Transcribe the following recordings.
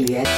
Juliet.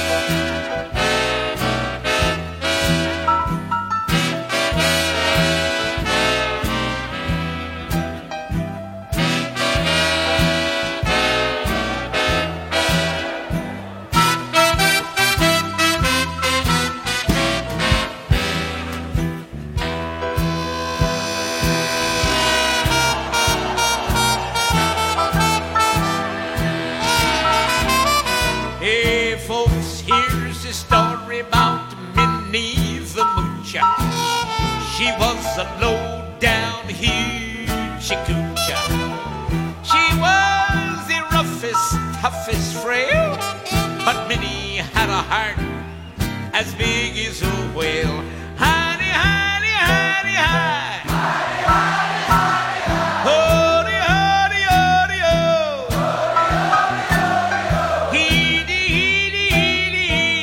She was a low-down hoochie coocher. She was the roughest, toughest frail, but Minnie had a heart as big as a whale. Honey, honey, honey, hi. Honey, honey, honey, hi. Honey, honey, honey, oh. Honey, honey, honey, oh. Heedy, heedy, heedy,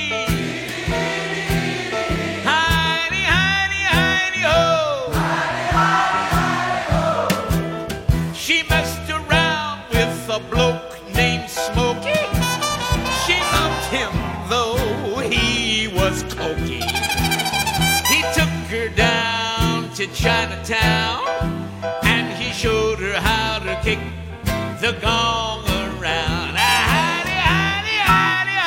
heedy. Honey, honey, honey, oh. Honey, honey, honey, oh. She messed around with a bloke named Smokey. She loved him though he was cokey. He took her down to Chinatown and he showed her how to kick the gong around. Hidey, hidey, hidey,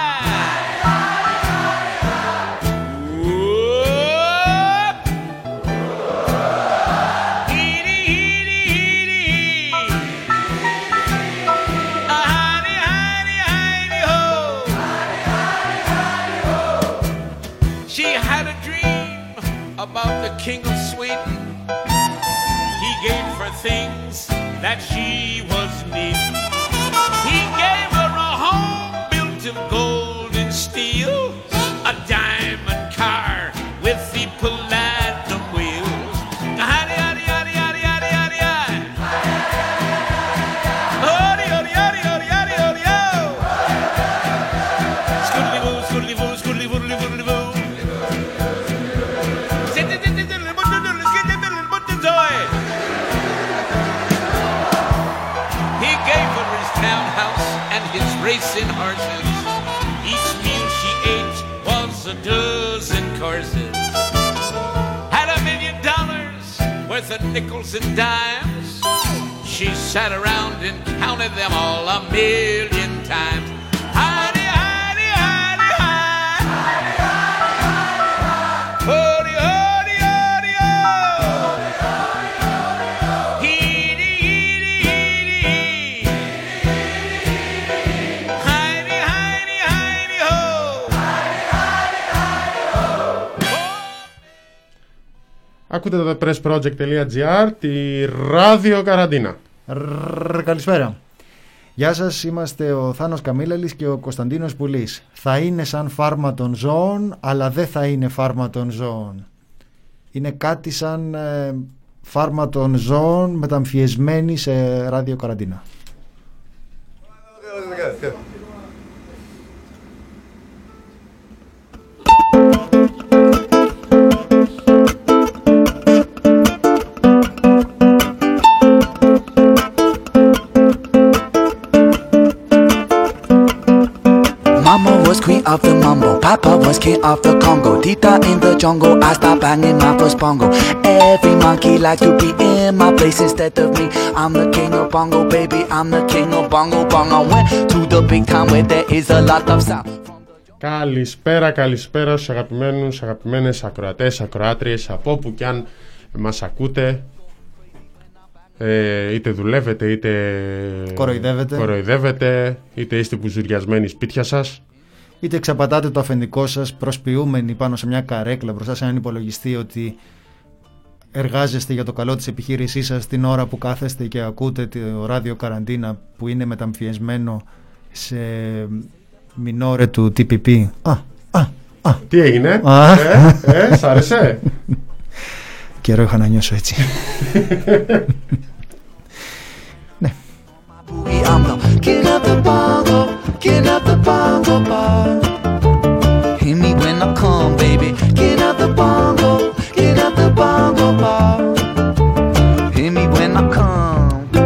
hidey. Whoop. Heedy, heedy, heedy, hidey, hidey, hidey, ho. She had a dream about the King of Sweden. He gave her things that she was needing. He gave her a home built of gold and steel, a diamond car with the platinum wheels. Howdy, howdy, howdy, howdy, howdy, howdy, howdy. Howdy, howdy, howdy, howdy, howdy, howdy, ho. Scoodly-boo, scoodly-boo, scoodly-boodly, boodly-boo. He gave her his townhouse and his racing horses. Each meal she ate was a dozen courses. Had $1 million worth of nickels and dimes. She sat around and counted them all 1,000,000 times. Hidey, hidey, hidey, hidey. Hody, hody, hody, ho. Heedy, heedy, heedy, hidey, hidey, hidey, ho. Ακούτε το pressproject.gr, τη Ράδιο Καραντίνα. Καλησπέρα. Γεια σας, είμαστε ο Θάνος Καμίλαλης και ο Κωνσταντίνος Πουλής. Θα είναι σαν φάρμα των ζώων, αλλά δεν θα είναι φάρμα των ζώων. Είναι κάτι σαν φάρμα των ζώων μεταμφιεσμένη σε Ράδιο Καραντίνα. Mama was queen of the mambo, Papa was king of the Congo. Tita in the jungle, I start banging my first bongo. Every monkey like to be in my place instead of me. I'm the king of bongo, baby, I'm the king of bongo bongo. Went to the big town where there is a lot of sound. Καλησπέρα στους αγαπημένες ακροατές, ακροάτριες, από όπου κι αν μας ακούτε, είτε δουλεύετε, είτε κοροϊδεύετε, είτε είστε μπουζουριασμένοι σπίτια σας, είτε ξαπατάτε το αφεντικό σας προσποιούμενοι πάνω σε μια καρέκλα μπροστά σε έναν υπολογιστή ότι εργάζεστε για το καλό της επιχείρησής σας την ώρα που κάθεστε και ακούτε το Ράδιο Καραντίνα που είναι μεταμφιεσμένο σε μινόρε του TPP. Τι έγινε? Σ' άρεσε? Καιρό είχα να νιώσω έτσι. Ναι.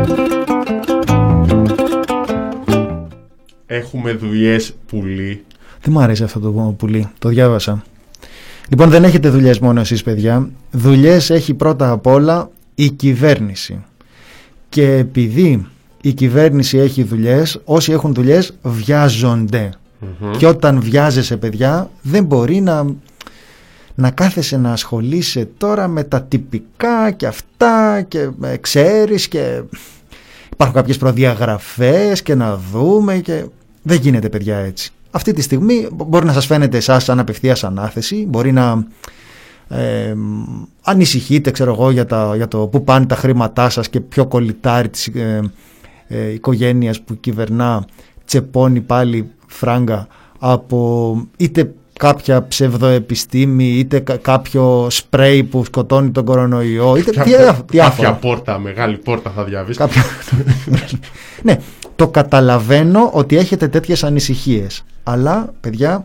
Έχουμε δουλειές, Πουλή. Δεν μου αρέσει αυτό το πουλί, το διάβασα. Λοιπόν, δεν έχετε δουλειές μόνο εσείς, παιδιά. Δουλειές έχει πρώτα απ' όλα η κυβέρνηση. Και επειδή η κυβέρνηση έχει δουλειές, όσοι έχουν δουλειές βιάζονται. Και όταν βιάζεσαι, παιδιά, δεν μπορεί να κάθεσαι να ασχολείσαι τώρα με τα τυπικά και αυτά και ξέρεις και υπάρχουν κάποιες προδιαγραφές και να δούμε και δεν γίνεται, παιδιά, έτσι. Αυτή τη στιγμή μπορεί να σας φαίνεται εσάς σαν απευθείας ανάθεση, μπορεί να ανησυχείτε, ξέρω εγώ, για το πού πάνε τα χρήματά σας και ποιο κολλητάρι της οικογένειας που κυβερνά τσεπώνει πάλι φράγκα από είτε κάποια ψευδοεπιστήμη, είτε κάποιο σπρέι που σκοτώνει τον κορονοϊό, είτε κάποια πόρτα, μεγάλη πόρτα θα διαβείς. Ναι, το καταλαβαίνω ότι έχετε τέτοιες ανησυχίες, αλλά, παιδιά,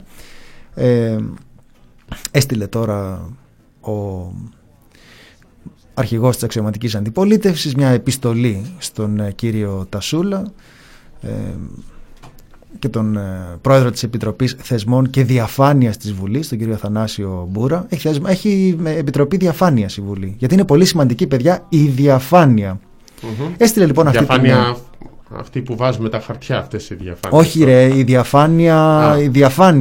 έστειλε τώρα ο αρχηγός της αξιωματικής αντιπολίτευσης μια επιστολή στον κύριο Τασούλα και τον πρόεδρο της Επιτροπής Θεσμών και Διαφάνειας της Βουλής, τον κύριο Αθανάσιο Μπούρα. Έχει επιτροπή διαφάνειας η Βουλή, γιατί είναι πολύ σημαντική, παιδιά, η διαφάνεια. Έστειλε λοιπόν διαφάνεια, αυτή που βάζουμε τα χαρτιά, αυτές οι διαφάνειες. Όχι ρε, η διαφάνεια, η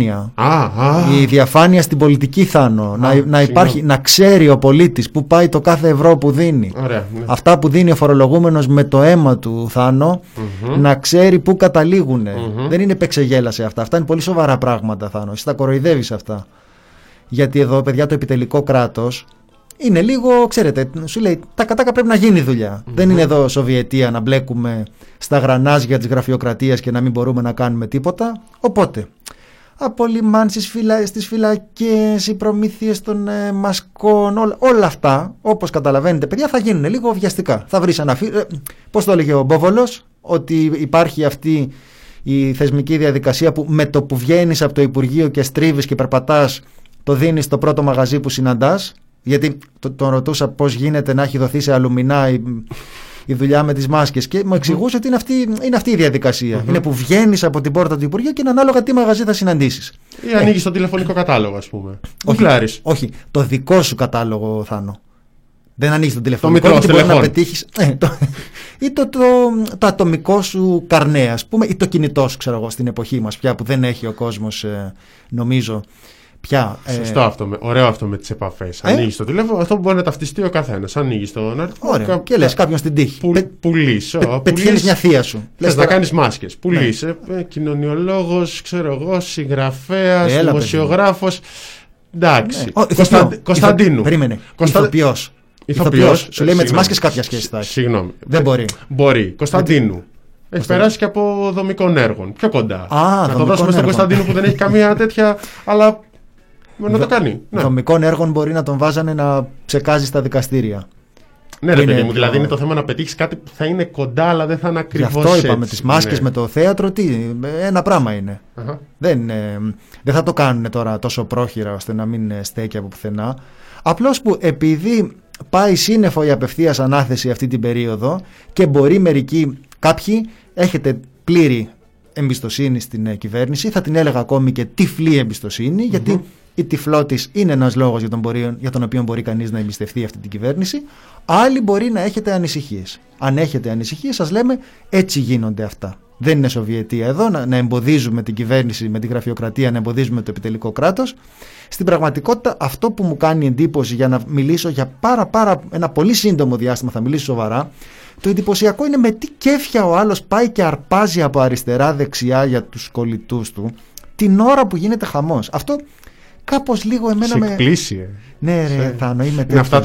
διαφάνεια στην πολιτική, Θάνο. Να υπάρχει, να ξέρει ο πολίτης που πάει το κάθε ευρώ που δίνει. Ωραία, ναι. Αυτά που δίνει ο φορολογούμενος με το αίμα του, Θάνο, να ξέρει πού καταλήγουν. Δεν είναι επεξεγέλασε αυτά. Αυτά είναι πολύ σοβαρά πράγματα, Θάνο. Εσύ τα κοροϊδεύεις αυτά. Γιατί εδώ, παιδιά, το επιτελικό κράτος είναι λίγο, ξέρετε, σου λέει τάκα πρέπει να γίνει δουλειά. Δεν είναι εδώ Σοβιετία να μπλέκουμε στα γρανάζια της γραφειοκρατίας και να μην μπορούμε να κάνουμε τίποτα. Οπότε, απολυμάνσεις στις φυλακές, οι προμήθειες των μασκών, όλα αυτά, όπως καταλαβαίνετε, παιδιά, θα γίνουν λίγο βιαστικά. Θα βρεις ένα πώς το έλεγε ο Μπόβολος, ότι υπάρχει αυτή η θεσμική διαδικασία που με το που βγαίνεις από το Υπουργείο και στρίβεις και περπατάς, το δίνεις στο πρώτο μαγαζί που συναντάς. Γιατί τον ρωτούσα πώς γίνεται να έχει δοθεί σε αλουμινά η δουλειά με τις μάσκες και μου εξηγούσε ότι είναι αυτή η διαδικασία. Είναι που βγαίνεις από την πόρτα του Υπουργείου και είναι ανάλογα τι μαγαζί θα συναντήσεις. Ή ανοίγεις τον τηλεφωνικό κατάλογο, ας πούμε. Όχι, το δικό σου κατάλογο, Θάνο. Δεν ανοίγεις τον τηλεφωνικό, γιατί μπορεί να πετύχεις ή το ατομικό σου καρνέ, ας πούμε, ή το κινητό σου, ξέρω εγώ, στην εποχή μας πια που δεν έχει ο κόσμος, νομίζω. Σωστό αυτό, ωραίο αυτό με τις επαφές. Ανοίγεις το τηλέφωνο, αυτό που μπορεί να ταυτιστεί ο καθένας. Ανοίγεις τον αριθμό. Και λες κάποιον στην τύχη. Πουλείς. Πετυχαίνεις μια θεία σου. Θες να κάνεις μάσκες. Πουλείς. Κοινωνιολόγος, ξέρω εγώ, συγγραφέας, δημοσιογράφος. Εντάξει. Κωνσταντίνου. Περίμενε. Ηθοποιός. Σου λέει με τις μάσκες κάποια σχέση θα έχει. Συγγνώμη. Δεν μπορεί. Μπορεί. Κωνσταντίνου. Έχει περάσει και από δομικών έργων. Πιο κοντά. Να το δώσουμε στον Κωνσταντίνου που δεν έχει καμία τέτοια, αλλά. Να το κάνει. Δομικών έργων μπορεί να τον βάζανε να ψεκάζει στα δικαστήρια. Ναι, ρε παιδί μου, δηλαδή είναι το θέμα να πετύχεις κάτι που θα είναι κοντά, αλλά δεν θα είναι ακριβώς έτσι. Γι' αυτό είπαμε, τις μάσκες με το θέατρο, ένα πράγμα είναι. Δεν θα το κάνουν τώρα τόσο πρόχειρα ώστε να μην στέκει από πουθενά. Απλώς που επειδή πάει σύννεφο η απευθείας ανάθεση αυτή την περίοδο και μπορεί κάποιοι έχετε πλήρη εμπιστοσύνη στην κυβέρνηση, θα την έλεγα ακόμη και τυφλή εμπιστοσύνη, γιατί η τυφλότης είναι ένας λόγος για τον οποίο μπορεί κανείς να εμπιστευτεί αυτή την κυβέρνηση. Άλλοι μπορεί να έχετε ανησυχίες. Αν έχετε ανησυχίες, σας λέμε, έτσι γίνονται αυτά. Δεν είναι Σοβιετία εδώ να εμποδίζουμε την κυβέρνηση με τη γραφειοκρατία, να εμποδίζουμε το επιτελικό κράτος. Στην πραγματικότητα, αυτό που μου κάνει εντύπωση, για να μιλήσω για ένα πολύ σύντομο διάστημα, θα μιλήσω σοβαρά, το εντυπωσιακό είναι με τι κέφια ο άλλος πάει και αρπάζει από αριστερά-δεξιά για τους κολλητούς του την ώρα που γίνεται χαμός. Αυτό κάπως λίγο εμένα με εκπλήσει. Ναι, ρε, Θάνο, είμαι τέτοιος. Είναι αυτά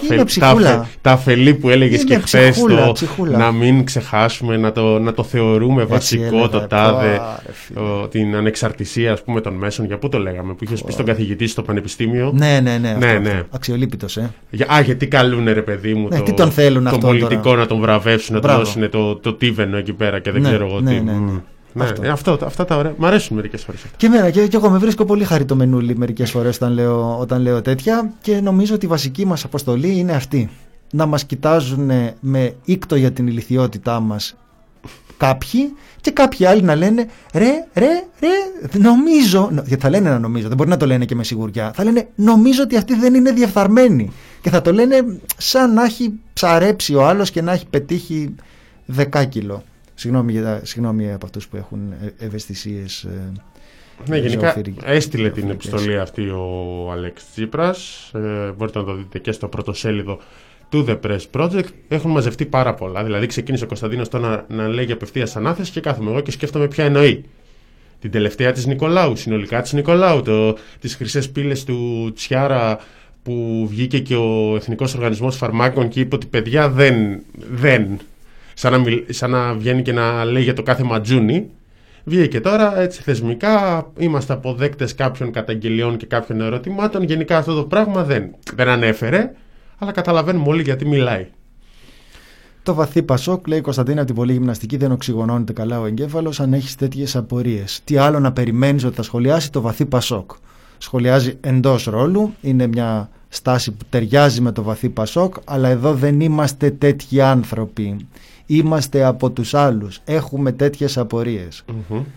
τα αφελή που έλεγες και χθες, να μην ξεχάσουμε, να το θεωρούμε βασικό, το τάδε, την ανεξαρτησία, ας πούμε, των μέσων. Για πού το λέγαμε, που είχες πει στον καθηγητή στο πανεπιστήμιο. Ναι. Αξιολύπητος, γιατί καλούνε, ρε παιδί μου, τον πολιτικό να τον βραβεύσουν, να του δώσουν το τίβενο εκεί πέρα και δεν ξέρω εγώ τι. Αυτά τα ωραία. Μ' αρέσουν μερικές φορές. Και εμένα, και εγώ με βρίσκω πολύ χαριτωμενούλη μερικές φορές όταν λέω τέτοια, και νομίζω ότι η βασική μας αποστολή είναι αυτή. Να μας κοιτάζουν με ήκτο για την ηλιθιότητά μας κάποιοι, και κάποιοι άλλοι να λένε ρε, νομίζω. Γιατί θα λένε να νομίζω, δεν μπορεί να το λένε και με σιγουριά. Θα λένε νομίζω ότι αυτοί δεν είναι διεφθαρμένοι. Και θα το λένε σαν να έχει ψαρέψει ο άλλος και να έχει πετύχει 10 κιλό. Συγγνώμη από αυτούς που έχουν ευαισθησίες. Ναι, γενικά έστειλε την επιστολή αυτή ο Αλέξης Τσίπρας. Μπορείτε να το δείτε και στο πρωτοσέλιδο του The Press Project. Έχουν μαζευτεί πάρα πολλά. Δηλαδή, ξεκίνησε ο Κωνσταντίνος τώρα να λέγει απευθείας ανάθεση και κάθομαι εγώ και σκέφτομαι ποια εννοεί. Την τελευταία της Νικολάου, συνολικά της Νικολάου, τις χρυσές πύλες του Τσιάρα που βγήκε και ο Εθνικός Οργανισμός Φαρμάκων και είπε ότι παιδιά δεν. Σαν να βγαίνει και να λέει για το κάθε ματζούνι. Βγήκε τώρα έτσι θεσμικά, είμαστε αποδέκτες κάποιων καταγγελιών και κάποιων ερωτημάτων. Γενικά αυτό το πράγμα δεν ανέφερε, αλλά καταλαβαίνουμε όλοι γιατί μιλάει. Το βαθύ Πασόκ, λέει Κωνσταντίνα από την Πολύ Γυμναστική, δεν οξυγονώνεται καλά ο εγκέφαλος αν έχεις τέτοιες απορίες. Τι άλλο να περιμένεις ότι θα σχολιάσει το βαθύ Πασόκ. Σχολιάζει εντός ρόλου, είναι μια στάση που ταιριάζει με το βαθύ Πασόκ, αλλά εδώ δεν είμαστε τέτοιοι άνθρωποι. Είμαστε από τους άλλους. Έχουμε τέτοιες απορίες.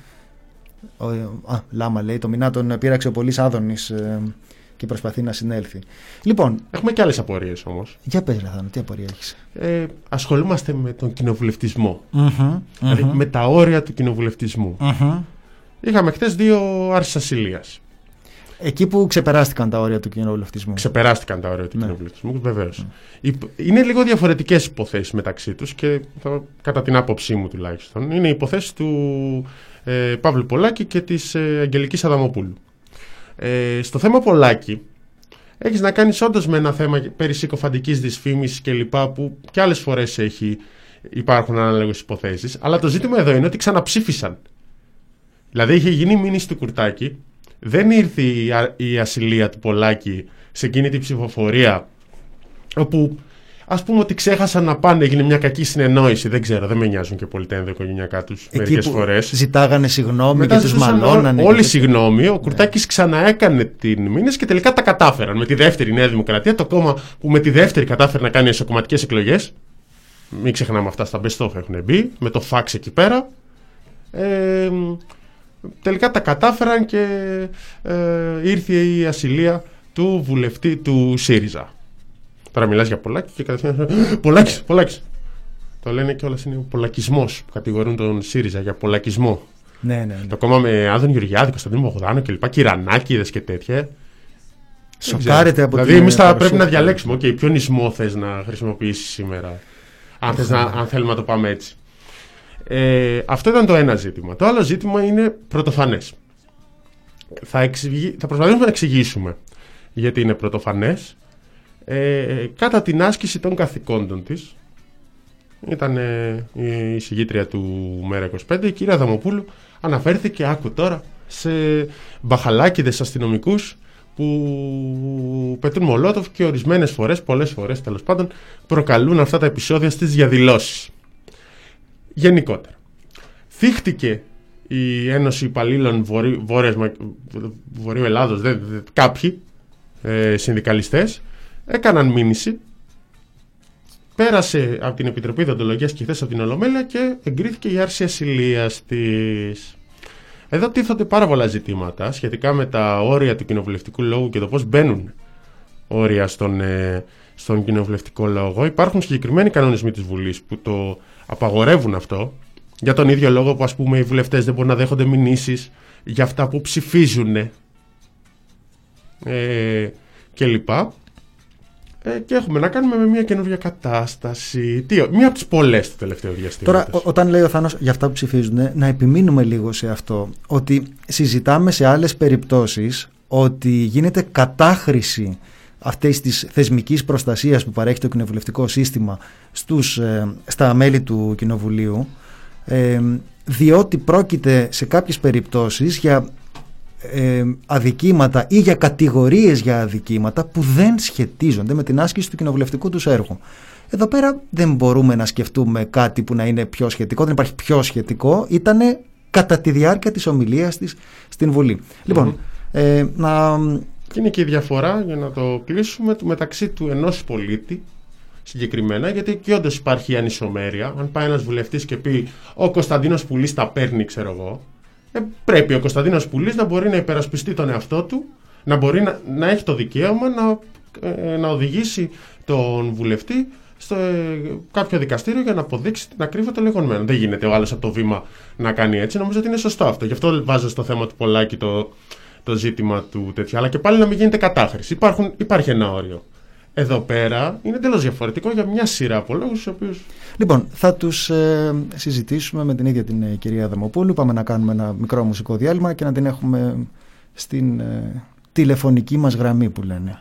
Λάμα λέει, το μηνά τον πείραξε ο Πολύς Άδωνης και προσπαθεί να συνέλθει. Λοιπόν, έχουμε και άλλες απορίες όμως. Για πες ρε Θάνο, τι απορία έχεις? Ασχολούμαστε με τον κοινοβουλευτισμό. Δηλαδή με τα όρια του κοινοβουλευτισμού. Είχαμε χτες 2 άρσεις ασυλίας. Εκεί που ξεπεράστηκαν τα όρια του κοινοβουλευτισμού. Ξεπεράστηκαν τα όρια του κοινοβουλευτισμού, βεβαίως. Είναι λίγο διαφορετικές υποθέσεις μεταξύ τους και κατά την άποψή μου τουλάχιστον. Είναι οι υποθέσεις του Παύλου Πολάκη και της Αγγελικής Αδαμοπούλου. Στο θέμα Πολάκη έχεις να κάνεις όντως με ένα θέμα περί συκοφαντικής δυσφήμισης και λοιπά που και άλλες φορές υπάρχουν ανάλογες υποθέσεις, αλλά το ζήτημα εδώ είναι ότι ξαναψήφισαν. Δηλαδή είχε γίνει μήνυση του Κουρτάκη. Δεν ήρθε η ασυλία του Πολάκη σε εκείνη την ψηφοφορία όπου ας πούμε ότι ξέχασαν να πάνε, έγινε μια κακή συνεννόηση, δεν ξέρω, δεν με νοιάζουν και πολύ τα ενδοοικογενειακά τους μερικές φορές. Ζητάγανε συγγνώμη μετά και τους μαλώνανε. Όλοι συγγνώμη, ο Κουρτάκης ξαναέκανε την μήνυση και τελικά τα κατάφεραν. Με τη δεύτερη Νέα Δημοκρατία, το κόμμα που με τη δεύτερη κατάφερε να κάνει εσωκομματικές εκλογές. Μην ξεχνάμε αυτά, στα best of έχουν μπει, με το φάξ εκεί πέρα. Τελικά τα κατάφεραν και ήρθε η ασυλία του βουλευτή του ΣΥΡΙΖΑ. Τώρα μιλάς για Πολάκη και κατευθείαν Πολάκης. Το λένε κιόλας, είναι ο πολακισμός που κατηγορούν τον ΣΥΡΙΖΑ για πολακισμό. Ναι. Το κόμμα με Άδων Γεωργιάδη, Κωνσταντίνο Μπογδάνο κλπ. Κυρανάκηδες και τέτοια. Σοκάρεται από δηλαδή, εμείς θα πρέπει να διαλέξουμε ποιον ισμό θες να χρησιμοποιήσεις σήμερα, αν θέλουμε να το πάμε έτσι. Αυτό ήταν το ένα ζήτημα. Το άλλο ζήτημα είναι πρωτοφανές. Θα προσπαθήσουμε να εξηγήσουμε γιατί είναι πρωτοφανές. Κατά την άσκηση των καθηκόντων της, ήταν η εισηγήτρια του Μέρα24, η κυρία Αδαμοπούλου αναφέρθηκε, άκου τώρα, σε μπαχαλάκηδες αστυνομικούς που πετούν μολότοφ και ορισμένες φορές, πολλές φορές τέλος πάντων, προκαλούν αυτά τα επεισόδια στις διαδηλώσεις. Γενικότερα. Θύχτηκε η Ένωση Υπαλλήλων Βορείου Ελλάδος, κάποιοι συνδικαλιστές, έκαναν μήνυση, πέρασε από την Επιτροπή Δεοντολογίας και χθες από την Ολομέλεια και εγκρίθηκε η άρση ασυλίας της. Εδώ τίθονται πάρα πολλά ζητήματα σχετικά με τα όρια του κοινοβουλευτικού λόγου και το πώς μπαίνουν όρια στον κοινοβουλευτικό λόγο. Υπάρχουν συγκεκριμένοι κανονισμοί της Βουλής που το απαγορεύουν αυτό, για τον ίδιο λόγο που, ας πούμε, οι βουλευτές δεν μπορούν να δέχονται μηνύσεις για αυτά που ψηφίζουν κλπ. Και έχουμε να κάνουμε με μια καινούργια κατάσταση. Μία από τις πολλές του τελευταίου διαστήματος. Τώρα, όταν λέει ο Θάνος για αυτά που ψηφίζουν, να επιμείνουμε λίγο σε αυτό. Ότι συζητάμε σε άλλες περιπτώσεις ότι γίνεται κατάχρηση αυτής της θεσμικής προστασίας που παρέχει το κοινοβουλευτικό σύστημα στα μέλη του Κοινοβουλίου, διότι πρόκειται σε κάποιες περιπτώσεις για αδικήματα ή για κατηγορίες για αδικήματα που δεν σχετίζονται με την άσκηση του κοινοβουλευτικού τους έργου. Εδώ πέρα δεν μπορούμε να σκεφτούμε κάτι που να είναι πιο σχετικό, δεν υπάρχει πιο σχετικό, ήτανε κατά τη διάρκεια της ομιλίας της στην Βουλή. Λοιπόν, και είναι και η διαφορά, για να το κλείσουμε, μεταξύ του ενός πολίτη συγκεκριμένα, γιατί και όντως υπάρχει ανισομέρεια. Αν πάει ένας βουλευτής και πει ο Κωνσταντίνος Πουλής τα παίρνει, ξέρω εγώ, πρέπει ο Κωνσταντίνος Πουλής να μπορεί να υπερασπιστεί τον εαυτό του, να μπορεί να έχει το δικαίωμα να οδηγήσει τον βουλευτή στο κάποιο δικαστήριο για να αποδείξει την ακρίβεια των λεγόμενων. Δεν γίνεται ο άλλος από το βήμα να κάνει έτσι. Νομίζω ότι είναι σωστό αυτό. Γι' αυτό βάζω στο θέμα του Πολάκη το ζήτημα του τέτοιου. Αλλά και πάλι να μην γίνεται κατάχρηση. Υπάρχει ένα όριο. Εδώ πέρα είναι εντελώς διαφορετικό για μια σειρά από λόγους. Λοιπόν, θα τους συζητήσουμε με την ίδια την κυρία Αδαμοπούλου. Πάμε να κάνουμε ένα μικρό μουσικό διάλειμμα και να την έχουμε στην τηλεφωνική μας γραμμή που λένε.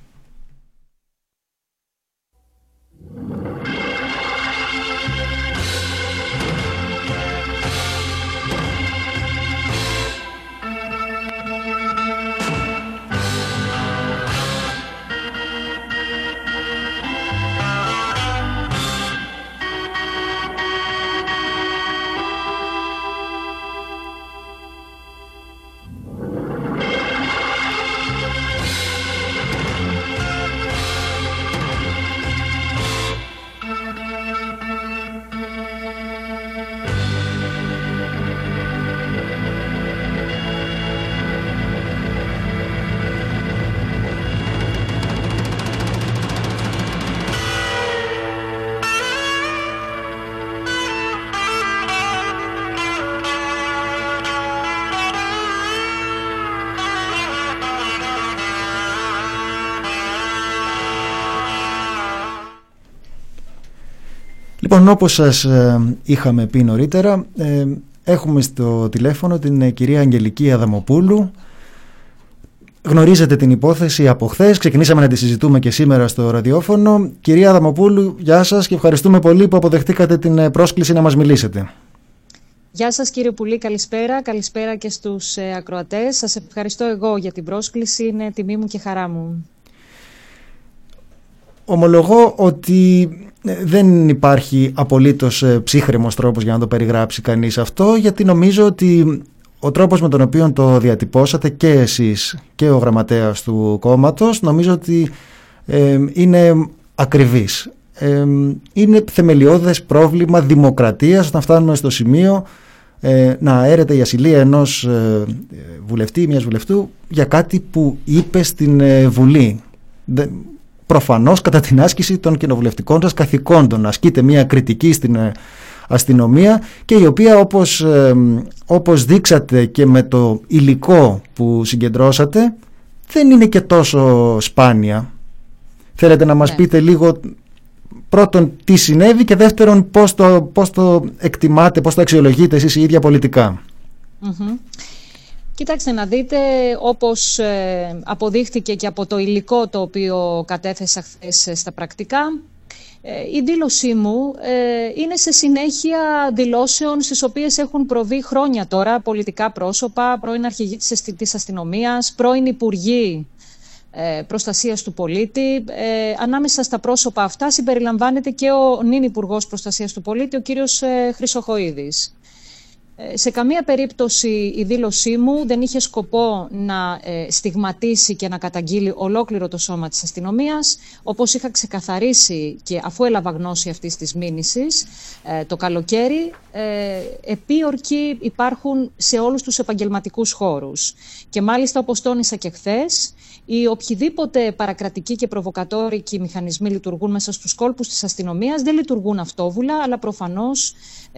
Λοιπόν, όπως σας είχαμε πει νωρίτερα, έχουμε στο τηλέφωνο την κυρία Αγγελική Αδαμοπούλου. Γνωρίζετε την υπόθεση από χθες, ξεκινήσαμε να τη συζητούμε και σήμερα στο ραδιόφωνο. Κυρία Αδαμοπούλου, γεια σας και ευχαριστούμε πολύ που αποδεχτήκατε την πρόσκληση να μας μιλήσετε. Γεια σας κύριε Πουλή, καλησπέρα. Καλησπέρα και στους ακροατές. Σας ευχαριστώ εγώ για την πρόσκληση, είναι τιμή μου και χαρά μου. Ομολογώ ότι δεν υπάρχει απολύτως ψύχρεμος τρόπος για να το περιγράψει κανείς αυτό, γιατί νομίζω ότι ο τρόπος με τον οποίο το διατυπώσατε και εσείς και ο γραμματέας του κόμματος, νομίζω ότι είναι ακριβής. Είναι θεμελιώδες πρόβλημα δημοκρατίας όταν φτάνουμε στο σημείο να αέρεται η ασυλία ενός βουλευτή ή μιας βουλευτού για κάτι που είπε στην Βουλή. Προφανώς κατά την άσκηση των κοινοβουλευτικών σας καθηκόντων ασκείται μια κριτική στην αστυνομία και η οποία όπως δείξατε και με το υλικό που συγκεντρώσατε δεν είναι και τόσο σπάνια. Θέλετε να μας πείτε λίγο πρώτον τι συνέβη και δεύτερον πώς το εκτιμάτε, πώς το αξιολογείτε εσείς η ίδια πολιτικά. Κοιτάξτε να δείτε, όπως αποδείχθηκε και από το υλικό το οποίο κατέθεσα χθες στα πρακτικά, η δήλωσή μου είναι σε συνέχεια δηλώσεων στις οποίες έχουν προβεί χρόνια τώρα πολιτικά πρόσωπα, πρώην αρχηγοί της αστυνομίας, πρώην υπουργοί προστασίας του πολίτη. Ανάμεσα στα πρόσωπα αυτά συμπεριλαμβάνεται και ο νυν υπουργός προστασίας του πολίτη, ο κύριος Χρυσοχοΐδης. Σε καμία περίπτωση η δήλωσή μου δεν είχε σκοπό να στιγματίσει και να καταγγείλει ολόκληρο το σώμα της αστυνομίας. Όπως είχα ξεκαθαρίσει και αφού έλαβα γνώση αυτής της μήνυσης το καλοκαίρι, επίορκοι υπάρχουν σε όλους τους επαγγελματικούς χώρους. Και μάλιστα, όπως τόνισα και χθες, οι οποιοδήποτε παρακρατικοί και προβοκατόρικοι μηχανισμοί λειτουργούν μέσα στους κόλπους της αστυνομίας δεν λειτουργούν αυτόβουλα, αλλά προφανώς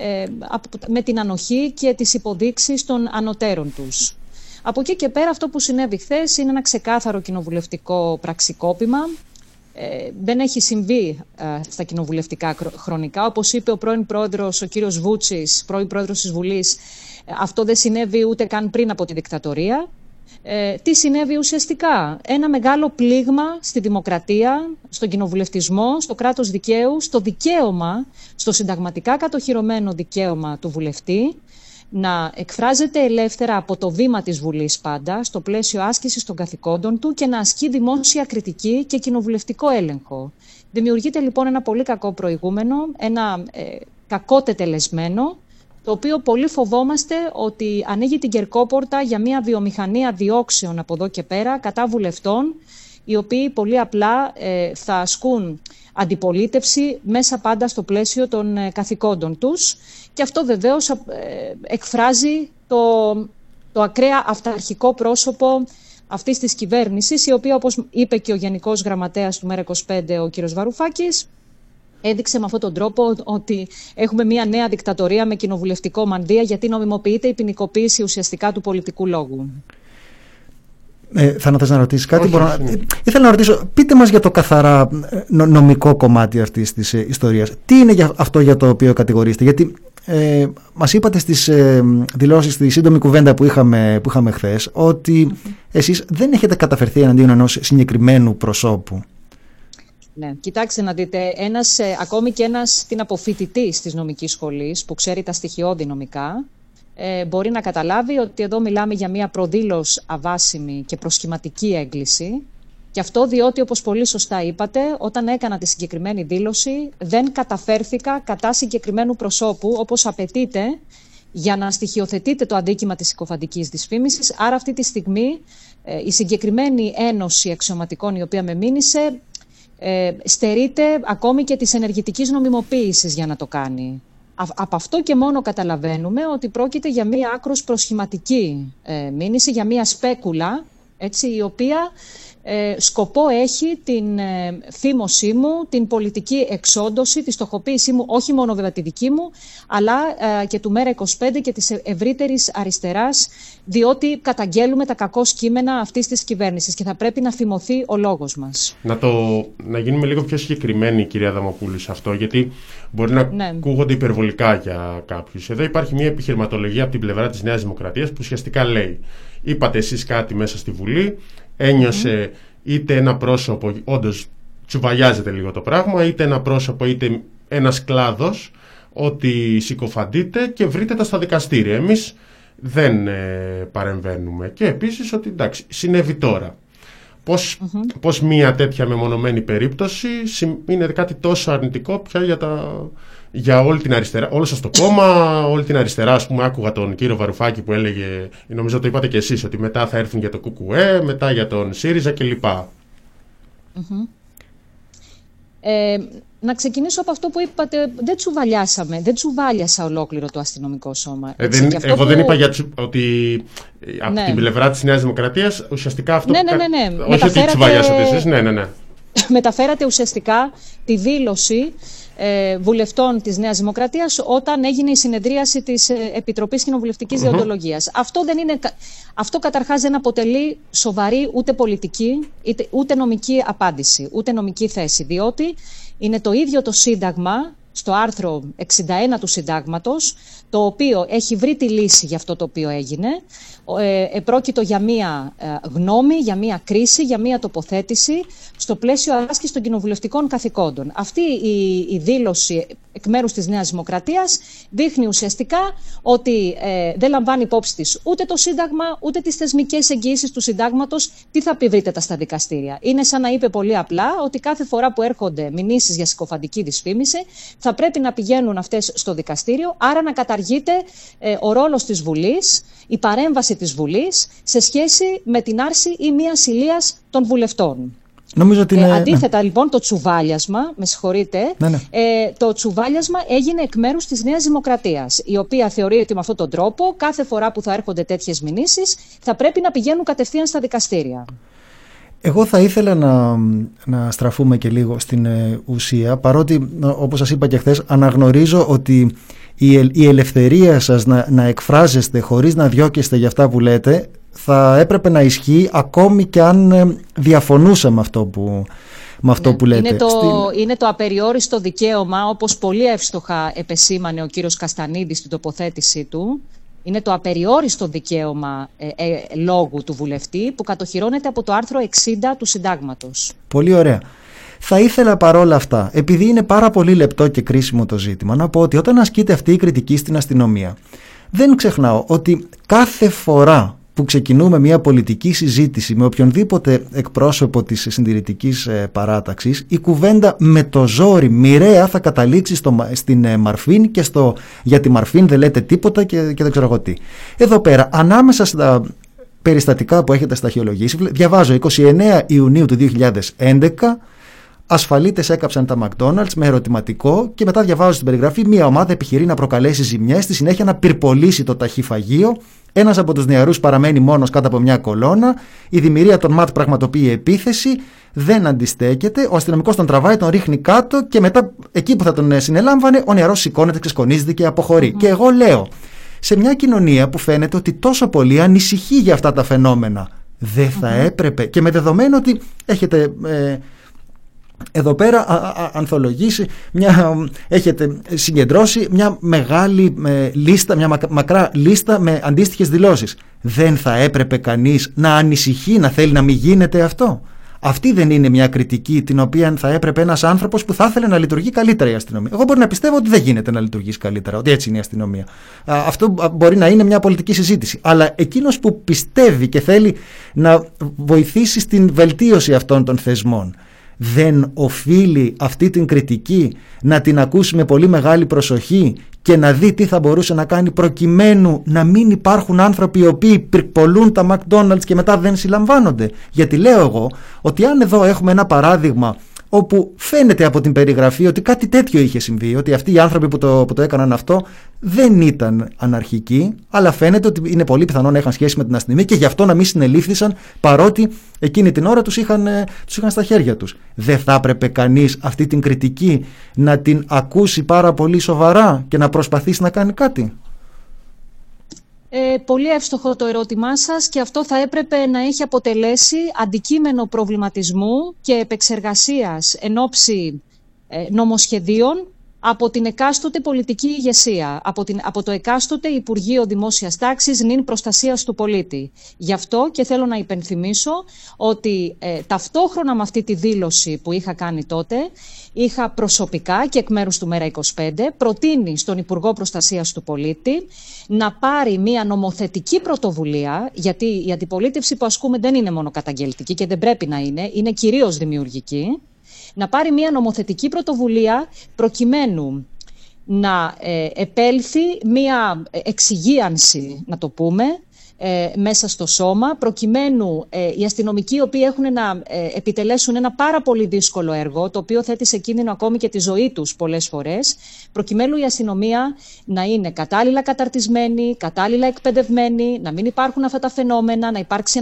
με την ανοχή και τις υποδείξεις των ανωτέρων τους. Από εκεί και πέρα αυτό που συνέβη χθες είναι ένα ξεκάθαρο κοινοβουλευτικό πραξικόπημα. Δεν έχει συμβεί στα κοινοβουλευτικά χρονικά. Όπως είπε ο πρώην πρόεδρος, ο κύριος Βούτσης, πρώην πρόεδρος της Βουλής, αυτό δεν συνέβη ούτε καν πριν από τη δικτατορία. Τι συνέβη ουσιαστικά? Ένα μεγάλο πλήγμα στη δημοκρατία, στον κοινοβουλευτισμό, στο κράτος δικαίου, στο δικαίωμα, στο συνταγματικά κατοχυρωμένο δικαίωμα του βουλευτή να εκφράζεται ελεύθερα από το βήμα της Βουλής πάντα, στο πλαίσιο άσκησης των καθηκόντων του και να ασκεί δημόσια κριτική και κοινοβουλευτικό έλεγχο. Δημιουργείται λοιπόν ένα πολύ κακό προηγούμενο, ένα κακό τετελεσμένο, το οποίο πολύ φοβόμαστε ότι ανοίγει την κερκόπορτα για μια βιομηχανία διώξεων από εδώ και πέρα κατά βουλευτών, οι οποίοι πολύ απλά θα ασκούν αντιπολίτευση μέσα πάντα στο πλαίσιο των καθηκόντων τους. Και αυτό βεβαίως εκφράζει το ακραία αυταρχικό πρόσωπο αυτής της κυβέρνησης, η οποία, όπως είπε και ο Γενικός Γραμματέας του ΜΕΡΑ25, ο κ. Βαρουφάκης, έδειξε με αυτόν τον τρόπο ότι έχουμε μια νέα δικτατορία με κοινοβουλευτικό μανδύα, γιατί νομιμοποιείται η ποινικοποίηση ουσιαστικά του πολιτικού λόγου. Θα θες να ρωτήσεις κάτι? Ήθελα να ρωτήσω, πείτε μας για το καθαρά νομικό κομμάτι αυτής της ιστορίας. Τι είναι αυτό για το οποίο κατηγορείστε? Γιατί μας είπατε στις δηλώσεις, στη σύντομη κουβέντα που είχαμε χθες, ότι εσείς δεν έχετε καταφερθεί εναντίον ενός συγκεκριμένου προσώπου. Ναι, κοιτάξτε να δείτε, ακόμη και ένας αποφοιτητής της νομικής σχολής που ξέρει τα στοιχειώδη νομικά, μπορεί να καταλάβει ότι εδώ μιλάμε για μια προδήλως αβάσιμη και προσχηματική έγκληση. Και αυτό διότι, όπως πολύ σωστά είπατε, όταν έκανα τη συγκεκριμένη δήλωση δεν καταφέρθηκα κατά συγκεκριμένου προσώπου, όπως απαιτείται για να στοιχειοθετείτε το αντίκημα της συκοφαντικής δυσφήμισης. Άρα αυτή τη στιγμή η συγκεκριμένη ένωση αξιωματικών η οποία με μήνυσε στερείται ακόμη και της ενεργητικής νομιμοποίησης για να το κάνει. Από αυτό και μόνο καταλαβαίνουμε ότι πρόκειται για μία άκρως προσχηματική μήνυση, για μία σπέκουλα, έτσι, η οποία σκοπό έχει την φήμωσή μου, την πολιτική εξόντωση, τη στοχοποίησή μου, όχι μόνο βέβαια τη δική μου, αλλά και του ΜΕΡΑ25 και της ευρύτερης αριστεράς, διότι καταγγέλουμε τα κακό κείμενα αυτής της κυβέρνησης και θα πρέπει να φημωθεί ο λόγος μας. Να γίνουμε λίγο πιο συγκεκριμένοι, κυρία Αδαμοπούλου, σε αυτό, γιατί μπορεί να ακούγονται υπερβολικά για κάποιους. Εδώ υπάρχει μια επιχειρηματολογία από την πλευρά της Νέας Δημοκρατίας που ουσιαστικά λέει: είπατε εσείς κάτι μέσα στη Βουλή, ένιωσε είτε ένα πρόσωπο, όντως τσουβαλιάζεται λίγο το πράγμα, είτε ένα πρόσωπο είτε ένας κλάδος, ότι συκοφαντείτε και βρείτε τα στα δικαστήρια. Εμείς δεν παρεμβαίνουμε. Και επίσης ότι εντάξει, συνέβη τώρα. Πώς μια τέτοια μεμονωμένη περίπτωση είναι κάτι τόσο αρνητικό πια για όλη την αριστερά, όλο σας το κόμμα, όλη την αριστερά. Ας πούμε, άκουγα τον κύριο Βαρουφάκη που έλεγε, νομίζω το είπατε και εσείς, ότι μετά θα έρθουν για το ΚΚΕ, μετά για τον ΣΥΡΙΖΑ κλπ. Να ξεκινήσω από αυτό που είπατε, δεν τσουβάλιασα ολόκληρο το αστυνομικό σώμα. Εγώ δεν είπα ότι από την πλευρά της Νέας Δημοκρατίας ουσιαστικά αυτό όχι ότι τσουβαλιάσατε εσείς, μεταφέρατε ουσιαστικά τη δήλωση βουλευτών της Νέας Δημοκρατίας όταν έγινε η συνεδρίαση της Επιτροπής Κοινοβουλευτικής Δεοντολογίας. Αυτό καταρχάς δεν αποτελεί σοβαρή ούτε πολιτική, ούτε νομική απάντηση, ούτε νομική θέση, διότι είναι το ίδιο το Σύνταγμα, στο άρθρο 61 του Συντάγματος, το οποίο έχει βρει τη λύση για αυτό το οποίο έγινε. Πρόκειτο για μία γνώμη, για μία κρίση, για μία τοποθέτηση στο πλαίσιο άσκησης των κοινοβουλευτικών καθηκόντων. Αυτή η δήλωση εκ μέρους της Νέας Δημοκρατίας δείχνει ουσιαστικά ότι δεν λαμβάνει υπόψη της ούτε το Σύνταγμα, ούτε τις θεσμικές εγγυήσεις του Συντάγματος. Τι θα πει βρείτε τα στα δικαστήρια? Είναι σαν να είπε πολύ απλά ότι κάθε φορά που έρχονται μηνύσεις για συκοφαντική δυσφήμιση θα πρέπει να πηγαίνουν αυτές στο δικαστήριο, άρα να καταργείται ο ρόλος της Βουλής, η παρέμβαση της Βουλής σε σχέση με την άρση ή μη ασυλίας των βουλευτών. Νομίζω ότι αντίθετα λοιπόν το τσουβάλιασμα, με συγχωρείτε, το τσουβάλιασμα έγινε εκ μέρους της Νέας Δημοκρατίας, η οποία θεωρεί ότι με αυτόν τον τρόπο κάθε φορά που θα έρχονται τέτοιες μηνύσεις θα πρέπει να πηγαίνουν κατευθείαν στα δικαστήρια. Εγώ θα ήθελα να στραφούμε και λίγο στην ουσία, παρότι όπως σας είπα και χθες, αναγνωρίζω ότι η ελευθερία σας να εκφράζεστε χωρίς να διώκεστε για αυτά που λέτε θα έπρεπε να ισχύει ακόμη και αν διαφωνούσα με αυτό που λέτε. Είναι το απεριόριστο δικαίωμα, όπως πολύ εύστοχα επεσήμανε ο κύριος Καστανίδης στην τοποθέτησή του. Είναι το απεριόριστο δικαίωμα λόγου του βουλευτή που κατοχυρώνεται από το άρθρο 60 του Συντάγματος. Πολύ ωραία. Θα ήθελα παρόλα αυτά, επειδή είναι πάρα πολύ λεπτό και κρίσιμο το ζήτημα, να πω ότι όταν ασκείται αυτή η κριτική στην αστυνομία, δεν ξεχνάω ότι κάθε φορά που ξεκινούμε μια πολιτική συζήτηση με οποιονδήποτε εκπρόσωπο της συντηρητικής παράταξης, η κουβέντα με το ζόρι μοιραία θα καταλήξει στην Μαρφίν και στο «για τη Μαρφίν δεν λέτε τίποτα» και δεν ξέρω εγώ τι. Εδώ πέρα, ανάμεσα περιστατικά που έχετε σταχυολογήσει. Διαβάζω 29 Ιουνίου του 2011. Ασφαλίτες έκαψαν τα McDonald's με ερωτηματικό και μετά διαβάζω στην περιγραφή: μια ομάδα επιχειρεί να προκαλέσει ζημιές, στη συνέχεια να πυρπολίσει το ταχυφαγείο. Ένας από τους νεαρούς παραμένει μόνος κάτω από μια κολόνα. Η δημιουργία των ΜΑΤ πραγματοποιεί επίθεση. Δεν αντιστέκεται. Ο αστυνομικός τον τραβάει, τον ρίχνει κάτω και μετά, εκεί που θα τον συνελάμβανε, ο νεαρός σηκώνεται, ξεσκονίζεται και αποχωρεί. Και εγώ λέω, σε μια κοινωνία που φαίνεται ότι τόσο πολύ ανησυχεί για αυτά τα φαινόμενα, δεν θα έπρεπε, και με δεδομένο ότι έχετε εδώ πέρα ανθολογήσει, έχετε συγκεντρώσει μια μεγάλη λίστα, μια μακρά λίστα με αντίστοιχες δηλώσεις, δεν θα έπρεπε κανείς να ανησυχεί, να θέλει να μην γίνεται αυτό? Αυτή δεν είναι μια κριτική την οποία θα έπρεπε ένας άνθρωπος που θα ήθελε να λειτουργεί καλύτερα η αστυνομία? Εγώ μπορεί να πιστεύω ότι δεν γίνεται να λειτουργήσει καλύτερα, ότι έτσι είναι η αστυνομία. Αυτό μπορεί να είναι μια πολιτική συζήτηση. Αλλά εκείνος που πιστεύει και θέλει να βοηθήσει στην βελτίωση αυτών των θεσμών, δεν οφείλει αυτή την κριτική να την ακούσει με πολύ μεγάλη προσοχή και να δει τι θα μπορούσε να κάνει προκειμένου να μην υπάρχουν άνθρωποι οι οποίοι πυρπολούν τα McDonald's και μετά δεν συλλαμβάνονται? Γιατί λέω εγώ ότι αν εδώ έχουμε ένα παράδειγμα όπου φαίνεται από την περιγραφή ότι κάτι τέτοιο είχε συμβεί, ότι αυτοί οι άνθρωποι που το έκαναν αυτό δεν ήταν αναρχικοί, αλλά φαίνεται ότι είναι πολύ πιθανό να είχαν σχέση με την αστυνομία και γι' αυτό να μην συνελήφθησαν, παρότι εκείνη την ώρα τους είχαν στα χέρια τους. Δεν θα έπρεπε κανείς αυτή την κριτική να την ακούσει πάρα πολύ σοβαρά και να προσπαθήσει να κάνει κάτι? Πολύ εύστοχο το ερώτημά σας, και αυτό θα έπρεπε να έχει αποτελέσει αντικείμενο προβληματισμού και επεξεργασίας εν ώψη νομοσχεδίων από την εκάστοτε πολιτική ηγεσία, από το εκάστοτε Υπουργείο Δημόσιας Τάξης νυν Προστασίας του Πολίτη. Γι' αυτό και θέλω να υπενθυμίσω ότι ταυτόχρονα με αυτή τη δήλωση που είχα κάνει τότε, είχα προσωπικά και εκ μέρους του ΜΕΡΑ25 προτείνει στον Υπουργό Προστασίας του Πολίτη να πάρει μια νομοθετική πρωτοβουλία, γιατί η αντιπολίτευση που ασκούμε δεν είναι μόνο καταγγελτική και δεν πρέπει να είναι κυρίως δημιουργική, να πάρει μια νομοθετική πρωτοβουλία προκειμένου να επέλθει μια εξυγίανση, να το πούμε, μέσα στο σώμα, προκειμένου οι αστυνομικοί οι οποίοι έχουν να επιτελέσουν ένα πάρα πολύ δύσκολο έργο, το οποίο θέτει σε κίνδυνο ακόμη και τη ζωή τους πολλές φορές, προκειμένου η αστυνομία να είναι κατάλληλα καταρτισμένη, κατάλληλα εκπαιδευμένη, να μην υπάρχουν αυτά τα φαινόμενα, να υπάρξει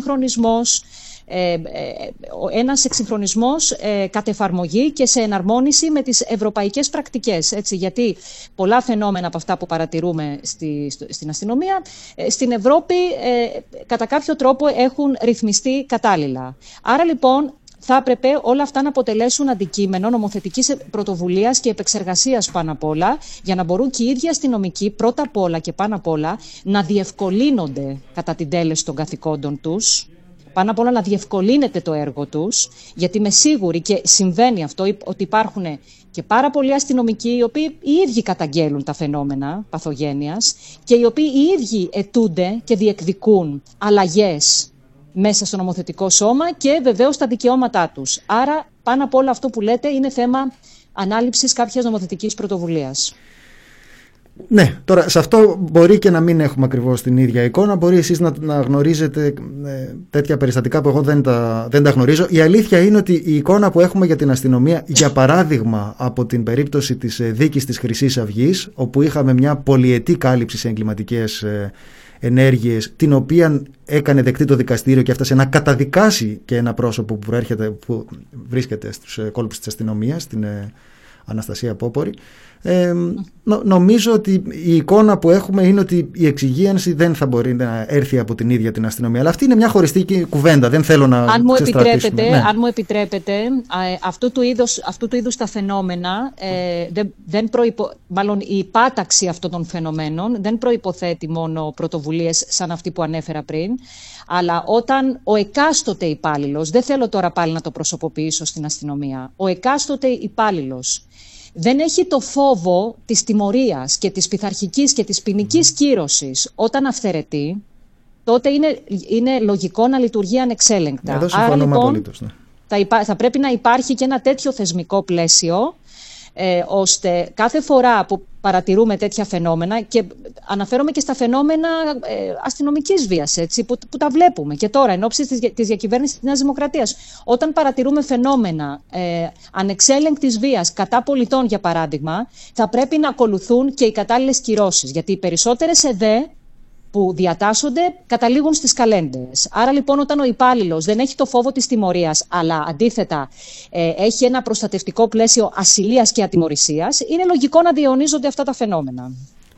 ένας εξυγχρονισμός κατ' εφαρμογή και σε εναρμόνιση με τις ευρωπαϊκές πρακτικές. Έτσι, γιατί πολλά φαινόμενα από αυτά που παρατηρούμε στην αστυνομία στην Ευρώπη κατά κάποιο τρόπο έχουν ρυθμιστεί κατάλληλα. Άρα λοιπόν θα έπρεπε όλα αυτά να αποτελέσουν αντικείμενο νομοθετικής πρωτοβουλίας και επεξεργασίας πάνω απ' όλα, για να μπορούν και οι ίδιοι αστυνομικοί πρώτα απ' όλα και πάνω απ' όλα να διευκολύνονται κατά την τέλεση των καθηκόντων τους. Πάνω απ' όλα να διευκολύνεται το έργο τους, γιατί είμαι σίγουρη και συμβαίνει αυτό, ότι υπάρχουν και πάρα πολλοί αστυνομικοί οι οποίοι οι ίδιοι καταγγέλουν τα φαινόμενα παθογένειας και οι οποίοι οι ίδιοι αιτούνται και διεκδικούν αλλαγές μέσα στο νομοθετικό σώμα και βεβαίως τα δικαιώματά τους. Άρα πάνω απ' όλα αυτό που λέτε είναι θέμα ανάληψης κάποιας νομοθετικής πρωτοβουλίας. Ναι, τώρα σε αυτό μπορεί και να μην έχουμε ακριβώς την ίδια εικόνα. Μπορεί εσείς να γνωρίζετε τέτοια περιστατικά που εγώ δεν τα γνωρίζω. Η αλήθεια είναι ότι η εικόνα που έχουμε για την αστυνομία, για παράδειγμα από την περίπτωση της δίκης της Χρυσής Αυγής, όπου είχαμε μια πολυετή κάλυψη σε εγκληματικές ενέργειες, την οποία έκανε δεκτή το δικαστήριο και έφτασε να καταδικάσει και ένα πρόσωπο που βρίσκεται στους κόλπους της αστυνομίας, την Αναστασία Πόπορη. Νομίζω ότι η εικόνα που έχουμε είναι ότι η εξυγίανση δεν θα μπορεί να έρθει από την ίδια την αστυνομία. Αλλά αυτή είναι μια χωριστή κουβέντα. Δεν θέλω να ξεστρατήσουμε. Αν μου επιτρέπετε, αυτού του είδους τα φαινόμενα, μάλλον η υπάταξη αυτών των φαινομένων δεν προϋποθέτει μόνο πρωτοβουλίες σαν αυτή που ανέφερα πριν, αλλά όταν ο εκάστοτε υπάλληλος, δεν θέλω τώρα πάλι να το προσωποποιήσω στην αστυνομία, ο εκάστοτε υπάλληλος δεν έχει το φόβο της τιμωρίας και της πειθαρχικής και της ποινικής κύρωσης όταν αυθαιρετεί, τότε είναι λογικό να λειτουργεί ανεξέλεγκτα. Εδώ συμφωνούμε απολύτως. Ναι. Θα πρέπει να υπάρχει και ένα τέτοιο θεσμικό πλαίσιο ώστε κάθε φορά που παρατηρούμε τέτοια φαινόμενα, και αναφέρομαι και στα φαινόμενα αστυνομικής βίας, έτσι, που τα βλέπουμε και τώρα εν ώψη της διακυβέρνησης της Νέας Δημοκρατίας. Όταν παρατηρούμε φαινόμενα ανεξέλεγκτης βίας κατά πολιτών, για παράδειγμα, θα πρέπει να ακολουθούν και οι κατάλληλες κυρώσεις, γιατί οι περισσότερες ΕΔΕ που διατάσσονται καταλήγουν στις καλέντες. Άρα λοιπόν, όταν ο υπάλληλος δεν έχει το φόβο της τιμωρίας, αλλά αντίθετα έχει ένα προστατευτικό πλαίσιο ασυλίας και ατιμωρησίας, είναι λογικό να διαιωνίζονται αυτά τα φαινόμενα.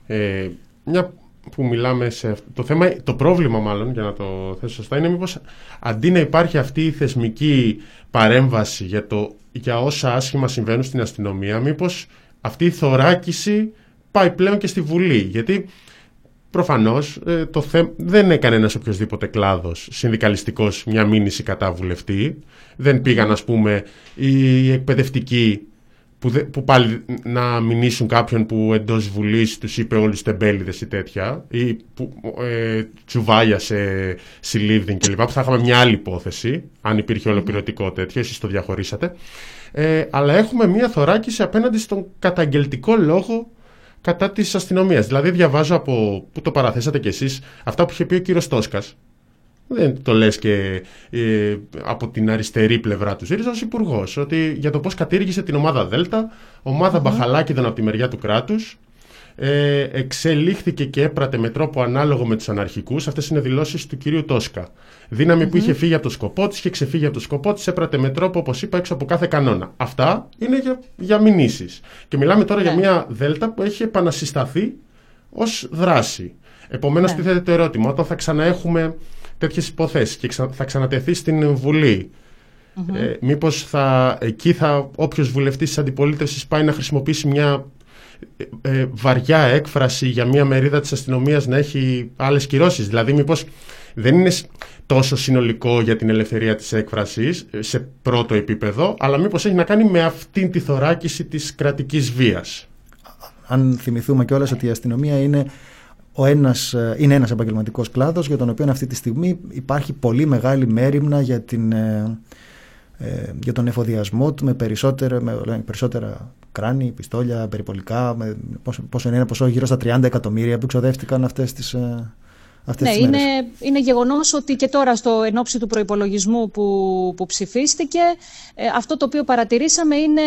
Μια που μιλάμε σε το θέμα, το πρόβλημα μάλλον, για να το θέσω σωστά, είναι μήπως αντί να υπάρχει αυτή η θεσμική παρέμβαση για όσα άσχημα συμβαίνουν στην αστυνομία, μήπως αυτή η θωράκιση πάει πλέον και στη Βουλή. Γιατί προφανώς δεν έκανε ένας οποιοσδήποτε κλάδος συνδικαλιστικός μια μήνυση κατά βουλευτή. Δεν πήγαν, ας πούμε, οι εκπαιδευτικοί που πάλι να μηνύσουν κάποιον που εντός Βουλής τους είπε όλους τεμπέληδες ή τέτοια, ή που τσουβάλια σε συλλήβδιν κλπ. Που θα είχαμε μια άλλη υπόθεση, αν υπήρχε ολοκληρωτικό τέτοιο, εσείς το διαχωρίσατε. Αλλά έχουμε μια θωράκιση απέναντι στον καταγγελτικό λόγο κατά της αστυνομίας. Δηλαδή, διαβάζω από που το παραθέσατε κι εσείς αυτά που είχε πει ο κύριος Τόσκας. Δεν το λες και από την αριστερή πλευρά του ΣΥΡΙΖΑ ως υπουργός, ότι για το πώς κατήργησε την ομάδα Δέλτα, ομάδα Μπαχαλάκηδων από τη μεριά του κράτους, εξελίχθηκε και έπρατε με τρόπο ανάλογο με τους αναρχικούς. Αυτές είναι δηλώσεις του κυρίου Τόσκα. Δύναμη που είχε φύγει από το σκοπό της, είχε ξεφύγει από το σκοπό της, έπρατε με τρόπο, όπως είπα, έξω από κάθε κανόνα. Αυτά είναι για μηνύσεις. Και μιλάμε τώρα για μια Δέλτα που έχει επανασυσταθεί ως δράση. Επομένως, τίθεται το ερώτημα, όταν θα ξαναέχουμε τέτοιες υποθέσεις και θα ξανατεθεί στην Βουλή, μήπως εκεί όποιος βουλευτής της αντιπολίτευσης πάει να χρησιμοποιήσει μια βαριά έκφραση για μια μερίδα της αστυνομίας να έχει άλλες κυρώσεις? Δηλαδή, μήπως δεν είναι τόσο συνολικό για την ελευθερία της έκφρασης σε πρώτο επίπεδο, αλλά μήπως έχει να κάνει με αυτήν τη θωράκιση της κρατικής βίας? Αν θυμηθούμε κιόλας ότι η αστυνομία είναι ένας επαγγελματικός κλάδος για τον οποίο αυτή τη στιγμή υπάρχει πολύ μεγάλη μέριμνα για τον εφοδιασμό του με περισσότερα κράνη, πιστόλια, περιπολικά, πόσο είναι ποσό, γύρω στα 30 εκατομμύρια που ξοδεύτηκαν αυτές τις μέρες. Είναι γεγονός ότι και τώρα εν ώψη του προϋπολογισμού που ψηφίστηκε, αυτό το οποίο παρατηρήσαμε είναι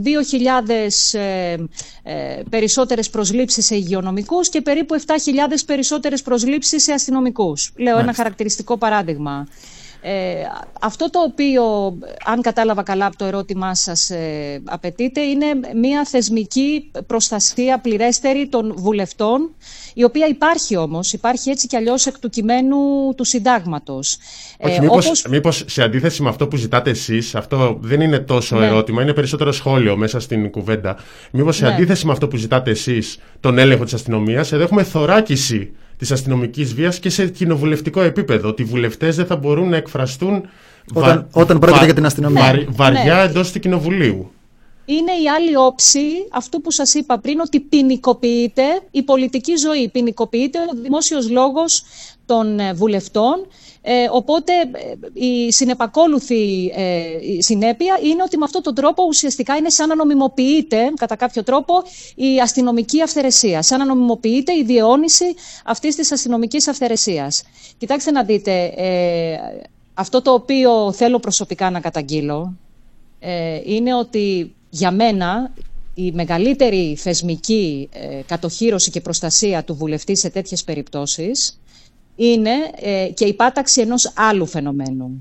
2.000 περισσότερες προσλήψεις σε υγειονομικούς και περίπου 7.000 περισσότερες προσλήψεις σε αστυνομικούς. Λέω ένα χαρακτηριστικό παράδειγμα. Αυτό το οποίο, αν κατάλαβα καλά από το ερώτημά σας, απαιτείται, είναι μια θεσμική προστασία πληρέστερη των βουλευτών, η οποία υπάρχει έτσι κι αλλιώς εκ του κειμένου του συντάγματος. Όχι, μήπως σε αντίθεση με αυτό που ζητάτε εσείς, αυτό δεν είναι τόσο ερώτημα, είναι περισσότερο σχόλιο μέσα στην κουβέντα. Μήπως σε αντίθεση με αυτό που ζητάτε εσείς, τον έλεγχο της αστυνομίας, εδώ έχουμε θωράκιση της αστυνομικής βίας και σε κοινοβουλευτικό επίπεδο, ότι οι βουλευτές δεν θα μπορούν να εκφραστούν όταν πρόκειται για την αστυνομία βαριά εντός του κοινοβουλίου. Είναι η άλλη όψη αυτού που σας είπα πριν, ότι ποινικοποιείται η πολιτική ζωή, ποινικοποιείται ο δημόσιος λόγος των βουλευτών. Οπότε η συνεπακόλουθη συνέπεια είναι ότι με αυτόν τον τρόπο ουσιαστικά είναι σαν να νομιμοποιείται κατά κάποιο τρόπο η αστυνομική αυθαιρεσία, σαν να νομιμοποιείται η διαιώνιση αυτής της αστυνομικής αυθαιρεσίας. Κοιτάξτε να δείτε, αυτό το οποίο θέλω προσωπικά να καταγγείλω είναι ότι για μένα η μεγαλύτερη θεσμική κατοχύρωση και προστασία του βουλευτή σε τέτοιες περιπτώσεις είναι και η πάταξη ενός άλλου φαινομένου,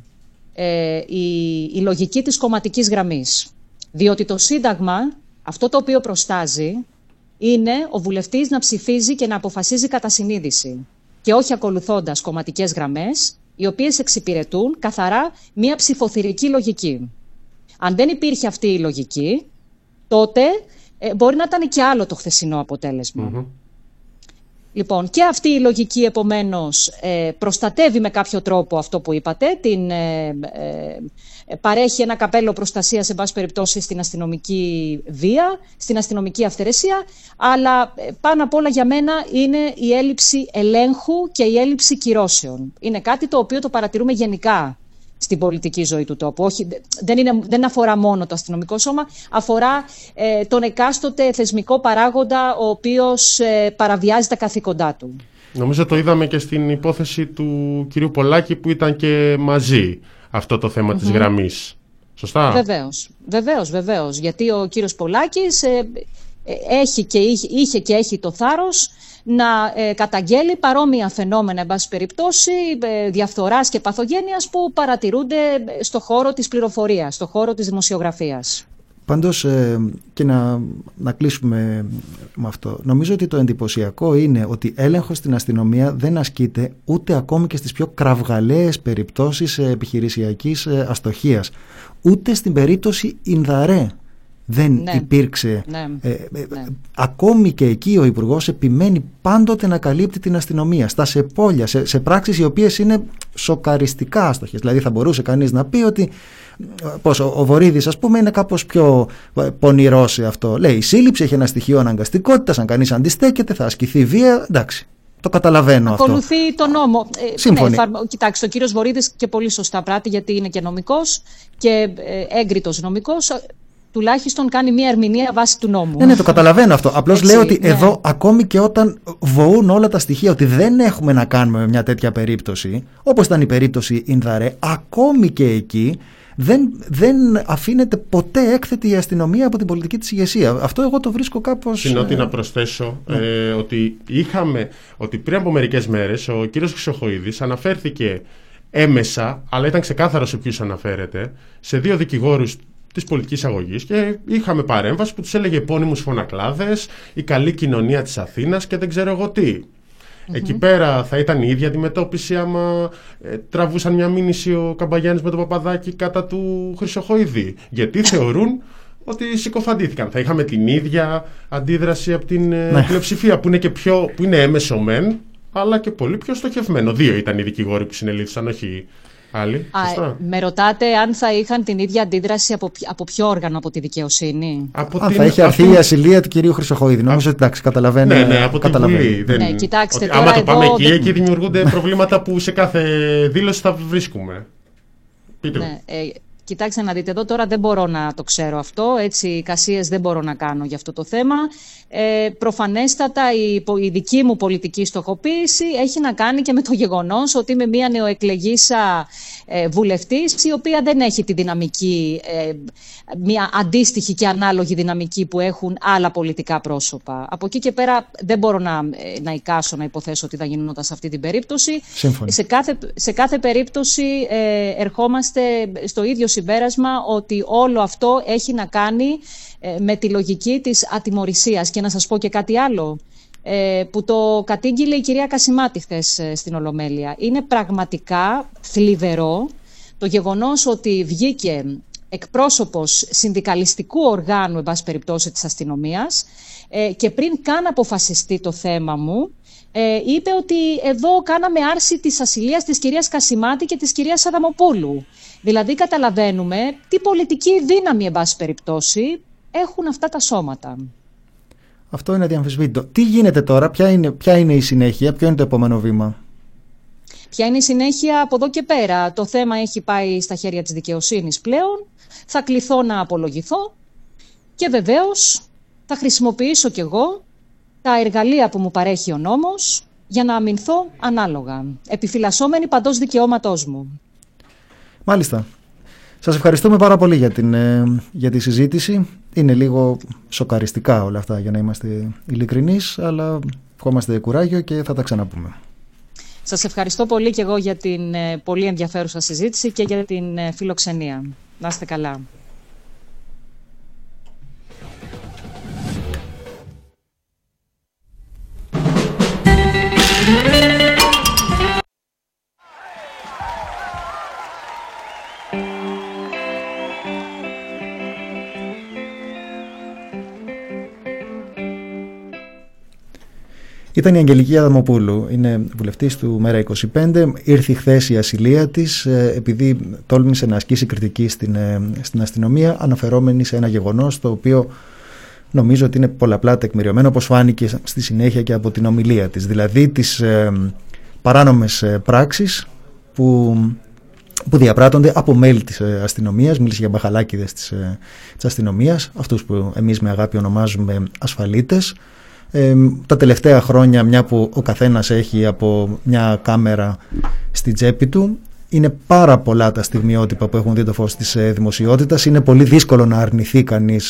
η λογική της κομματικής γραμμής. Διότι το Σύνταγμα, αυτό το οποίο προστάζει, είναι ο βουλευτής να ψηφίζει και να αποφασίζει κατά συνείδηση και όχι ακολουθώντας κομματικές γραμμές, οι οποίες εξυπηρετούν καθαρά μία ψηφοθυρική λογική. Αν δεν υπήρχε αυτή η λογική, τότε μπορεί να ήταν και άλλο το χθεσινό αποτέλεσμα. Λοιπόν, και αυτή η λογική επομένως προστατεύει με κάποιο τρόπο αυτό που είπατε, παρέχει ένα καπέλο προστασίας, σε πάση περιπτώσει, στην αστυνομική βία, στην αστυνομική αυθαιρεσία, αλλά πάνω απ' όλα για μένα είναι η έλλειψη ελέγχου και η έλλειψη κυρώσεων. Είναι κάτι το οποίο το παρατηρούμε γενικά στην πολιτική ζωή του τόπου. Όχι, δεν αφορά μόνο το αστυνομικό σώμα, αφορά τον εκάστοτε θεσμικό παράγοντα ο οποίος παραβιάζει τα καθήκοντά του. Νομίζω το είδαμε και στην υπόθεση του κυρίου Πολάκη που ήταν και μαζί αυτό το θέμα της γραμμής. Σωστά? Βεβαίως. Γιατί ο κύριος Πολάκης είχε και έχει το θάρρος να καταγγέλει παρόμοια φαινόμενα, εν πάση περιπτώσει, διαφθοράς και παθογένειας που παρατηρούνται στο χώρο της πληροφορίας, στο χώρο της δημοσιογραφίας. Πάντως, και να κλείσουμε με αυτό, νομίζω ότι το εντυπωσιακό είναι ότι έλεγχος στην αστυνομία δεν ασκείται ούτε ακόμη και στις πιο κραυγαλαίες περιπτώσεις επιχειρησιακής αστοχίας. Ούτε στην περίπτωση Ινδαρέ δεν υπήρξε. Ακόμη και εκεί ο Υπουργός επιμένει πάντοτε να καλύπτει την αστυνομία στα σεπόλια, σε πράξεις οι οποίες είναι σοκαριστικά άστοχες. Δηλαδή θα μπορούσε κανείς να πει ότι ο Βορίδης, ας πούμε, είναι κάπως πιο πονηρός σε αυτό. Λέει, η σύλληψη έχει ένα στοιχείο αναγκαστικότητας, αν κανείς αντιστέκεται θα ασκηθεί βία. Εντάξει, το καταλαβαίνω αυτό. Ακολουθεί τον νόμο. Σύμφωνοι. Κοιτάξτε, ο κύριος Βορίδης και πολύ σωστά πράττει, γιατί είναι και νομικός και έγκριτος νομικός. Τουλάχιστον κάνει μια ερμηνεία βάσει του νόμου. Ναι, το καταλαβαίνω αυτό. Απλώς λέω ότι εδώ, ακόμη και όταν βοούν όλα τα στοιχεία ότι δεν έχουμε να κάνουμε με μια τέτοια περίπτωση, όπως ήταν η περίπτωση Ινδαρέ, ακόμη και εκεί δεν αφήνεται ποτέ έκθετη η αστυνομία από την πολιτική της ηγεσία. Αυτό εγώ το βρίσκω κάπως... Συνότι να προσθέσω ότι πριν από μερικές μέρες ο κύριος Χρυσοχοΐδης αναφέρθηκε έμεσα, αλλά ήταν ξεκάθαρο σε ποιους αναφέρεται, σε 2 δικηγόρους της πολιτικής αγωγής, και είχαμε παρέμβαση που τους έλεγε επώνυμους φωνακλάδες, η καλή κοινωνία της Αθήνας και δεν ξέρω εγώ τι. Εκεί πέρα θα ήταν η ίδια αντιμετώπιση άμα τραβούσαν μια μήνυση ο Καμπαγιάννης με τον Παπαδάκη κατά του Χρυσοχοΐδη. Γιατί θεωρούν ότι συκοφαντήθηκαν. Θα είχαμε την ίδια αντίδραση από την πλειοψηφία που είναι έμεσο μεν, αλλά και πολύ πιο στοχευμένο. 2 ήταν οι δικηγόροι που συνελήφθησαν, όχι άλλοι. Με ρωτάτε αν θα είχαν την ίδια αντίδραση από ποιο όργανο, από τη δικαιοσύνη? Θα είχε αρθεί η ασυλία του κυρίου Χρυσοχοΐδη. Νομίζω ότι εντάξει, καταλαβαίνω. Ναι, από την Βουλή. Κοιτάξτε, άμα το πάμε εκεί δημιουργούνται προβλήματα που σε κάθε δήλωση θα βρίσκουμε. Πείτε. Κοιτάξτε να δείτε, εδώ τώρα δεν μπορώ να το ξέρω αυτό, έτσι εικασίες δεν μπορώ να κάνω για αυτό το θέμα. Προφανέστατα η δική μου πολιτική στοχοποίηση έχει να κάνει και με το γεγονός ότι είμαι μια νεοεκλεγήσα βουλευτής, η οποία δεν έχει τη δυναμική, μια αντίστοιχη και ανάλογη δυναμική που έχουν άλλα πολιτικά πρόσωπα. Από εκεί και πέρα δεν μπορώ να εικάσω, να υποθέσω ότι θα γινόταν σε αυτή την περίπτωση. Σε κάθε περίπτωση ερχόμαστε στο ίδιο συμπέρασμα, ότι όλο αυτό έχει να κάνει με τη λογική της ατιμωρησίας. Και να σας πω και κάτι άλλο που το κατήγγειλε η κυρία Κασιμάτη χθες στην Ολομέλεια. Είναι πραγματικά θλιβερό το γεγονός ότι βγήκε εκπρόσωπος συνδικαλιστικού οργάνου, εν πάση περιπτώσει, της αστυνομίας, και πριν καν αποφασιστεί το θέμα μου, είπε ότι εδώ κάναμε άρση της ασυλίας της κυρίας Κασιμάτη και της κυρίας Αδαμοπούλου. Δηλαδή καταλαβαίνουμε τι πολιτική δύναμη, εν πάση περιπτώσει, έχουν αυτά τα σώματα. Αυτό είναι αδιαμφισβήτητο. Τι γίνεται τώρα, ποια είναι η συνέχεια, ποιο είναι το επόμενο βήμα? Ποια είναι η συνέχεια από εδώ και πέρα? Το θέμα έχει πάει στα χέρια της δικαιοσύνης πλέον. Θα κληθώ να απολογηθώ και βεβαίως θα χρησιμοποιήσω κι εγώ τα εργαλεία που μου παρέχει ο νόμος για να αμυνθώ ανάλογα, επιφυλασσόμενη παντός δικαιώματός μου. Μάλιστα. Σας ευχαριστούμε πάρα πολύ για τη συζήτηση. Είναι λίγο σοκαριστικά όλα αυτά, για να είμαστε ειλικρινείς, αλλά ευχόμαστε κουράγιο και θα τα ξαναπούμε. Σας ευχαριστώ πολύ και εγώ για την πολύ ενδιαφέρουσα συζήτηση και για την φιλοξενία. Να είστε καλά. Ήταν η Αγγελική Αδαμοπούλου, είναι βουλευτής του ΜΕΡΑ25. Ήρθε χθες η ασυλία της επειδή τόλμησε να ασκήσει κριτική στην αστυνομία, αναφερόμενη σε ένα γεγονός το οποίο νομίζω ότι είναι πολλαπλά τεκμηριωμένο, όπως φάνηκε στη συνέχεια και από την ομιλία της. Δηλαδή τις παράνομες πράξεις που που διαπράττονται από μέλη της αστυνομίας. Μίλησε για μπαχαλάκηδες της αστυνομίας, αυτούς που εμείς με αγάπη ονομάζουμε ασφαλίτες. Τα τελευταία χρόνια, μια που ο καθένας έχει από μια κάμερα στην τσέπη του, είναι πάρα πολλά τα στιγμιότυπα που έχουν δει το φως της δημοσιότητας. Είναι πολύ δύσκολο να αρνηθεί κανείς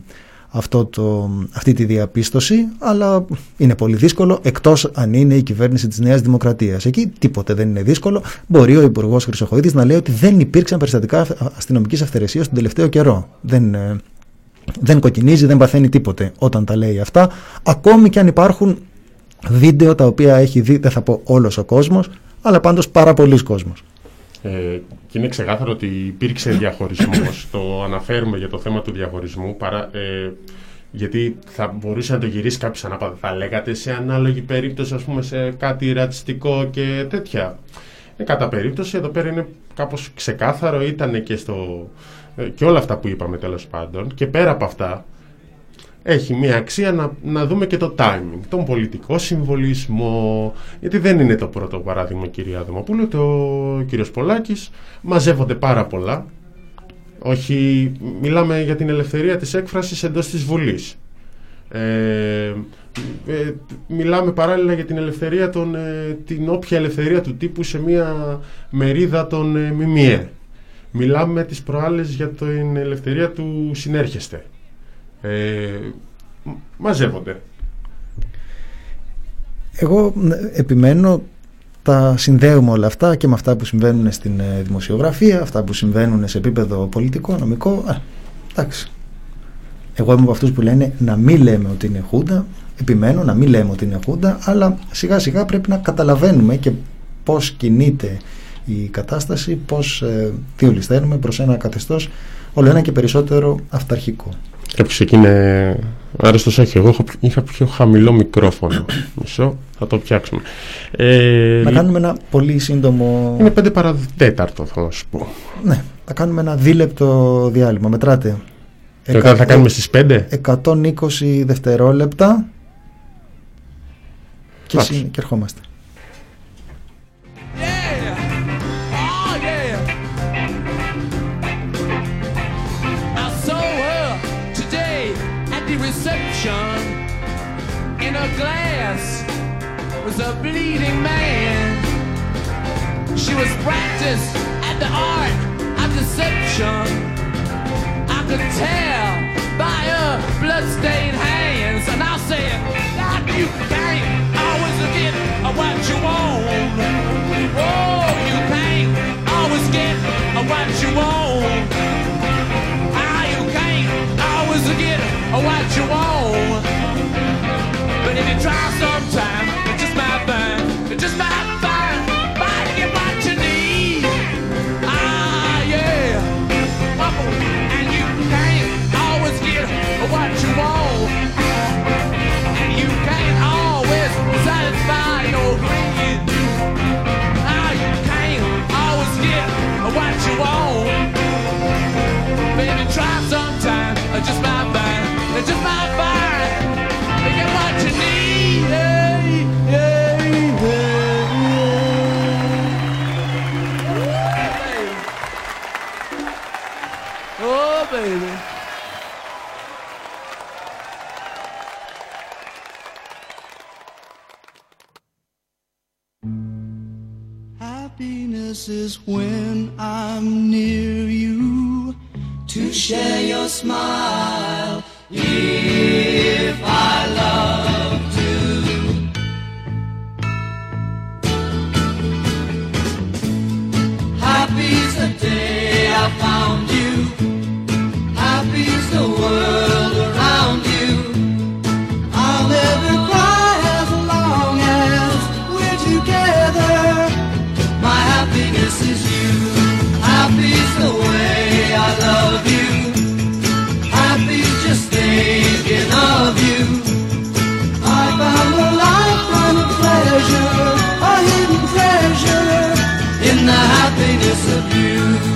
αυτή τη διαπίστωση, αλλά είναι πολύ δύσκολο, εκτός αν είναι η κυβέρνηση της Νέας Δημοκρατίας. Εκεί τίποτε δεν είναι δύσκολο. Μπορεί ο Υπουργός Χρυσοχοΐδης να λέει ότι δεν υπήρξαν περιστατικά αστυνομικής αυθαιρεσίας τον τελευταίο καιρό. Δεν κοκκινίζει, δεν παθαίνει τίποτε όταν τα λέει αυτά, ακόμη και αν υπάρχουν βίντεο τα οποία έχει δει, δεν θα πω όλος ο κόσμος, αλλά πάντως πάρα πολλοί κόσμος. Και είναι ξεκάθαρο ότι υπήρξε διαχωρισμός. Το αναφέρουμε για το θέμα του διαχωρισμού, γιατί θα μπορούσε να το γυρίσει κάποιος ανάποδα. Θα λέγατε σε ανάλογη περίπτωση, ας πούμε, σε κάτι ρατσιστικό και τέτοια. Κατά περίπτωση, εδώ πέρα είναι κάπως ξεκάθαρο, ήταν και όλα αυτά που είπαμε τέλος πάντων. Και πέρα από αυτά, έχει μια αξία να δούμε και το timing, τον πολιτικό συμβολισμό, γιατί δεν είναι το πρώτο παράδειγμα, κυρία Δημοπούλου. Ο κύριος Πολάκης, μαζεύονται πάρα πολλά. Όχι, μιλάμε για την ελευθερία της έκφρασης εντός της Βουλής. Μιλάμε παράλληλα για την ελευθερία την όποια ελευθερία του τύπου σε μια μερίδα των ΜΜΕ. Μιλάμε τις προάλλες για την ελευθερία του συνέρχεστε. Μαζεύονται. Εγώ επιμένω, τα συνδέουμε όλα αυτά και με αυτά που συμβαίνουν στην δημοσιογραφία, αυτά που συμβαίνουν σε επίπεδο πολιτικό, νομικό. Εντάξει. Εγώ είμαι από αυτούς που λένε να μην λέμε ότι είναι Χούντα. Επιμένω να μην λέμε ότι είναι Χούντα, αλλά σιγά σιγά πρέπει να καταλαβαίνουμε και πώς κινείται η κατάσταση, πώς διολυσθαίνουμε προς ένα καθεστώς όλο ένα και περισσότερο αυταρχικό. Κάποιος εκεί είναι άρρωστος, όχι, εγώ είχα πιο χαμηλό μικρόφωνο. Μισό, θα το φτιάξουμε. Να κάνουμε ένα πολύ σύντομο... Είναι 5 παρά τέταρτο, θα σου πω. Ναι, θα κάνουμε ένα δίλεπτο διάλειμμα. Μετράτε. Θα κάνουμε στις 5. 120 δευτερόλεπτα και ερχόμαστε. In a glass was a bleeding man. She was practiced at the art of deception. I could tell by her bloodstained hands. And I said, God, you can't always get what you want. Oh, you can't always get what you want. Ah, you can't always get what you want. But if you try sometime, it just might find, it just might find, might get what you need. Ah, yeah. And you can't always get what you want. And you can't always satisfy your greed. Ah, you can't always get what you want. But if you try sometime, it just might find, it just might find. Get what you need, hey, hey, hey, hey. Oh, baby. Happiness is when I'm near you to share your smile. If I love to, happy's the day I found you, happy's the world around you. I'll never cry as long as we're together. My happiness is you, happy's the way I love you. Just thinking of you, I found a lifetime of pleasure, a hidden treasure in the happiness of you.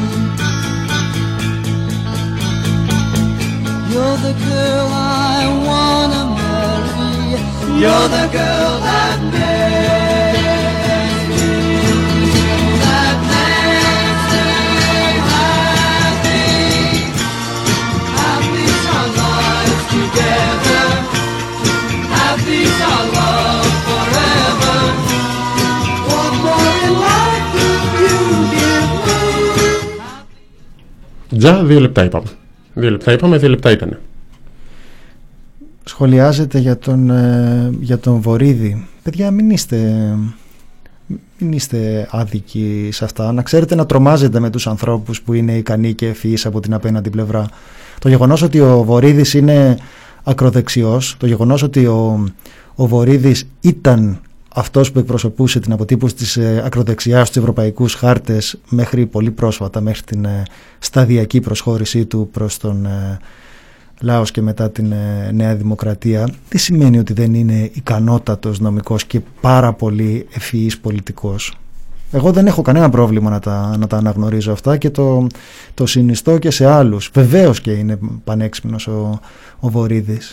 You're the girl I wanna marry, you're the girl that makes me, that makes me. Τζα, 2 λεπτά είπαμε. 2 λεπτά είπαμε, 2 λεπτά ήτανε. Σχολιάζετε για τον Βορίδη. Παιδιά, μην είστε άδικοι σε αυτά. Να ξέρετε να τρομάζετε με τους ανθρώπους που είναι ικανοί και ευφυείς από την απέναντι πλευρά. Το γεγονός ότι ο Βορίδης είναι ακροδεξιός, το γεγονός ότι ο Βορίδης ήταν αυτός που εκπροσωπούσε την αποτύπωση της ακροδεξιάς στους ευρωπαϊκούς χάρτες μέχρι πολύ πρόσφατα, μέχρι την σταδιακή προσχώρησή του προς τον Λάος και μετά την Νέα Δημοκρατία, τι σημαίνει ότι δεν είναι ικανότατος νομικός και πάρα πολύ ευφυής πολιτικός. Εγώ δεν έχω κανένα πρόβλημα να τα αναγνωρίζω αυτά και το συνιστώ και σε άλλους. Βεβαίως και είναι πανέξυπνος ο Βορίδης.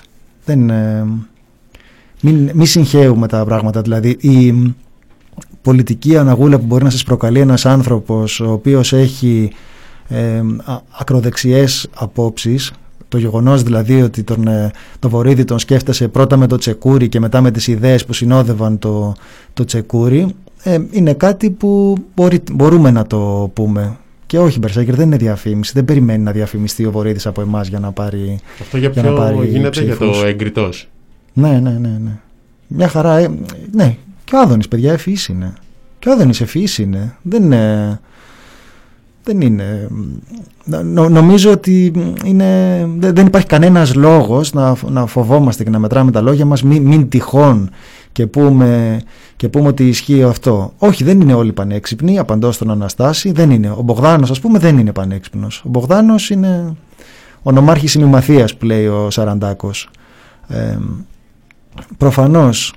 Μην συγχαίουμε τα πράγματα. Δηλαδή η πολιτική αναγούλα που μπορεί να σας προκαλεί ένας άνθρωπος ο οποίος έχει ακροδεξιές απόψεις, το γεγονός δηλαδή ότι το Βορίδη τον σκέφτεσαι πρώτα με το Τσεκούρι και μετά με τις ιδέες που συνόδευαν το Τσεκούρι, είναι κάτι που μπορούμε να το πούμε. Και όχι, Μπερσέκερ, δεν είναι διαφήμιση. Δεν περιμένει να διαφημιστεί ο Βορίδης από εμάς για να πάρει. Αυτό για ποιο γίνεται, για το εγκριτός. Ναι. Μια χαρά. Ναι, και ο Άδωνης, παιδιά, ευφυής είναι. Και ο Άδωνης ευφυής είναι. Δεν είναι. Νομίζω ότι δεν υπάρχει κανένας λόγος να φοβόμαστε και να μετράμε τα λόγια μας, μην τυχόν και πούμε ότι ισχύει αυτό. Όχι, δεν είναι όλοι πανέξυπνοι, απαντώ στον Αναστάση, δεν είναι. Ο Μπογδάνος, ας πούμε, δεν είναι πανέξυπνος. Ο Μπογδάνος είναι ο νομάρχης ημιμαθίας που λέει ο Σαραντάκος. Προφανώς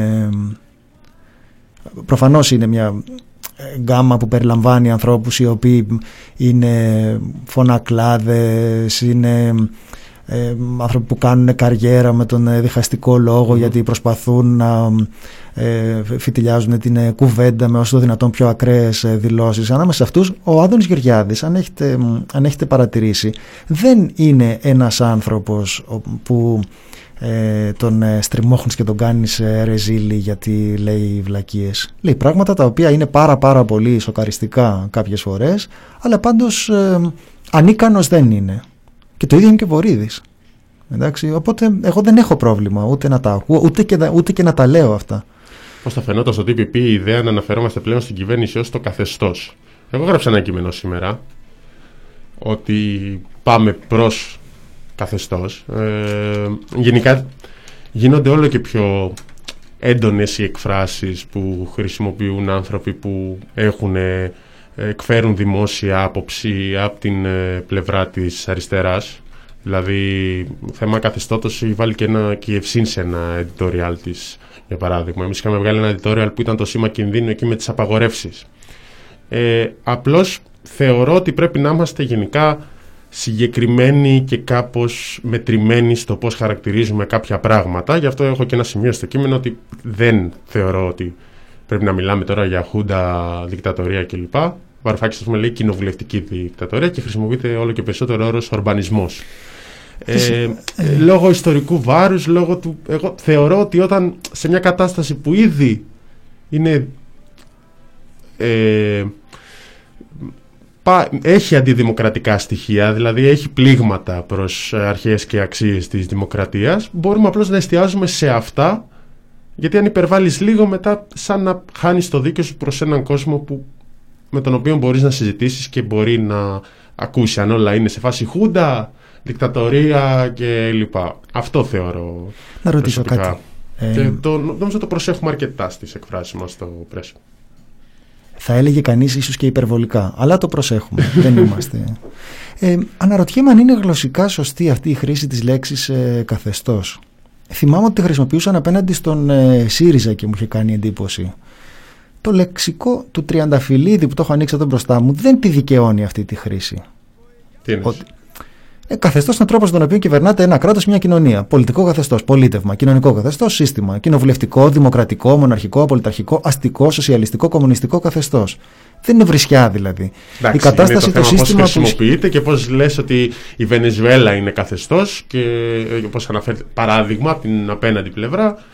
είναι μια γκάμα που περιλαμβάνει ανθρώπους οι οποίοι είναι φωνακλάδες, είναι άνθρωποι που κάνουν καριέρα με τον διχαστικό λόγο γιατί προσπαθούν να φιτιλιάζουν την κουβέντα με όσο το δυνατόν πιο ακραίες δηλώσεις. Ανάμεσα σε αυτούς ο Άδωνης Γεωργιάδης, αν έχετε παρατηρήσει, δεν είναι ένας άνθρωπος που τον στριμώχνεις και τον κάνεις ρεζίλι γιατί λέει βλακίες. Λέει πράγματα τα οποία είναι πάρα πολύ σοκαριστικά κάποιες φορές, αλλά πάντως ανίκανος δεν είναι. Και το ίδιο είναι και ο Βορίδης. Εντάξει, οπότε εγώ δεν έχω πρόβλημα ούτε να τα ακούω ούτε και να τα λέω αυτά. Πώς θα φαινόταν στο TPP η ιδέα να αναφερόμαστε πλέον στην κυβέρνηση ως το καθεστώς? Εγώ έγραψα ένα κείμενο σήμερα ότι πάμε προς καθεστώς. Γενικά γίνονται όλο και πιο έντονες οι εκφράσεις που χρησιμοποιούν άνθρωποι που εκφέρουν δημόσια άποψη από την πλευρά της αριστεράς. Δηλαδή θέμα καθεστώτος έχει βάλει και η Ευσύν σε ένα editorial της, για παράδειγμα. Εμείς είχαμε βγάλει ένα editorial που ήταν το σήμα κινδύνου εκεί με τις απαγορεύσεις. Απλώς θεωρώ ότι πρέπει να είμαστε γενικά συγκεκριμένοι και κάπως μετρημένοι στο πώς χαρακτηρίζουμε κάποια πράγματα. Γι' αυτό έχω και ένα σημείο στο κείμενο ότι δεν θεωρώ ότι πρέπει να μιλάμε τώρα για χούντα, δικτατορία κλπ. Ο Βαρουφάκης, ας πούμε, λέει κοινοβουλευτική δικτατορία και χρησιμοποιείται όλο και περισσότερο όρος ορμπανισμός. Λόγω ιστορικού βάρους, εγώ θεωρώ ότι όταν σε μια κατάσταση που ήδη είναι έχει αντιδημοκρατικά στοιχεία, δηλαδή έχει πλήγματα προς αρχές και αξίες της δημοκρατίας, μπορούμε απλώς να εστιάζουμε σε αυτά, γιατί αν υπερβάλλεις λίγο μετά σαν να χάνεις το δίκιο σου προς έναν κόσμο με τον οποίο μπορείς να συζητήσεις και μπορεί να ακούσει αν όλα είναι σε φάση χούντα, δικτατορία κλπ. Αυτό θεωρώ. Να ρωτήσω κάτι. Και νομίζω το προσέχουμε αρκετά στις εκφράσεις μας στο πρέσβο. Θα έλεγε κανείς ίσως και υπερβολικά, αλλά το προσέχουμε. Δεν είμαστε. Αναρωτιέμαι αν είναι γλωσσικά σωστή αυτή η χρήση της λέξης καθεστώς. Θυμάμαι ότι τη χρησιμοποιούσαν απέναντι στον ΣΥΡΙΖΑ και μου είχε κάνει εντύπωση. Το λεξικό του Τριανταφυλλίδη που το έχω ανοίξει εδώ μπροστά μου δεν τη δικαιώνει αυτή τη χρήση. Τι είναι? Καθεστώς είναι ο τρόπος τον οποίο κυβερνάται ένα κράτος, μια κοινωνία. Πολιτικό καθεστώς, πολίτευμα, κοινωνικό καθεστώς, σύστημα. Κοινοβουλευτικό, δημοκρατικό, μοναρχικό, απολυταρχικό, αστικό, σοσιαλιστικό, κομμουνιστικό καθεστώς. Δεν είναι βρισιά δηλαδή. Εντάξει, η κατάσταση, είναι το σύστημα πώς χρησιμοποιείται και πώς λες ότι η Βενεζουέλα είναι καθεστώς και πώς αναφέρεται παράδειγμα από την απέναντι πλευρά.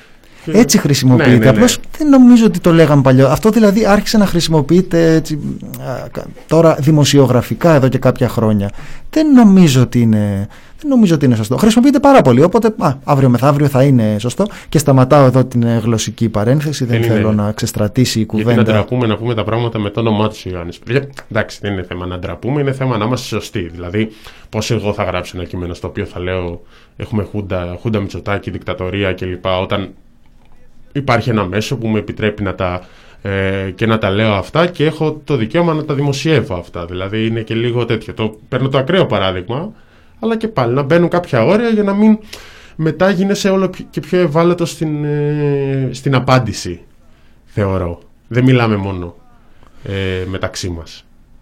Έτσι χρησιμοποιείται. Ναι. Απλώς δεν νομίζω ότι το λέγαμε παλιό. Αυτό δηλαδή άρχισε να χρησιμοποιείται έτσι, τώρα δημοσιογραφικά εδώ και κάποια χρόνια. Δεν νομίζω ότι είναι σωστό. Χρησιμοποιείται πάρα πολύ. Οπότε αύριο μεθαύριο θα είναι σωστό. Και σταματάω εδώ την γλωσσική παρένθεση. Δεν θέλω να ξεστρατήσει η κουβέντα. Γιατί να ντραπούμε να πούμε τα πράγματα με το όνομά του, Ιωάννης. Εντάξει, δεν είναι θέμα να ντραπούμε, είναι θέμα να είμαστε σωστοί. Δηλαδή, πώς εγώ θα γράψω ένα κείμενο στο οποίο θα λέω έχουμε Χούντα Μητσοτάκη, δικτατορία κλπ. Όταν υπάρχει ένα μέσο που μου επιτρέπει και να τα λέω αυτά και έχω το δικαίωμα να τα δημοσιεύω αυτά. Δηλαδή είναι και λίγο τέτοιο. Παίρνω το ακραίο παράδειγμα, αλλά και πάλι να μπαίνουν κάποια όρια για να μην μετά γίνεσαι όλο και πιο ευάλωτο στην απάντηση, θεωρώ. Δεν μιλάμε μόνο μεταξύ μας.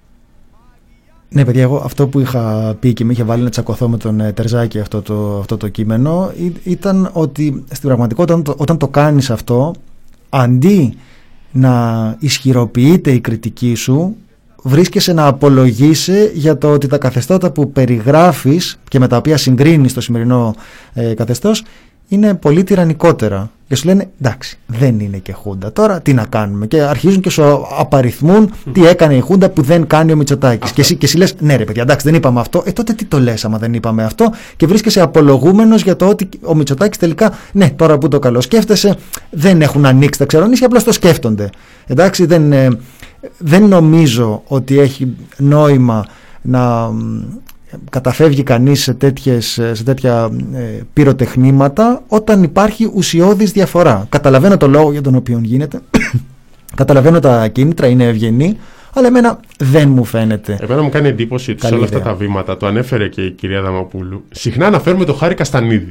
Ναι, παιδιά, εγώ αυτό που είχα πει και με είχε βάλει να τσακωθώ με τον Τερζάκη αυτό το κείμενο ήταν ότι στην πραγματικότητα όταν το κάνεις αυτό, αντί να ισχυροποιείται η κριτική σου, βρίσκεσαι να απολογείσαι για το ότι τα καθεστώτα που περιγράφεις και με τα οποία συγκρίνεις το σημερινό καθεστώς είναι πολύ τυραννικότερα. Και σου λένε εντάξει, δεν είναι και Χούντα. Τώρα τι να κάνουμε. Και αρχίζουν και σου απαριθμούν τι έκανε η Χούντα που δεν κάνει ο Μητσοτάκης. Και εσύ λες ναι, ρε παιδιά, εντάξει, δεν είπαμε αυτό. Τότε τι το λες άμα δεν είπαμε αυτό. Και βρίσκεσαι απολογούμενος για το ότι ο Μητσοτάκης τελικά, ναι, τώρα που το καλό σκέφτεσαι, δεν έχουν ανοίξει τα ξερονίσια, απλώς το σκέφτονται. Εντάξει, δεν νομίζω ότι έχει νόημα να καταφεύγει κανείς σε τέτοια πυροτεχνήματα όταν υπάρχει ουσιώδης διαφορά. Καταλαβαίνω το λόγο για τον οποίο γίνεται, καταλαβαίνω τα κίνητρα, είναι ευγενή, αλλά εμένα δεν μου φαίνεται. Εμένα μου κάνει εντύπωση ότι σε όλα αυτά τα βήματα, το ανέφερε και η κυρία Δαμαπούλου, συχνά αναφέρουμε τον Χάρη Καστανίδη.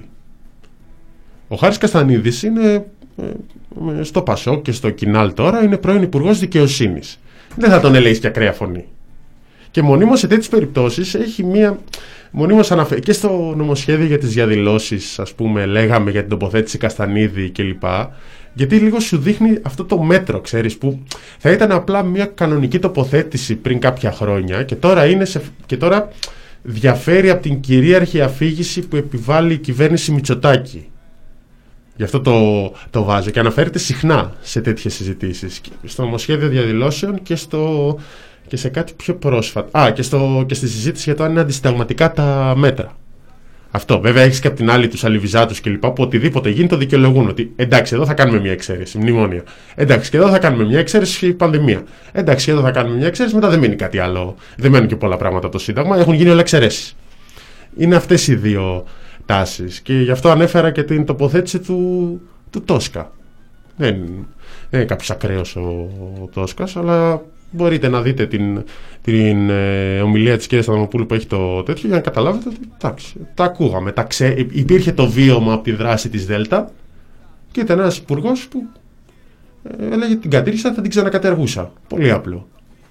Ο Χάρης Καστανίδης είναι στο ΠΑΣΟΚ και στο Κινάλ τώρα, είναι πρώην Υπουργός Δικαιοσύνης. Δεν θα τον έλεγες και ακραία φωνή. Και μονίμως σε τέτοιες περιπτώσεις έχει μονίμως αναφέρει και στο νομοσχέδιο για τις διαδηλώσεις, ας πούμε, λέγαμε για την τοποθέτηση Καστανίδη κλπ. Γιατί λίγο σου δείχνει αυτό το μέτρο, ξέρεις, που θα ήταν απλά μια κανονική τοποθέτηση πριν κάποια χρόνια και τώρα διαφέρει από την κυρίαρχη αφήγηση που επιβάλλει η κυβέρνηση Μητσοτάκη. Γι' αυτό το βάζω και αναφέρεται συχνά σε τέτοιες συζητήσεις. Στο νομοσχέδιο διαδηλώσεων και σε κάτι πιο πρόσφατα. Και στη συζήτηση για το αν είναι αντισυνταγματικά τα μέτρα. Αυτό. Βέβαια, έχεις και από την άλλη τους αλιβιζάτους κλπ. Που οτιδήποτε γίνει το δικαιολογούν. Ότι εντάξει, εδώ θα κάνουμε μια εξαίρεση. Μνημόνια. Εντάξει, και εδώ θα κάνουμε μια εξαίρεση. Πανδημία. Εντάξει, και εδώ θα κάνουμε μια εξαίρεση. Μετά δεν μένει κάτι άλλο. Δεν μένουν και πολλά πράγματα από το Σύνταγμα. Έχουν γίνει όλα εξαιρέσεις. Είναι αυτές οι δύο τάσεις. Και γι' αυτό ανέφερα και την τοποθέτηση του Τόσκα. Δεν είναι κάποιος ακραίος ο Τόσκας, αλλά μπορείτε να δείτε την ομιλία της κυρίας Αδαμοπούλου που έχει το τέτοιο για να καταλάβετε ότι εντάξει, τα ακούγαμε. Υπήρχε το βίωμα από τη δράση της Δέλτα και ήταν ένας υπουργός που έλεγε την κατήργησα, θα την ξανακατεργούσα. Πολύ απλό.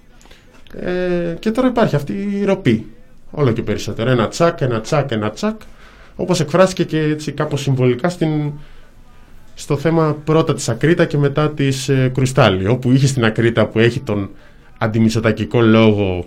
Και τώρα υπάρχει αυτή η ροπή. Όλο και περισσότερο. Ένα τσακ. Όπως εκφράστηκε και έτσι κάπως συμβολικά στο θέμα πρώτα της Ακρίτα και μετά της Κρουστάλη, όπου είχε στην Ακρίτα που έχει τον αντιμητσοτακικό λόγο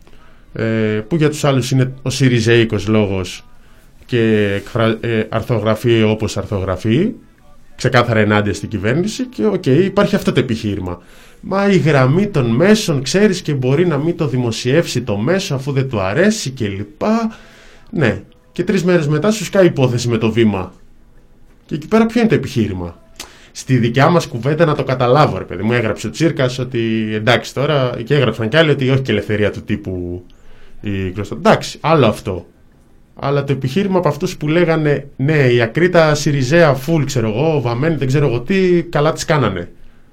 που για τους άλλους είναι ο Συριζέικος λόγος και αρθογραφεί όπως αρθογραφεί, ξεκάθαρα ενάντια στην κυβέρνηση και υπάρχει αυτό το επιχείρημα. Μα η γραμμή των μέσων, ξέρεις, και μπορεί να μην το δημοσιεύσει το μέσο αφού δεν του αρέσει κλπ. Ναι, και 3 μέρες μετά σου σκάει υπόθεση με το Βήμα. Και εκεί πέρα ποιο είναι το επιχείρημα? Στη δικιά μας κουβέντα να το καταλάβω, ρε παιδί μου. Έγραψε ο Τσίρκας ότι εντάξει τώρα, και έγραψαν κι άλλοι ότι όχι και ελευθερία του τύπου η Κρόστα. Εντάξει, άλλο αυτό. Αλλά το επιχείρημα από αυτούς που λέγανε ναι, η Ακρίτα Σιριζέα φουλ, ξέρω εγώ, βαμμένη, δεν ξέρω εγώ τι, καλά τις κάνανε.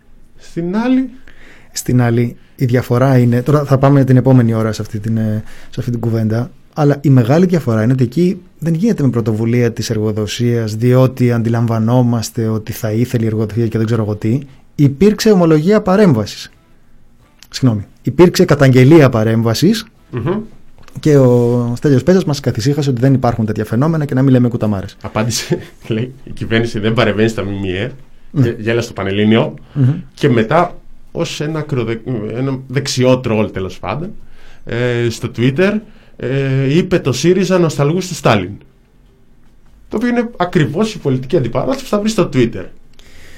Στην άλλη, η διαφορά είναι. Τώρα θα πάμε την επόμενη ώρα σε αυτή την κουβέντα. Αλλά η μεγάλη διαφορά είναι ότι εκεί δεν γίνεται με πρωτοβουλία της εργοδοσίας, διότι αντιλαμβανόμαστε ότι θα ήθελε η εργοδοσία και δεν ξέρω εγώ τι. Υπήρξε ομολογία παρέμβασης. Συγγνώμη. Υπήρξε καταγγελία παρέμβασης και ο Στέλιος Πέτσας μας καθησύχασε ότι δεν υπάρχουν τέτοια φαινόμενα και να μην λέμε κουταμάρες. Απάντησε, λέει, η κυβέρνηση δεν παρεμβαίνει στα ΜΜΕ, γέλα στο Πανελλήνιο και μετά ως ένα δεξιό τρόλ τέλος πάντων στο Twitter είπε το ΣΥΡΙΖΑ νοσταλγούς του Στάλιν. Το οποίο είναι ακριβώς η πολιτική αντιπαράθεση που θα βρει στο Twitter.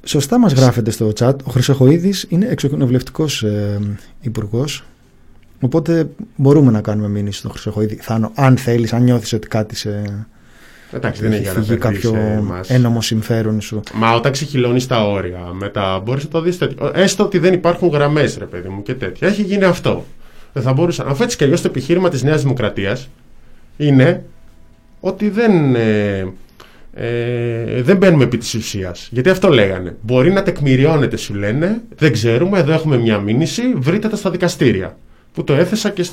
Σωστά μας γράφετε στο chat, ο Χρυσοχοΐδης είναι εξοκοινοβουλευτικός υπουργός, οπότε μπορούμε να κάνουμε μήνυση στο Χρυσοχοΐδη. Θάνο, αν θέλεις, αν νιώθεις ότι κάτι σε... Εντάξει, δεν έχει φύγει κάποιο ένομο συμφέρον σου. Μα όταν ξεχυλώνεις τα όρια, μετά μπορείς να το δεις τέτοιο. Έστω ότι δεν υπάρχουν γραμμές, ρε παιδί μου, και τέτοια. Έχει γίνει αυτό. Δεν θα μπορούσα. Αφού έτσι κι αλλιώς το επιχείρημα της Νέας Δημοκρατίας είναι ότι δεν μπαίνουμε επί της ουσίας. Γιατί αυτό λέγανε. Μπορεί να τεκμηριώνεται, σου λένε. Δεν ξέρουμε, εδώ έχουμε μια μήνυση, βρείτε τα στα δικαστήρια. Που το έθεσα και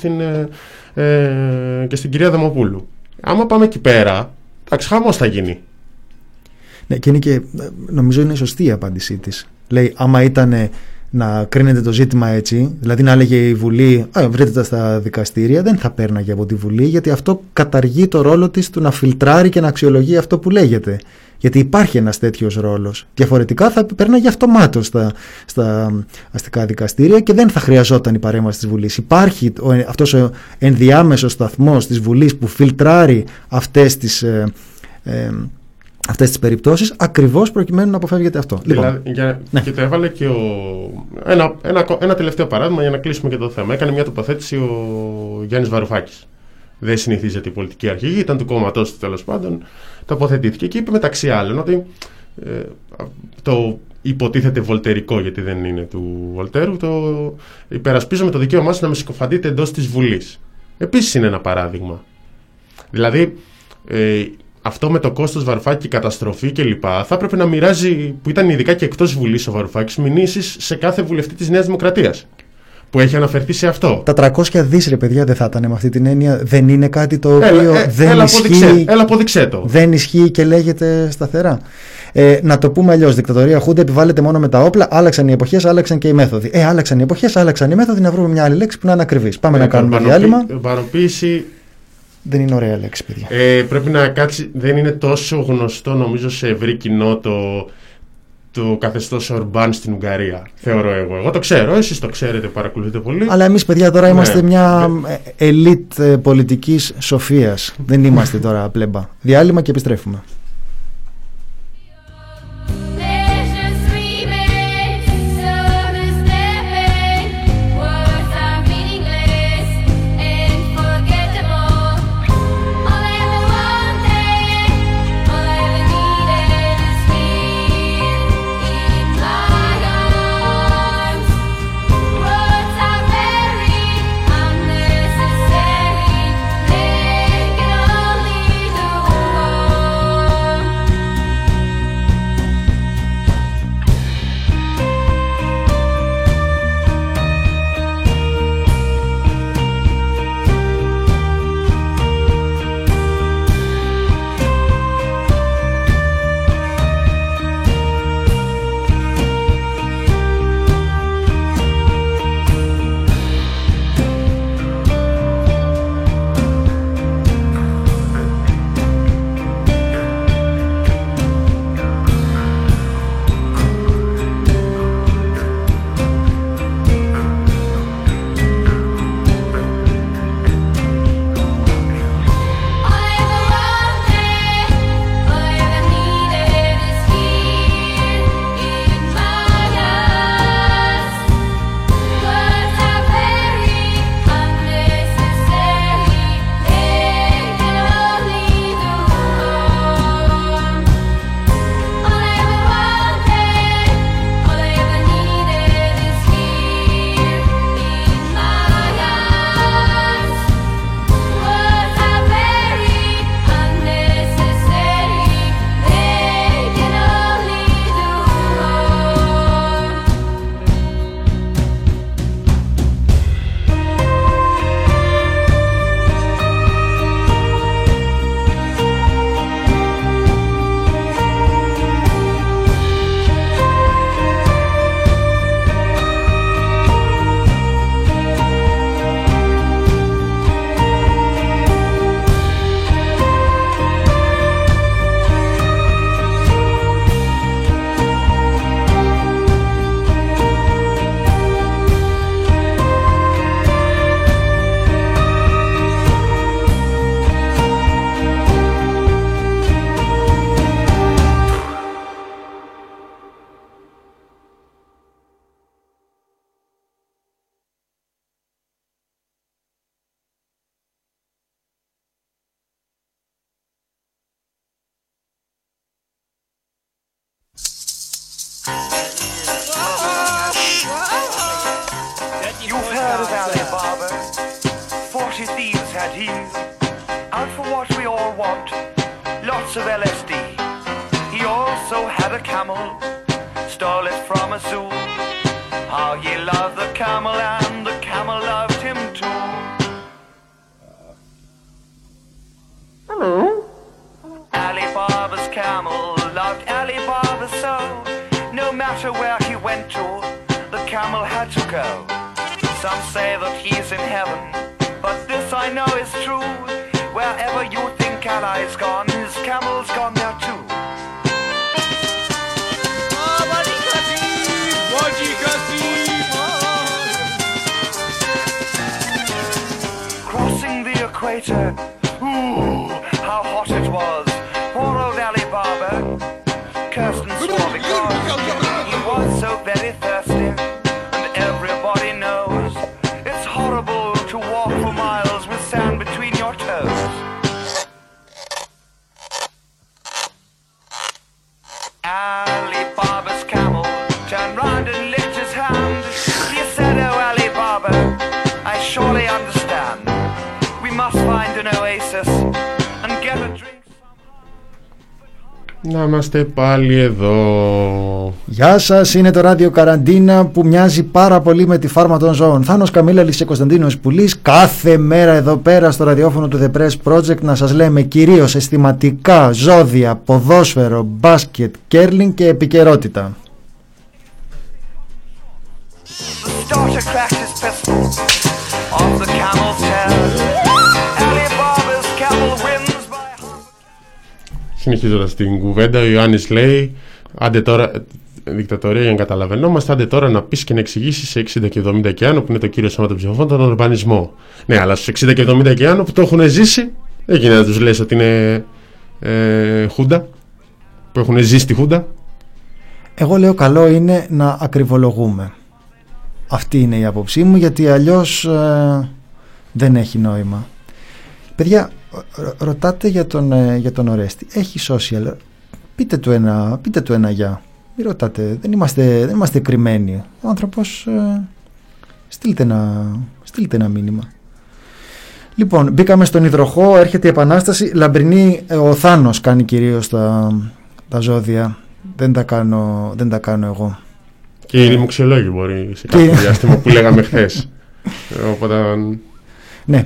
στην κυρία Δημοπούλου. Άμα πάμε εκεί πέρα, εντάξει, χαμός θα γίνει. Ναι, και είναι και νομίζω είναι σωστή η απάντησή της. Λέει, άμα ήταν να κρίνεται το ζήτημα έτσι, δηλαδή να έλεγε η Βουλή, βρείτε τα στα δικαστήρια, δεν θα πέρναγε από τη Βουλή, γιατί αυτό καταργεί το ρόλο της του να φιλτράρει και να αξιολογεί αυτό που λέγεται. Γιατί υπάρχει ένας τέτοιος ρόλος. Διαφορετικά θα πέρναγε αυτομάτως στα αστικά δικαστήρια και δεν θα χρειαζόταν η παρέμβαση της Βουλής. Υπάρχει αυτός ο ενδιάμεσος σταθμός της Βουλής που φιλτράρει αυτές τις περιπτώσεις, ακριβώς προκειμένου να αποφεύγεται αυτό. Δηλαδή, ναι. Και το έβαλε και ένα τελευταίο παράδειγμα για να κλείσουμε και το θέμα. Έκανε μια τοποθέτηση ο Γιάννης Βαρουφάκης. Δεν συνηθίζεται η πολιτική αρχηγή, ήταν του κόμματός του τέλος πάντων. Τοποθετήθηκε και είπε μεταξύ άλλων ότι το υποτίθεται βολτερικό, γιατί δεν είναι του Βολτέρου, το υπερασπίζομαι το δικαίωμά σας να με συκοφαντείτε εντός της Βουλής. Επίσης είναι ένα παράδειγμα. Δηλαδή, αυτό με το κόστος Βαρουφάκη, καταστροφή κλπ. Θα έπρεπε να μοιράζει, που ήταν ειδικά και εκτός Βουλής ο Βαρουφάκης, μηνύσεις σε κάθε βουλευτή της Νέας Δημοκρατίας. Που έχει αναφερθεί σε αυτό. Τα 300 δις, ρε παιδιά, δεν θα ήταν με αυτή την έννοια. Δεν είναι κάτι το οποίο δεν ισχύει. Έλα, αποδείξε το. Δεν ισχύει και λέγεται σταθερά. Να το πούμε αλλιώς. Δικτατορία Χούντα επιβάλλεται μόνο με τα όπλα. Άλλαξαν οι εποχές, άλλαξαν και οι μέθοδοι. Άλλαξαν οι εποχές, άλλαξαν οι μέθοδοι. Να βρούμε μια άλλη λέξη που να είναι ακριβής. Πάμε να κάνουμε διάλειμμα. Παροποίηση. Δεν είναι ωραία λέξη, παιδιά. Πρέπει να κάτσει. Δεν είναι τόσο γνωστό, νομίζω, σε ευρύ κοινό το καθεστώς Ορμπάν στην Ουγγαρία. Θεωρώ εγώ. Εγώ το ξέρω, εσείς το ξέρετε, παρακολουθείτε πολύ. Αλλά εμείς, παιδιά, τώρα είμαστε μια ελίτ πολιτικής σοφίας. Δεν είμαστε τώρα πλέμπα. Διάλειμμα και επιστρέφουμε. party thieves had you out for what we all want, lots of LSD. He also had a camel, stole it from a zoo. How he loved the camel and the camel loved him too. Hello. Ali Baba's camel loved Ali Baba so. No matter where he went to, the camel had to go. Some say that he's in heaven, but this I know is true. Wherever you think Ali's gone, his camel's gone there too. Crossing the equator, ooh, how hot it was. Poor old Ali Baba, cursed and swore because he was so very thirsty. And everybody knows it's horrible to walk for miles with sand between your toes. Ali Baba's camel turned round and licked his hand. He said, "Oh Ali Baba, I surely understand. We must find an oasis and get a drink." Να είμαστε πάλι εδώ. Γεια σας, είναι το ράδιο Καραντίνα που μοιάζει πάρα πολύ με τη φάρμα των ζώων. Θάνος Καμίλαλης και Κωνσταντίνος Πουλής, κάθε μέρα εδώ πέρα στο ραδιόφωνο του The Press Project να σας λέμε κυρίως αισθηματικά, ζώδια, ποδόσφαιρο, μπάσκετ, κέρλινγκ και επικαιρότητα. Συνεχίζοντας την κουβέντα, ο Ιωάννης λέει: άντε τώρα, δικτατορία για να καταλαβαίνόμαστε, άντε τώρα να πεις και να εξηγήσεις σε 60 και 70 και άνω, που είναι το κύριο σώμα των ψηφοφόρων, τον ουρμπανισμό. Ναι, αλλά στους 60 και 70 και άνω που το έχουν ζήσει, δεν γίνεται να τους λες ότι είναι χούντα, που έχουν ζήσει τη χούντα. Εγώ λέω καλό είναι να ακριβολογούμε. Αυτή είναι η άποψή μου, γιατί αλλιώς δεν έχει νόημα. Παιδιά, ρωτάτε για τον Ορέστη. Έχει social. Πείτε του ένα γεια. Μην ρωτάτε. Δεν είμαστε κρυμμένοι. Ο άνθρωπος στείλτε ένα μήνυμα. Λοιπόν, μπήκαμε στον υδροχό. Έρχεται η επανάσταση. Λαμπρινή, ο Θάνος κάνει κυρίως τα ζώδια. Δεν τα κάνω εγώ. Και οι λοιμοξιολόγοι μπορεί σε κάποιο διάστημα που λέγαμε χθες. Οπότε... Ναι.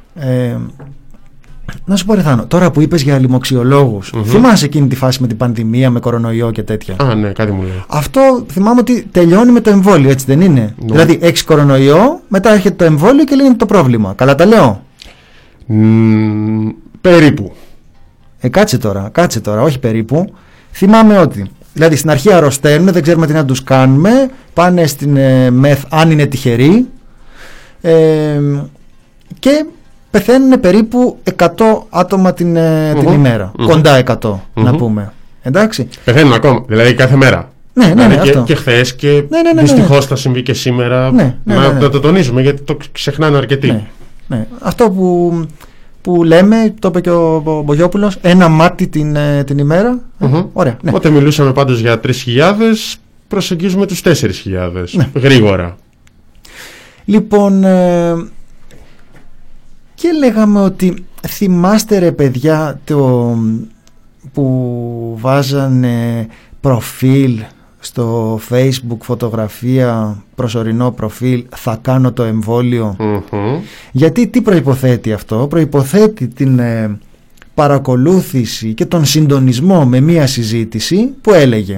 Να σου πω, ρε Θάνο, τώρα που είπες για λοιμοξιολόγους, θυμάσαι εκείνη τη φάση με την πανδημία, με κορονοϊό και τέτοια? Α, ναι, κάτι μου λέει. Αυτό θυμάμαι ότι τελειώνει με το εμβόλιο, έτσι δεν είναι? Ναι. Δηλαδή έχεις κορονοϊό, μετά έρχεται το εμβόλιο και λύνει το πρόβλημα. Καλά τα λέω? Περίπου. Κάτσε τώρα, όχι περίπου. Θυμάμαι ότι, δηλαδή στην αρχή αρρωσταίνουν, δεν ξέρουμε τι να τους κάνουμε, πάνε στην μεθ αν είναι τυχεροί, και πεθαίνουν περίπου 100 άτομα την ημέρα. Κοντά 100 να πούμε. Εντάξει. Πεθαίνουν ακόμα, δηλαδή κάθε μέρα. Ναι, και χθες και δυστυχώς θα συμβεί και σήμερα. Να το τονίζουμε γιατί το ξεχνάνε αρκετοί. Ναι. Αυτό που λέμε, το είπε και ο Μπογιόπουλος, ένα μάτι την ημέρα. Ωραία. Ναι. Όταν μιλούσαμε πάντως για 3.000, προσεγγίζουμε τους 4.000. Γρήγορα. Λοιπόν, και λέγαμε ότι θυμάστε ρε παιδιά που βάζανε προφίλ στο Facebook, φωτογραφία, προσωρινό προφίλ, θα κάνω το εμβόλιο. Γιατί τι προϋποθέτει αυτό? Προϋποθέτει την παρακολούθηση και τον συντονισμό με μία συζήτηση που έλεγε: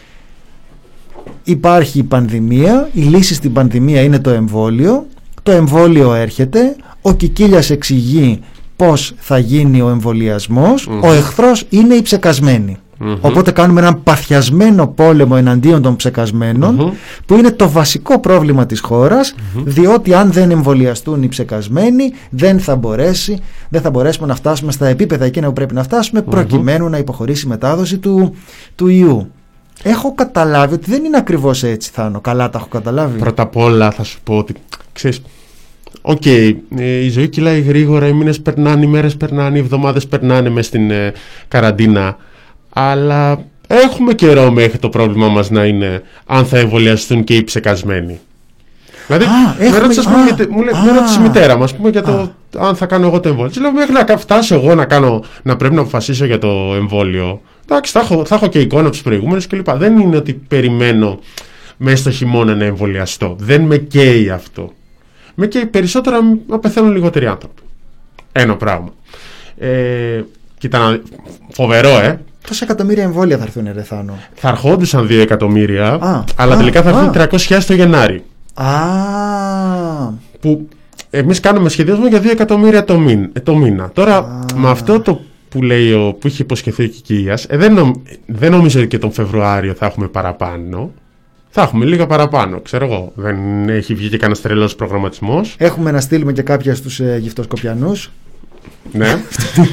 υπάρχει η πανδημία, η λύση στην πανδημία είναι το εμβόλιο, το εμβόλιο έρχεται, ο Κικίλιας εξηγεί πώς θα γίνει ο εμβολιασμός, ο εχθρός είναι οι ψεκασμένοι. Οπότε κάνουμε έναν παθιασμένο πόλεμο εναντίον των ψεκασμένων, που είναι το βασικό πρόβλημα της χώρας, διότι αν δεν εμβολιαστούν οι ψεκασμένοι δεν θα μπορέσουμε να φτάσουμε στα επίπεδα εκείνα που πρέπει να φτάσουμε, προκειμένου να υποχωρήσει η μετάδοση του ιού. Έχω καταλάβει ότι δεν είναι ακριβώς έτσι, Θάνο. Καλά τα έχω καταλάβει? Πρώτα απ' όλα θα σου πω ότι, ξέρεις, η ζωή κυλάει γρήγορα, οι μήνες περνάνε, οι μέρες περνάνε, οι εβδομάδες περνάνε μες στην καραντίνα, αλλά έχουμε καιρό μέχρι το πρόβλημα μας να είναι αν θα εμβολιαστούν και οι ψεκασμένοι. Δηλαδή, με ρώτησε η μητέρα μας για αν θα κάνω εγώ το εμβόλιο. Λέω, μέχρι να φτάσω εγώ να πρέπει να αποφασίσω για το εμβόλιο. Εντάξει, θα έχω και εικόνα από τους προηγούμενους κλπ. Δεν είναι ότι περιμένω μέσα στο χειμώνα να εμβολιαστώ. Δεν με καίει αυτό. Με καίει περισσότερο να πεθαίνουν λιγότεροι άνθρωποι. Ένα πράγμα. Κοίτα, φοβερό, Πόσα εκατομμύρια εμβόλια θα έρθουν, ρε Θάνο? Θα αρχόντουσαν 2 εκατομμύρια, αλλά τελικά θα έρθουν 300.000 το Γενάρη. Που εμείς κάνουμε σχεδιασμό για 2 εκατομμύρια το μήνα. Τώρα, με αυτό το που λέει που είχε υποσχεθεί ο Κικίλιας, δεν νομίζω ότι και τον Φεβρουάριο θα έχουμε παραπάνω. Θα έχουμε λίγα παραπάνω, ξέρω εγώ. Δεν έχει βγει και κανένας τρελός προγραμματισμός. Έχουμε να στείλουμε και κάποια στους γυφτοσκοπιανούς. Ναι.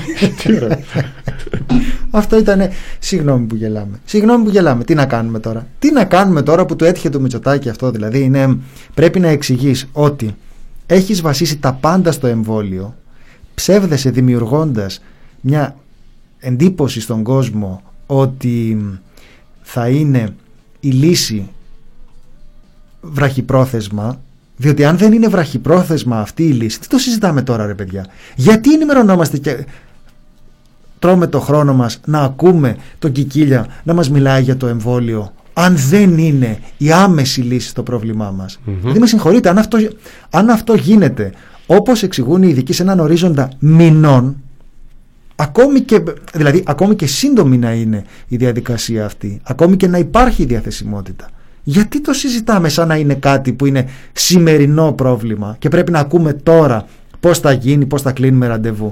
Αυτό ήταν. Συγγνώμη που γελάμε. Τι να κάνουμε τώρα? Τι να κάνουμε τώρα που του έτυχε το Μητσοτάκη αυτό? Δηλαδή πρέπει να εξηγείς ότι έχεις βασίσει τα πάντα στο εμβόλιο, ψεύδεσαι δημιουργώντας μια εντύπωση στον κόσμο ότι θα είναι η λύση βραχυπρόθεσμα. Διότι αν δεν είναι βραχυπρόθεσμα αυτή η λύση, τι το συζητάμε τώρα, ρε παιδιά? Γιατί ενημερωνόμαστε και τρώμε το χρόνο μας να ακούμε τον Κικίλια να μας μιλάει για το εμβόλιο, αν δεν είναι η άμεση λύση στο πρόβλημά μας? Δηλαδή, με συγχωρείτε, αν αυτό γίνεται όπως εξηγούν οι ειδικοί σε έναν ορίζοντα μηνών, ακόμη και σύντομη να είναι η διαδικασία αυτή, ακόμη και να υπάρχει διαθεσιμότητα, γιατί το συζητάμε σαν να είναι κάτι που είναι σημερινό πρόβλημα και πρέπει να ακούμε τώρα πώς θα γίνει, πώς θα κλείνουμε ραντεβού?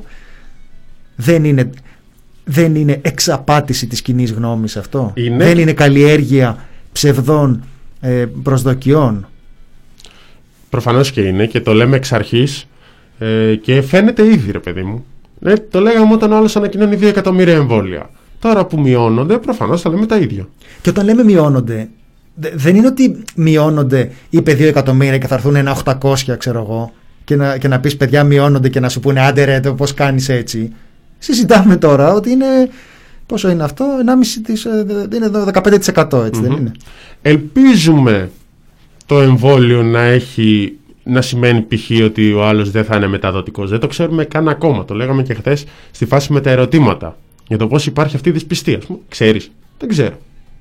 Δεν είναι εξαπάτηση της κοινής γνώμης αυτό? Δεν είναι καλλιέργεια ψευδών προσδοκιών? Προφανώς και είναι, και το λέμε εξ αρχής και φαίνεται ήδη, ρε παιδί μου. Το λέγαμε όταν ο άλλος ανακοινώνει 2 εκατομμύρια εμβόλια. Τώρα που μειώνονται, προφανώς θα λέμε τα ίδια. Και όταν λέμε μειώνονται, δεν είναι ότι μειώνονται, είπε 2 εκατομμύρια και θα έρθουν ένα 800, ξέρω εγώ, και να πεις παιδιά μειώνονται και να σου πούνε άντε ρε, πώς κάνεις έτσι? Συζητάμε τώρα ότι είναι, πόσο είναι αυτό, 1,5%, είναι 15%, έτσι δεν είναι? Ελπίζουμε το εμβόλιο να σημαίνει π.χ. ότι ο άλλος δεν θα είναι μεταδοτικός. Δεν το ξέρουμε καν ακόμα. Το λέγαμε και χθες στη φάση με τα ερωτήματα για το πώς υπάρχει αυτή η δυσπιστία. Ξέρεις? Δεν ξέρω.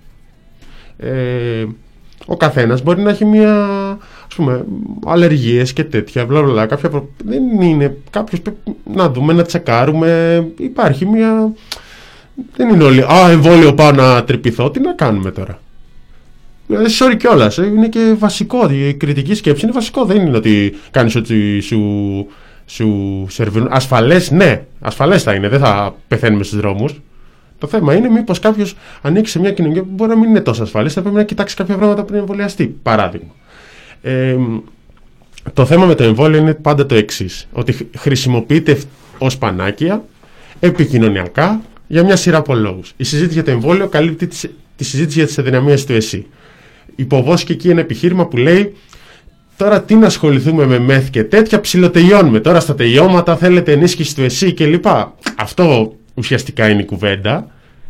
Ο καθένας μπορεί να έχει αλλεργίες και τέτοια, δεν είναι κάποιος, να δούμε, να τσεκάρουμε, υπάρχει δεν είναι όλοι εμβόλιο πάω να τρυπηθώ, τι να κάνουμε τώρα? Sorry κιόλας, είναι και βασικό, η κριτική σκέψη είναι βασικό, δεν είναι ότι κάνεις ότι σου σερβιρούν. Ασφαλές, ναι, ασφαλές θα είναι, δεν θα πεθαίνουμε στους δρόμους. Το θέμα είναι μήπως κάποιος ανοίξει σε μια κοινωνία που μπορεί να μην είναι τόσο ασφαλής, θα πρέπει να κοιτάξει κάποια πράγματα πριν εμβολιαστεί. Παράδειγμα. Το θέμα με το εμβόλιο είναι πάντα το εξής: ότι χρησιμοποιείται ως πανάκια επικοινωνιακά για μια σειρά από λόγους. Η συζήτηση για το εμβόλιο καλύπτει τη συζήτηση για τις αδυναμίες του ΕΣΥ. Υποβόσκει εκεί ένα επιχείρημα που λέει: τώρα τι να ασχοληθούμε με μεθ και τέτοια, ψιλοτελειώνουμε. Τώρα στα τελειώματα θέλετε ενίσχυση του ΕΣΥ κλπ. Αυτό ουσιαστικά είναι η κουβέντα.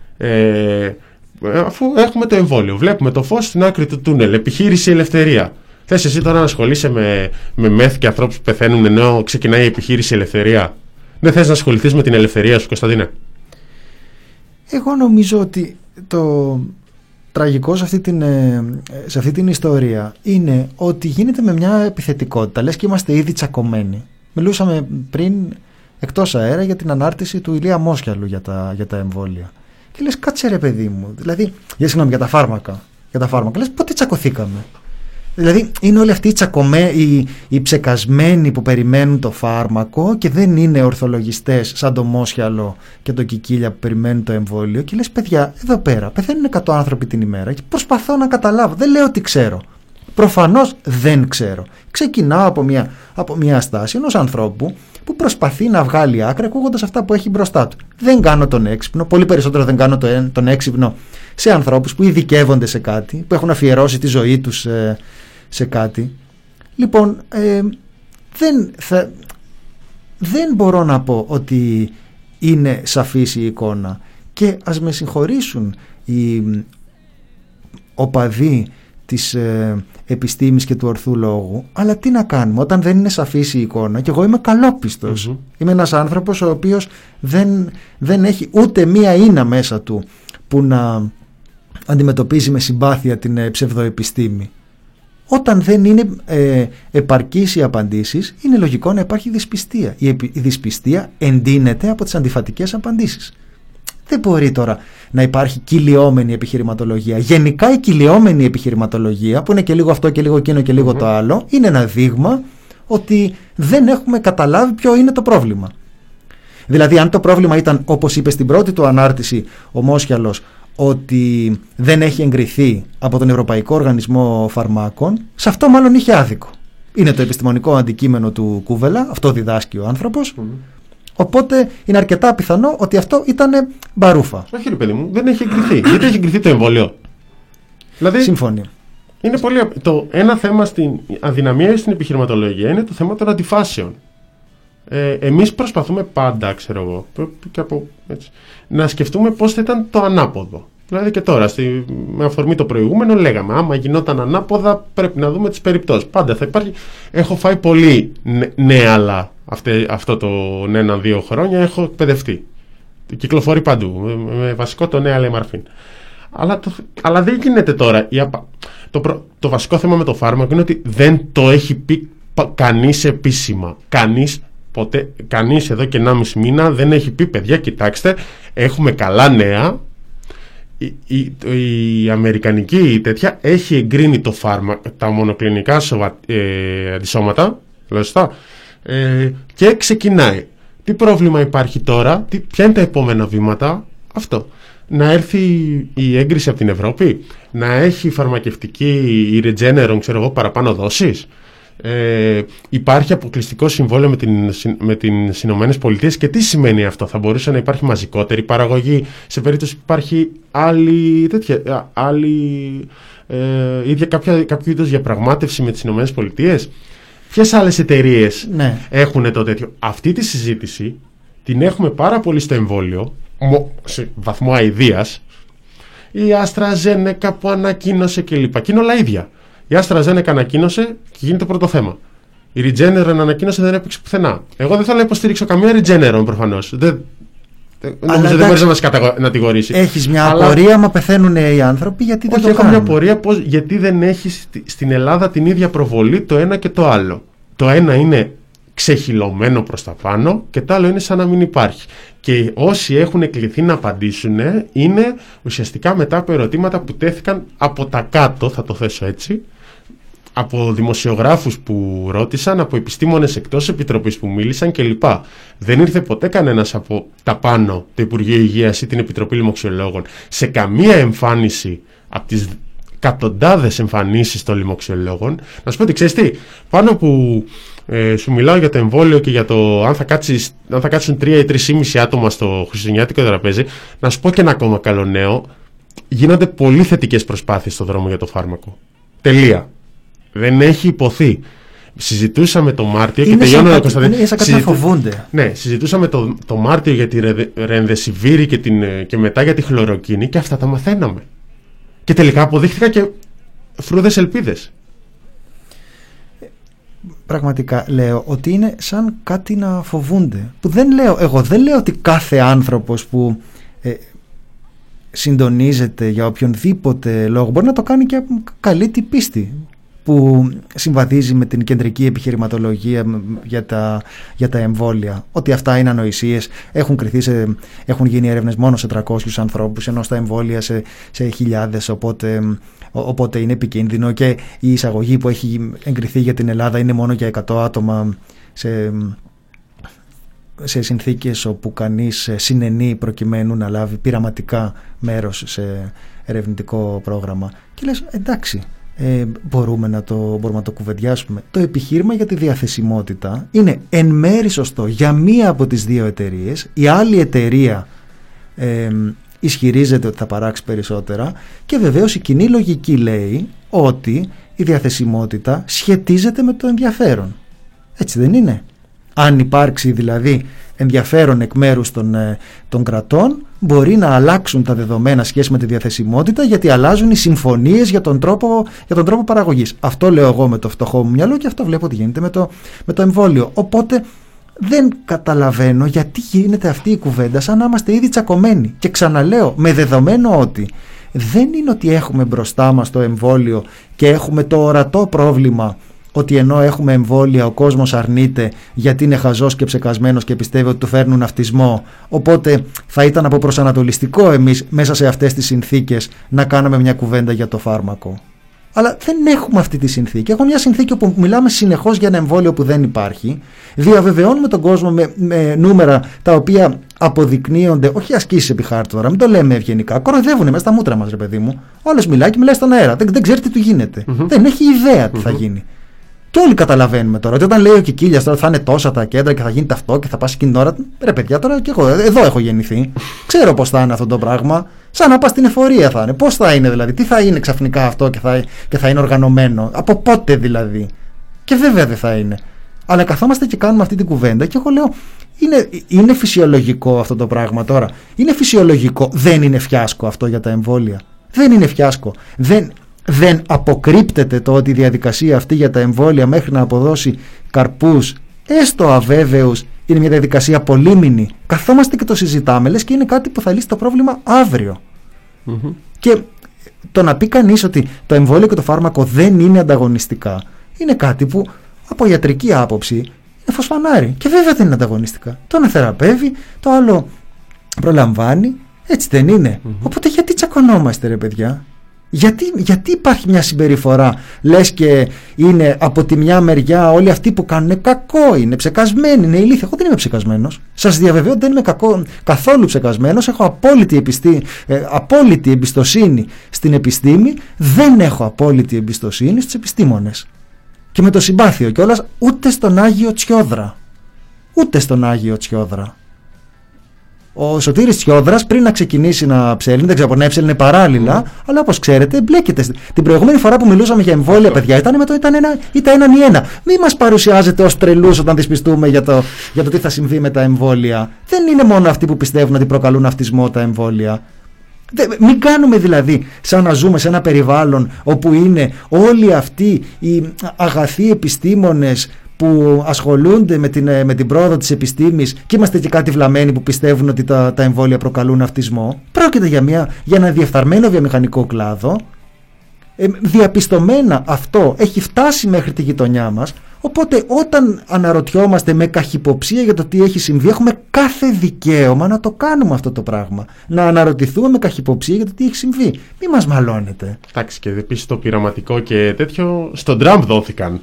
Αφού έχουμε το εμβόλιο, βλέπουμε το φως στην άκρη του τούνελ. Επιχείρηση ελευθερία. Θες εσύ τώρα να ασχολείσαι με μεθ και ανθρώπους που πεθαίνουν ενώ ξεκινάει η επιχείρηση ελευθερία? Δεν θες να ασχοληθείς με την ελευθερία σου, Κωνσταντίνε? Εγώ νομίζω ότι το τραγικό σε αυτή την ιστορία είναι ότι γίνεται με μια επιθετικότητα. Λες και είμαστε ήδη τσακωμένοι. Μιλούσαμε πριν εκτός αέρα για την ανάρτηση του Ηλία Μόσχιαλου για τα εμβόλια. Και λες, κάτσε ρε παιδί μου. Δηλαδή, για τα φάρμακα. Λες, πότε τσακωθήκαμε? Δηλαδή, είναι όλοι αυτοί οι ψεκασμένοι που περιμένουν το φάρμακο και δεν είναι ορθολογιστές σαν το Μόσχιαλο και τον Κικίλια που περιμένουν το εμβόλιο. Και λες, παιδιά, εδώ πέρα πεθαίνουν 100 άνθρωποι την ημέρα και προσπαθώ να καταλάβω. Δεν λέω ότι ξέρω. Προφανώς δεν ξέρω. Ξεκινάω από μια στάση ενός ανθρώπου που προσπαθεί να βγάλει άκρη ακούγοντας αυτά που έχει μπροστά του. Δεν κάνω τον έξυπνο, πολύ περισσότερο δεν κάνω τον έξυπνο σε ανθρώπους που ειδικεύονται σε κάτι, που έχουν αφιερώσει τη ζωή τους σε κάτι. Λοιπόν, δεν μπορώ να πω ότι είναι σαφής η εικόνα και ας με συγχωρήσουν οι οπαδοί της επιστήμης και του ορθού λόγου, αλλά τι να κάνουμε όταν δεν είναι σαφής η εικόνα. Και εγώ είμαι καλόπιστος. Είμαι ένας άνθρωπος ο οποίος δεν έχει ούτε μία ίνα μέσα του που να αντιμετωπίζει με συμπάθεια την ψευδοεπιστήμη. Όταν δεν είναι επαρκείς οι απαντήσεις, είναι λογικό να υπάρχει δυσπιστία. Η δυσπιστία εντείνεται από τις αντιφατικές απαντήσεις. Δεν μπορεί τώρα να υπάρχει κυλιόμενη επιχειρηματολογία. Γενικά η κυλιόμενη επιχειρηματολογία, που είναι και λίγο αυτό και λίγο εκείνο και λίγο το άλλο, είναι ένα δείγμα ότι δεν έχουμε καταλάβει ποιο είναι το πρόβλημα. Δηλαδή, αν το πρόβλημα ήταν, όπως είπε στην πρώτη του ανάρτηση ο Μόσχιαλος, ότι δεν έχει εγκριθεί από τον Ευρωπαϊκό Οργανισμό Φαρμάκων, σε αυτό μάλλον είχε άδικο. Είναι το επιστημονικό αντικείμενο του Κούβελα, αυτό διδάσκει ο άνθρωπος. Οπότε είναι αρκετά πιθανό ότι αυτό ήταν μπαρούφα. Όχι, ρε παιδί μου, δεν έχει εγκριθεί. Γιατί έχει εγκριθεί το εμβόλιο. Δηλαδή, συμφωνεί. Είναι πολύ. Ένα θέμα στην αδυναμία στην επιχειρηματολογία είναι το θέμα των αντιφάσεων. Εμείς προσπαθούμε πάντα, ξέρω εγώ, να σκεφτούμε πώς θα ήταν το ανάποδο. Δηλαδή και τώρα, με αφορμή το προηγούμενο, λέγαμε άμα γινόταν ανάποδα πρέπει να δούμε τις περιπτώσεις. Πάντα θα υπάρχει. Έχω φάει πολύ νέαλα αυτό το 1-2 χρόνια, έχω εκπαιδευτεί. Κυκλοφορεί παντού, με βασικό το νέαλα εμαρφήν. Αλλά δεν γίνεται τώρα. Το βασικό θέμα με το φάρμακο είναι ότι δεν το έχει πει κανείς επίσημα. Κανείς εδώ και 1,5 μήνα δεν έχει πει, παιδιά, κοιτάξτε, έχουμε καλά νέα. Η αμερικανική τέτοια έχει εγκρίνει το φάρμακο, τα μονοκλινικά αντισώματα, και ξεκινάει. Τι πρόβλημα υπάρχει τώρα, ποια είναι τα επόμενα βήματα? Αυτό. Να έρθει η έγκριση από την Ευρώπη, να έχει φαρμακευτική η Regeneron, ξέρω εγώ, παραπάνω δόσεις. Υπάρχει αποκλειστικό συμβόλαιο με τις Ηνωμένες Πολιτείες. Και τι σημαίνει αυτό? Θα μπορούσε να υπάρχει μαζικότερη παραγωγή σε περίπτωση που υπάρχει κάποιο είδος διαπραγμάτευση με τις Ηνωμένες Πολιτείες? Ποιες άλλες εταιρείες έχουν το τέτοιο? Αυτή τη συζήτηση την έχουμε πάρα πολύ στο εμβόλιο, σε βαθμό αηδίας. Η AstraZeneca που ανακοίνωσε κλπ. Και είναι όλα ίδια. Η AstraZeneca ανακοίνωσε και γίνεται το πρώτο θέμα. Η Regeneron ανακοίνωσε, δεν έπαιξε πουθενά. Εγώ δεν θέλω να υποστηρίξω καμία Regeneron προφανώς. Νομίζω δεν μπορείς να τηγορήσει. Έχεις μια απορία, μα πεθαίνουν οι άνθρωποι, γιατί δεν το κάνουν? Έχω μια απορία γιατί δεν έχει στην Ελλάδα την ίδια προβολή το ένα και το άλλο. Το ένα είναι ξεχυλωμένο προς τα πάνω και το άλλο είναι σαν να μην υπάρχει. Και όσοι έχουν κληθεί να απαντήσουν είναι ουσιαστικά μετά από ερωτήματα που τέθηκαν από τα κάτω, θα το θέσω έτσι, από δημοσιογράφους που ρώτησαν, από επιστήμονες εκτός επιτροπής που μίλησαν κλπ. Δεν ήρθε ποτέ κανένας από τα πάνω, το Υπουργείο Υγείας ή την Επιτροπή Λοιμοξιολόγων, σε καμία εμφάνιση από τις εκατοντάδες εμφανίσεις των λοιμοξιολόγων. Να σου πω ότι ξέρεις τι, πάνω που σου μιλάω για το εμβόλιο και για το αν θα κάτσουν 3 ή 3,5 άτομα στο χριστουγεννιάτικο τραπέζι, να σου πω και ένα ακόμα καλό νέο. Γίνονται πολύ θετικές προσπάθειες στον δρόμο για το φάρμακο. Τελεία. Δεν έχει υποθεί. Συζητούσαμε το Μάρτιο και τελειώνω, Κωνσταντίνε. Φοβούνται. Ναι, συζητούσαμε το Μάρτιο για τη Ρενδεσιβίρη και μετά για τη χλωροκίνη και αυτά τα μαθαίναμε. Και τελικά αποδείχθηκαν και φρούδες ελπίδες. Πραγματικά λέω ότι είναι σαν κάτι να φοβούνται. Που εγώ δεν λέω ότι κάθε άνθρωπος που συντονίζεται για οποιονδήποτε λόγο μπορεί να το κάνει και από καλή την πίστη, που συμβαδίζει με την κεντρική επιχειρηματολογία για τα εμβόλια, ότι αυτά είναι ανοησίες, έχουν γίνει έρευνες μόνο σε 300 ανθρώπους, ενώ στα εμβόλια σε χιλιάδες, οπότε είναι επικίνδυνο, και η εισαγωγή που έχει εγκριθεί για την Ελλάδα είναι μόνο για 100 άτομα σε συνθήκες όπου κανείς συνενεί προκειμένου να λάβει πειραματικά μέρος σε ερευνητικό πρόγραμμα. Και λες, εντάξει, μπορούμε να το κουβεντιάσουμε. Το επιχείρημα για τη διαθεσιμότητα είναι εν μέρει σωστό για μία από τις δύο εταιρείες. Η άλλη εταιρεία ισχυρίζεται ότι θα παράξει περισσότερα, και βεβαίως η κοινή λογική λέει ότι η διαθεσιμότητα σχετίζεται με το ενδιαφέρον. Έτσι δεν είναι? Αν υπάρξει δηλαδή ενδιαφέρον εκ μέρους των κρατών, μπορεί να αλλάξουν τα δεδομένα σχέση με τη διαθεσιμότητα, γιατί αλλάζουν οι συμφωνίες για τον τρόπο παραγωγής. Αυτό λέω εγώ με το φτωχό μου μυαλό και αυτό βλέπω ότι γίνεται με το εμβόλιο. Οπότε δεν καταλαβαίνω γιατί γίνεται αυτή η κουβέντα σαν να είμαστε ήδη τσακωμένοι. Και ξαναλέω, με δεδομένο ότι δεν είναι ότι έχουμε μπροστά μας το εμβόλιο και έχουμε το ορατό πρόβλημα ότι ενώ έχουμε εμβόλια ο κόσμος αρνείται γιατί είναι χαζός και ψεκασμένος και πιστεύει ότι του φέρνουν αυτισμό, οπότε θα ήταν αποπροσανατολιστικό εμείς μέσα σε αυτές τις συνθήκες να κάνουμε μια κουβέντα για το φάρμακο. Αλλά δεν έχουμε αυτή τη συνθήκη. Έχουμε μια συνθήκη όπου μιλάμε συνεχώς για ένα εμβόλιο που δεν υπάρχει, διαβεβαιώνουμε τον κόσμο με νούμερα τα οποία αποδεικνύονται, όχι ασκήσεις επί χάρτη τώρα, μην το λέμε ευγενικά, κοροϊδεύουν μέσα στα μούτρα μας, ρε παιδί μου. Όλος μιλάει και μιλάει στον αέρα, δεν ξέρει τι του γίνεται. Δεν έχει ιδέα τι θα γίνει. Και όλοι καταλαβαίνουμε τώρα ότι όταν λέει ο Κικίλιας τώρα θα είναι τόσα τα κέντρα και θα γίνει αυτό και θα πας εκείνη την ώρα. Ρε παιδιά, τώρα και εγώ εδώ έχω γεννηθεί. Ξέρω πώς θα είναι αυτό το πράγμα. Σαν να πας στην εφορία θα είναι. Πώς θα είναι δηλαδή, τι θα είναι ξαφνικά αυτό και θα είναι οργανωμένο. Από πότε δηλαδή. Και βέβαια δεν θα είναι. Αλλά καθόμαστε και κάνουμε αυτή την κουβέντα και εγώ λέω είναι φυσιολογικό αυτό το πράγμα τώρα. Είναι φυσιολογικό. Δεν είναι φιάσκο αυτό για τα εμβόλια. Δεν είναι φιάσκο. Δεν αποκρύπτεται το ότι η διαδικασία αυτή για τα εμβόλια μέχρι να αποδώσει καρπούς, έστω αβέβαιους, είναι μια διαδικασία πολύμηνη. Καθόμαστε και το συζητάμε, λες και είναι κάτι που θα λύσει το πρόβλημα αύριο. Και το να πει κανείς ότι το εμβόλιο και το φάρμακο δεν είναι ανταγωνιστικά, είναι κάτι που από ιατρική άποψη είναι φωσφανάρι. Και βέβαια δεν είναι ανταγωνιστικά. Το ένα θεραπεύει, το άλλο προλαμβάνει. Έτσι δεν είναι. Οπότε γιατί τσακωνόμαστε, ρε παιδιά? Γιατί υπάρχει μια συμπεριφορά, λες και είναι από τη μια μεριά όλοι αυτοί που κάνουν κακό, είναι ψεκασμένοι, είναι ηλίθιοι. Εγώ δεν είμαι ψεκασμένος. Σας διαβεβαιώ ότι δεν είμαι καθόλου ψεκασμένος. Έχω απόλυτη εμπιστοσύνη στην επιστήμη. Δεν έχω απόλυτη εμπιστοσύνη στους επιστήμονες. Και με το συμπάθειο κιόλας, ούτε στον Άγιο Τσιόδρα. Ούτε στον Άγιο Τσιόδρα. Ο Σωτήρης Τσιόδρας πριν να ξεκινήσει να ψέλνει, δεν ξέρω, να έψελνε παράλληλα, αλλά όπως ξέρετε μπλέκεται. Την προηγούμενη φορά που μιλούσαμε για εμβόλια, παιδιά, ήταν έναν ή ένα. Μην μας παρουσιάζετε ως τρελούς όταν δυσπιστούμε για το τι θα συμβεί με τα εμβόλια. Δεν είναι μόνο αυτοί που πιστεύουν ότι προκαλούν αυτισμό τα εμβόλια. Μην κάνουμε δηλαδή σαν να ζούμε σε ένα περιβάλλον όπου είναι όλοι αυτοί οι αγαθοί επιστήμονες που ασχολούνται με την πρόοδο της επιστήμης και είμαστε και κάτι βλαμμένοι που πιστεύουν ότι τα εμβόλια προκαλούν αυτισμό. Πρόκειται για ένα διεφθαρμένο βιομηχανικό κλάδο. Διαπιστωμένα αυτό έχει φτάσει μέχρι τη γειτονιά μας. Οπότε όταν αναρωτιόμαστε με καχυποψία για το τι έχει συμβεί, έχουμε κάθε δικαίωμα να το κάνουμε αυτό το πράγμα. Να αναρωτηθούμε με καχυποψία για το τι έχει συμβεί. Μη μας μαλώνετε. Εντάξει, και επίσης το πειραματικό και τέτοιο στον Τραμπ δόθηκαν.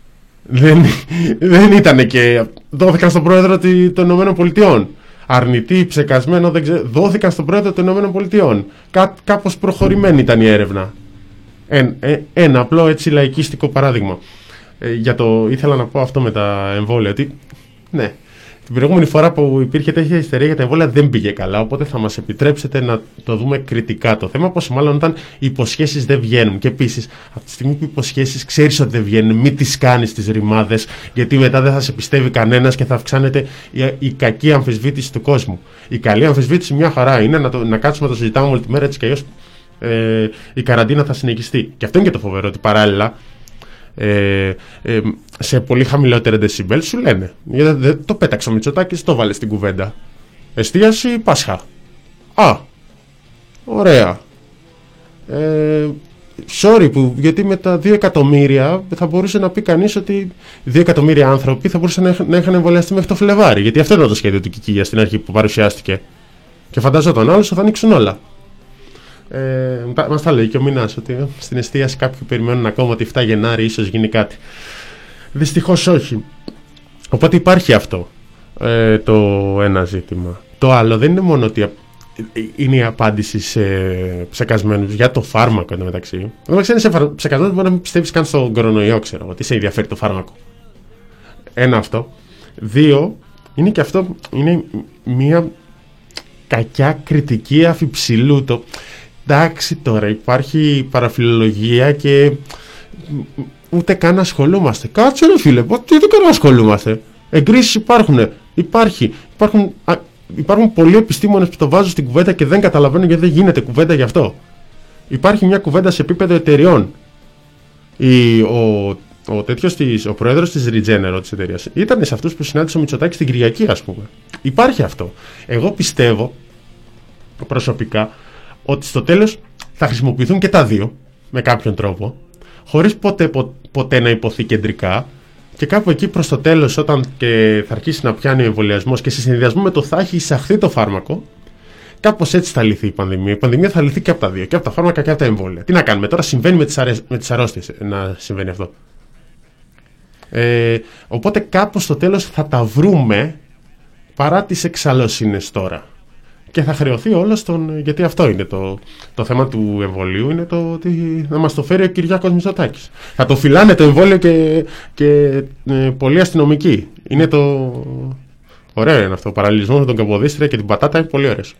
Δεν ήταν και δόθηκαν στον πρόεδρο των Ηνωμένων Πολιτειών. Αρνητή, ψεκασμένο, δεν ξέρω. Δόθηκαν στον πρόεδρο των Ηνωμένων Πολιτειών. Κάπως προχωρημένη ήταν η έρευνα. Ένα απλό έτσι λαϊκίστικο παράδειγμα. Ήθελα να πω αυτό με τα εμβόλια. Ότι ναι, την προηγούμενη φορά που υπήρχε τέτοια ιστερία για τα εμβόλια δεν πήγε καλά. Οπότε θα μας επιτρέψετε να το δούμε κριτικά το θέμα. Πόσο μάλλον όταν οι υποσχέσεις δεν βγαίνουν. Και επίσης, από τη στιγμή που οι υποσχέσεις ξέρεις ότι δεν βγαίνουν, μην τις κάνεις τις ρημάδες. Γιατί μετά δεν θα σε πιστεύει κανένας και θα αυξάνεται η κακή αμφισβήτηση του κόσμου. Η καλή αμφισβήτηση μια χαρά είναι να κάτσουμε να το συζητάμε όλη τη μέρα, έτσι κι αλλιώς η καραντίνα θα συνεχιστεί. Και αυτό είναι και το φοβερό, ότι παράλληλα σε πολύ χαμηλότερα δεσιμπέλ σου λένε, γιατί το πέταξε ο Μητσοτάκης, το βάλε στην κουβέντα. Εστίαση Πάσχα. Ωραία. Sorry γιατί με τα 2 εκατομμύρια θα μπορούσε να πει κανείς ότι 2 εκατομμύρια άνθρωποι θα μπορούσαν να είχαν εμβολιαστεί μέχρι το Φλεβάρι. Γιατί αυτό ήταν το σχέδιο του Κικίλια στην αρχή που παρουσιάστηκε. Και φανταζόταν άλλος ότι θα ανοίξουν όλα. Μας τα λέει και ο Μινάς ότι στην εστίαση κάποιοι περιμένουν ακόμα ότι 7 Γενάρη ίσως γίνει κάτι. Δυστυχώς όχι. Οπότε υπάρχει αυτό το ένα ζήτημα. Το άλλο δεν είναι μόνο ότι είναι η απάντηση σε ψεκασμένους για το φάρμακο εντωμεταξύ. Εντωμεταξύ είναι σε ψεκασμένους μπορεί να μην πιστεύεις καν στον κορονοϊό, ξέρω ότι σε ενδιαφέρει το φάρμακο. Ένα αυτό. 2, είναι και αυτό, είναι μια κακιά κριτική αφιψηλού. Εντάξει τώρα, υπάρχει παραφιλολογία και ούτε καν ασχολούμαστε. Κάτσε ρε φίλε, τι δεν καν ασχολούμαστε. Εγκρίσεις υπάρχουν. Υπάρχουν υπάρχουν πολλοί επιστήμονες που το βάζουν στην κουβέντα και δεν καταλαβαίνουν γιατί δεν γίνεται κουβέντα γι' αυτό. Υπάρχει μια κουβέντα σε επίπεδο εταιριών. Ο πρόεδρος της Regeneron της εταιρείας ήταν σε αυτούς που συνάντησε ο Μητσοτάκης στην Κυριακή, ας πούμε. Υπάρχει αυτό. Εγώ πιστεύω προσωπικά ότι στο τέλος θα χρησιμοποιηθούν και τα δύο με κάποιον τρόπο, χωρίς ποτέ να υποθεί κεντρικά, και κάπου εκεί προς το τέλος, όταν και θα αρχίσει να πιάνει ο εμβολιασμός και σε συνδυασμό με το θα έχει εισαχθεί το φάρμακο, κάπως έτσι θα λυθεί η πανδημία. Η πανδημία θα λυθεί και από τα δύο, και από τα φάρμακα και από τα εμβόλια. Τι να κάνουμε τώρα, συμβαίνει με τις αρρώστιες να συμβαίνει αυτό. Οπότε κάπως στο τέλος θα τα βρούμε, παρά τις εξαλωσίνες τώρα. Και θα χρεωθεί όλο γιατί αυτό είναι το θέμα του εμβολίου, είναι το ότι να μας το φέρει ο Κυριάκος Μητσοτάκης. Θα το φυλάνε το εμβόλιο και πολλοί αστυνομικοί. Είναι ωραίο είναι αυτό. Ο παραλληλισμός με τον Καποδίστρια και την πατάτα είναι πολύ ωραίος.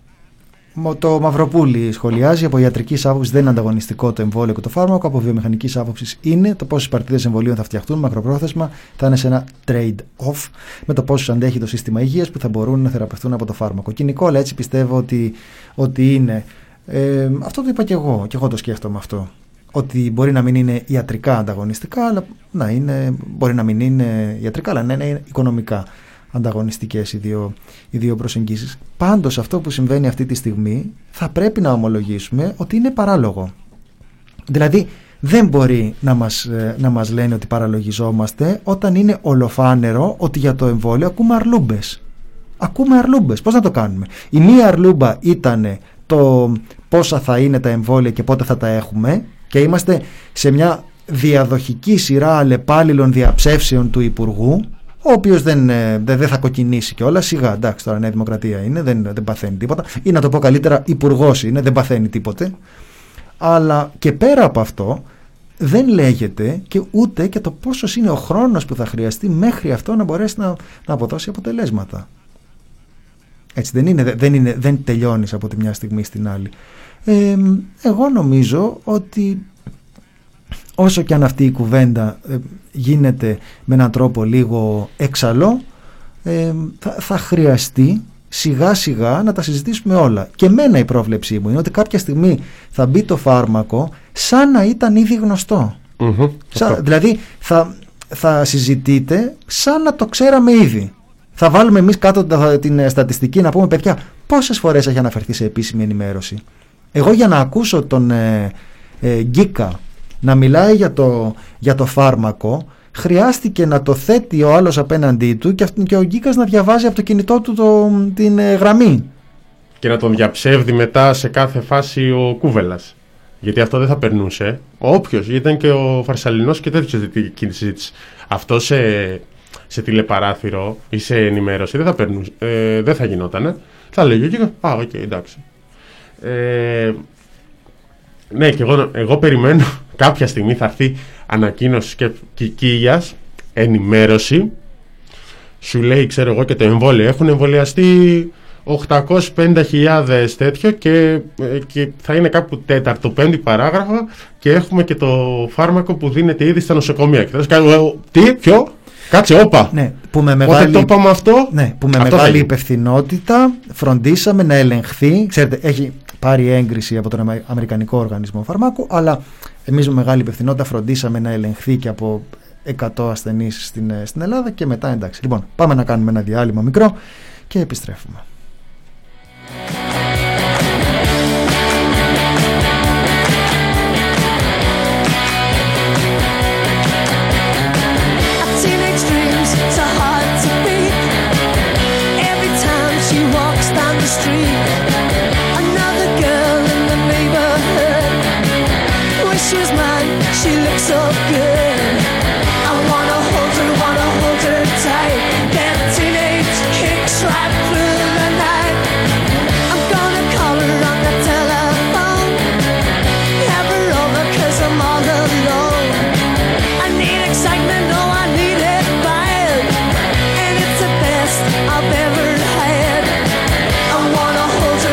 Το Μαυροπούλη σχολιάζει: από ιατρικής άποψης δεν είναι ανταγωνιστικό το εμβόλιο και το φάρμακο. Από βιομηχανικής άποψης είναι. Το πόσες παρτίδες εμβολίων θα φτιαχτούν μακροπρόθεσμα θα είναι σε ένα trade-off με το πόσο αντέχει το σύστημα υγείας που θα μπορούν να θεραπευτούν από το φάρμακο. Και η Νικόλα έτσι πιστεύω ότι είναι. Αυτό το είπα και εγώ. Και εγώ το σκέφτομαι αυτό. Ότι μπορεί να μην είναι ιατρικά ανταγωνιστικά, αλλά μπορεί να μην είναι ιατρικά, αλλά να είναι οικονομικά ανταγωνιστικές οι δύο προσεγγίσεις. Πάντως αυτό που συμβαίνει αυτή τη στιγμή θα πρέπει να ομολογήσουμε ότι είναι παράλογο. Δηλαδή δεν μπορεί να μας λένε ότι παραλογιζόμαστε όταν είναι ολοφάνερο ότι για το εμβόλιο ακούμε αρλούμπες. Πώς να το κάνουμε? Η μία αρλούμπα ήταν το πόσα θα είναι τα εμβόλια και πότε θα τα έχουμε, και είμαστε σε μια διαδοχική σειρά αλλεπάλληλων διαψεύσεων του Υπουργού, ο οποίος δεν θα κοκκινήσει κιόλας. Σιγά, εντάξει, τώρα Νέα Δημοκρατία είναι, δεν παθαίνει τίποτα. Ή να το πω καλύτερα, υπουργός είναι, δεν παθαίνει τίποτε. Αλλά και πέρα από αυτό, δεν λέγεται και ούτε και το πόσος είναι ο χρόνος που θα χρειαστεί μέχρι αυτό να μπορέσει να αποδώσει αποτελέσματα. Έτσι δεν τελειώνεις από τη μια στιγμή στην άλλη. Εγώ νομίζω ότι όσο και αν αυτή η κουβέντα γίνεται με έναν τρόπο λίγο έξαλλο, θα χρειαστεί σιγά σιγά να τα συζητήσουμε όλα. Και εμένα η πρόβλεψή μου είναι ότι κάποια στιγμή θα μπει το φάρμακο σαν να ήταν ήδη γνωστό. Δηλαδή θα συζητείτε σαν να το ξέραμε ήδη. Θα βάλουμε εμείς κάτω την στατιστική να πούμε, παιδιά, πόσες φορές έχει αναφερθεί σε επίσημη ενημέρωση. Εγώ για να ακούσω τον Γκίκα να μιλάει για το φάρμακο, χρειάστηκε να το θέτει ο άλλος απέναντί του και ο Γκίκας να διαβάζει από το κινητό του την γραμμή. Και να τον διαψεύδει μετά σε κάθε φάση ο Κούβελας. Γιατί αυτό δεν θα περνούσε. Όποιος, ήταν και ο Φαρσαλινός και τέτοιες συζήτηση. Αυτό σε τηλεπαράθυρο ή σε ενημέρωση δεν θα περνούσε, δεν θα γινότανε. Θα λέγει ο Γκίκας, οκ, εντάξει. Ναι, και εγώ περιμένω κάποια στιγμή θα έρθει ανακοίνωση και κοιλιας, ενημέρωση, σου λέει, ξέρω εγώ, και το εμβόλιο έχουν εμβολιαστεί 850.000 τέτοιο και θα είναι κάπου 4η-5η παράγραφο και έχουμε και το φάρμακο που δίνεται ήδη στα νοσοκομεία. Και θα κάνω, τι, ποιο, κάτσε, όπα. Ναι, που με μεγάλη, το είπαμε αυτό. Ναι, που με αυτό μεγάλη υπευθυνότητα φροντίσαμε να ελεγχθεί. Ξέρετε, έχει πάρει έγκριση από τον Αμερικανικό Οργανισμό Φαρμάκου, αλλά εμείς με μεγάλη υπευθυνότητα φροντίσαμε να ελεγχθεί και από 100 ασθενείς στην Ελλάδα και μετά εντάξει. Λοιπόν, πάμε να κάνουμε ένα διάλειμμα μικρό και επιστρέφουμε. I've ever had. I wanna hold her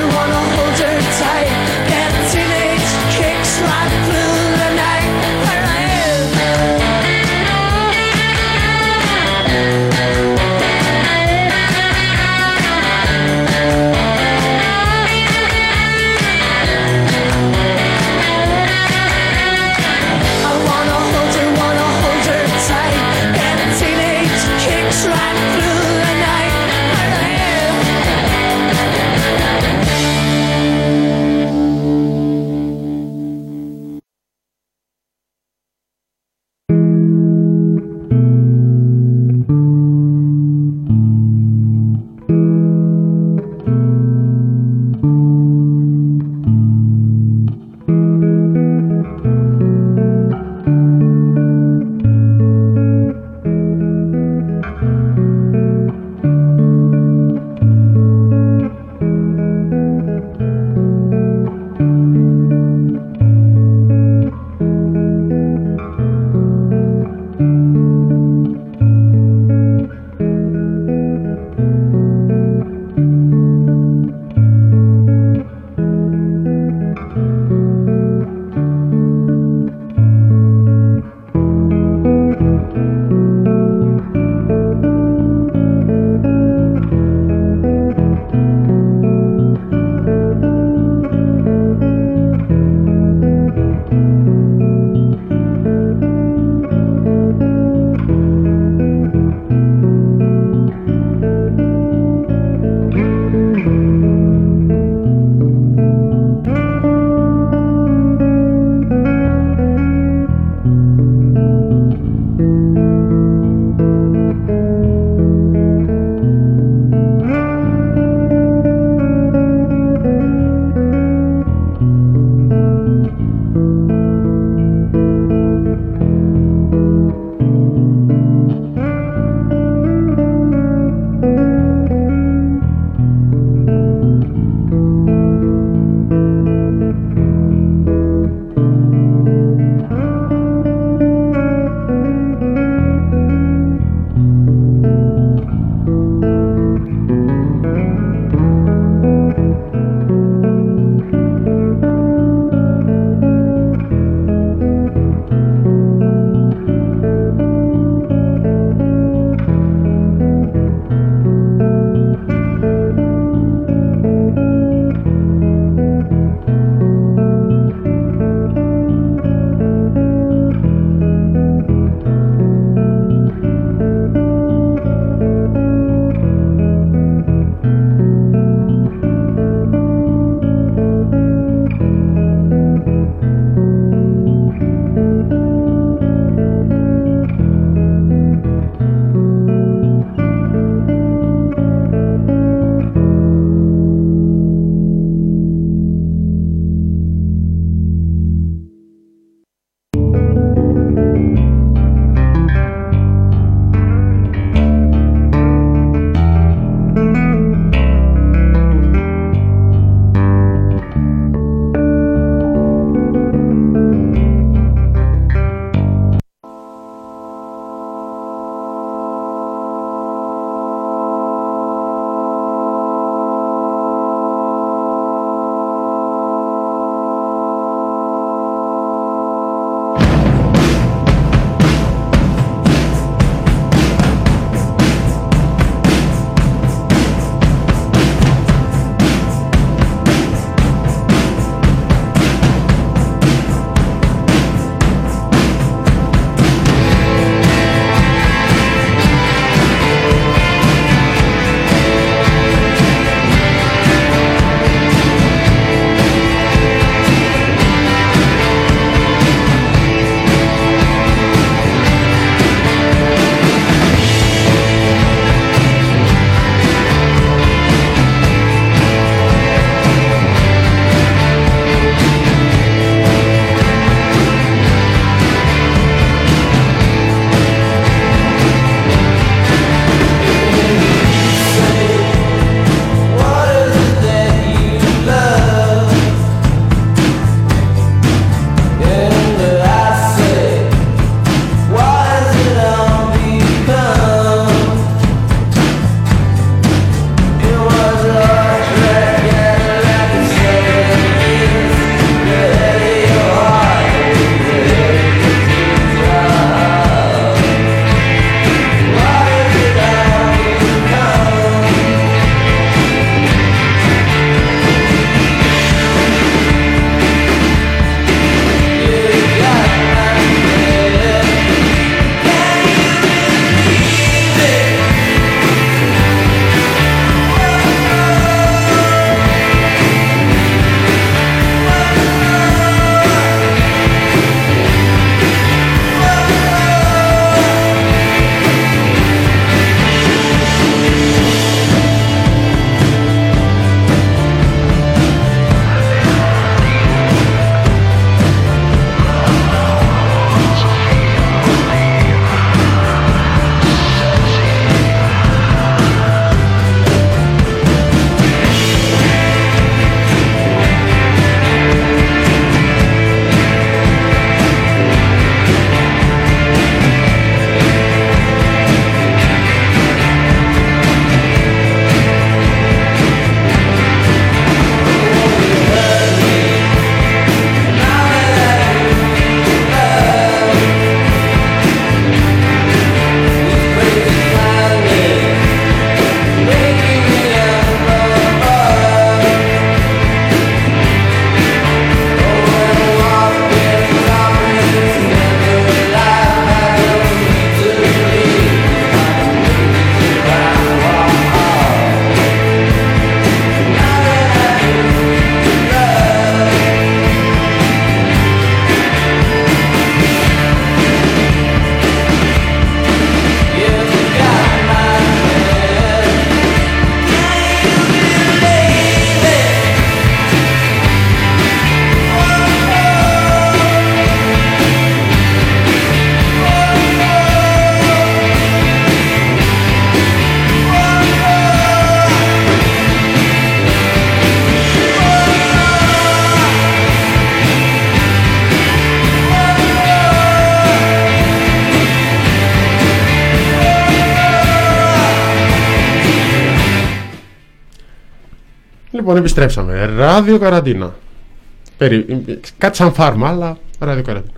Λοιπόν, επιστρέψαμε. Ράδιο καραντίνα. Κάτι σαν φάρμα, αλλά ράδιο καραντίνα.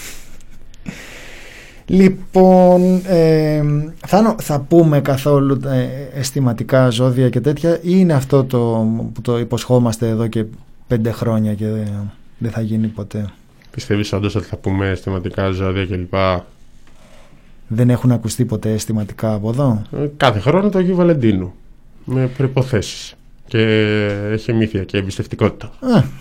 Λοιπόν, θα πούμε καθόλου αισθηματικά ζώδια και τέτοια, ή είναι αυτό που το υποσχόμαστε εδώ και 5 χρόνια και δεν θα γίνει ποτέ? Πιστεύεις όντως ότι θα πούμε αισθηματικά ζώδια κλπ? Δεν έχουν ακουστεί ποτέ αισθηματικά από εδώ? Κάθε χρόνο το Αγίου Βαλεντίνου, με προϋποθέσεις, και έχει μύθια και εμπιστευτικότητα.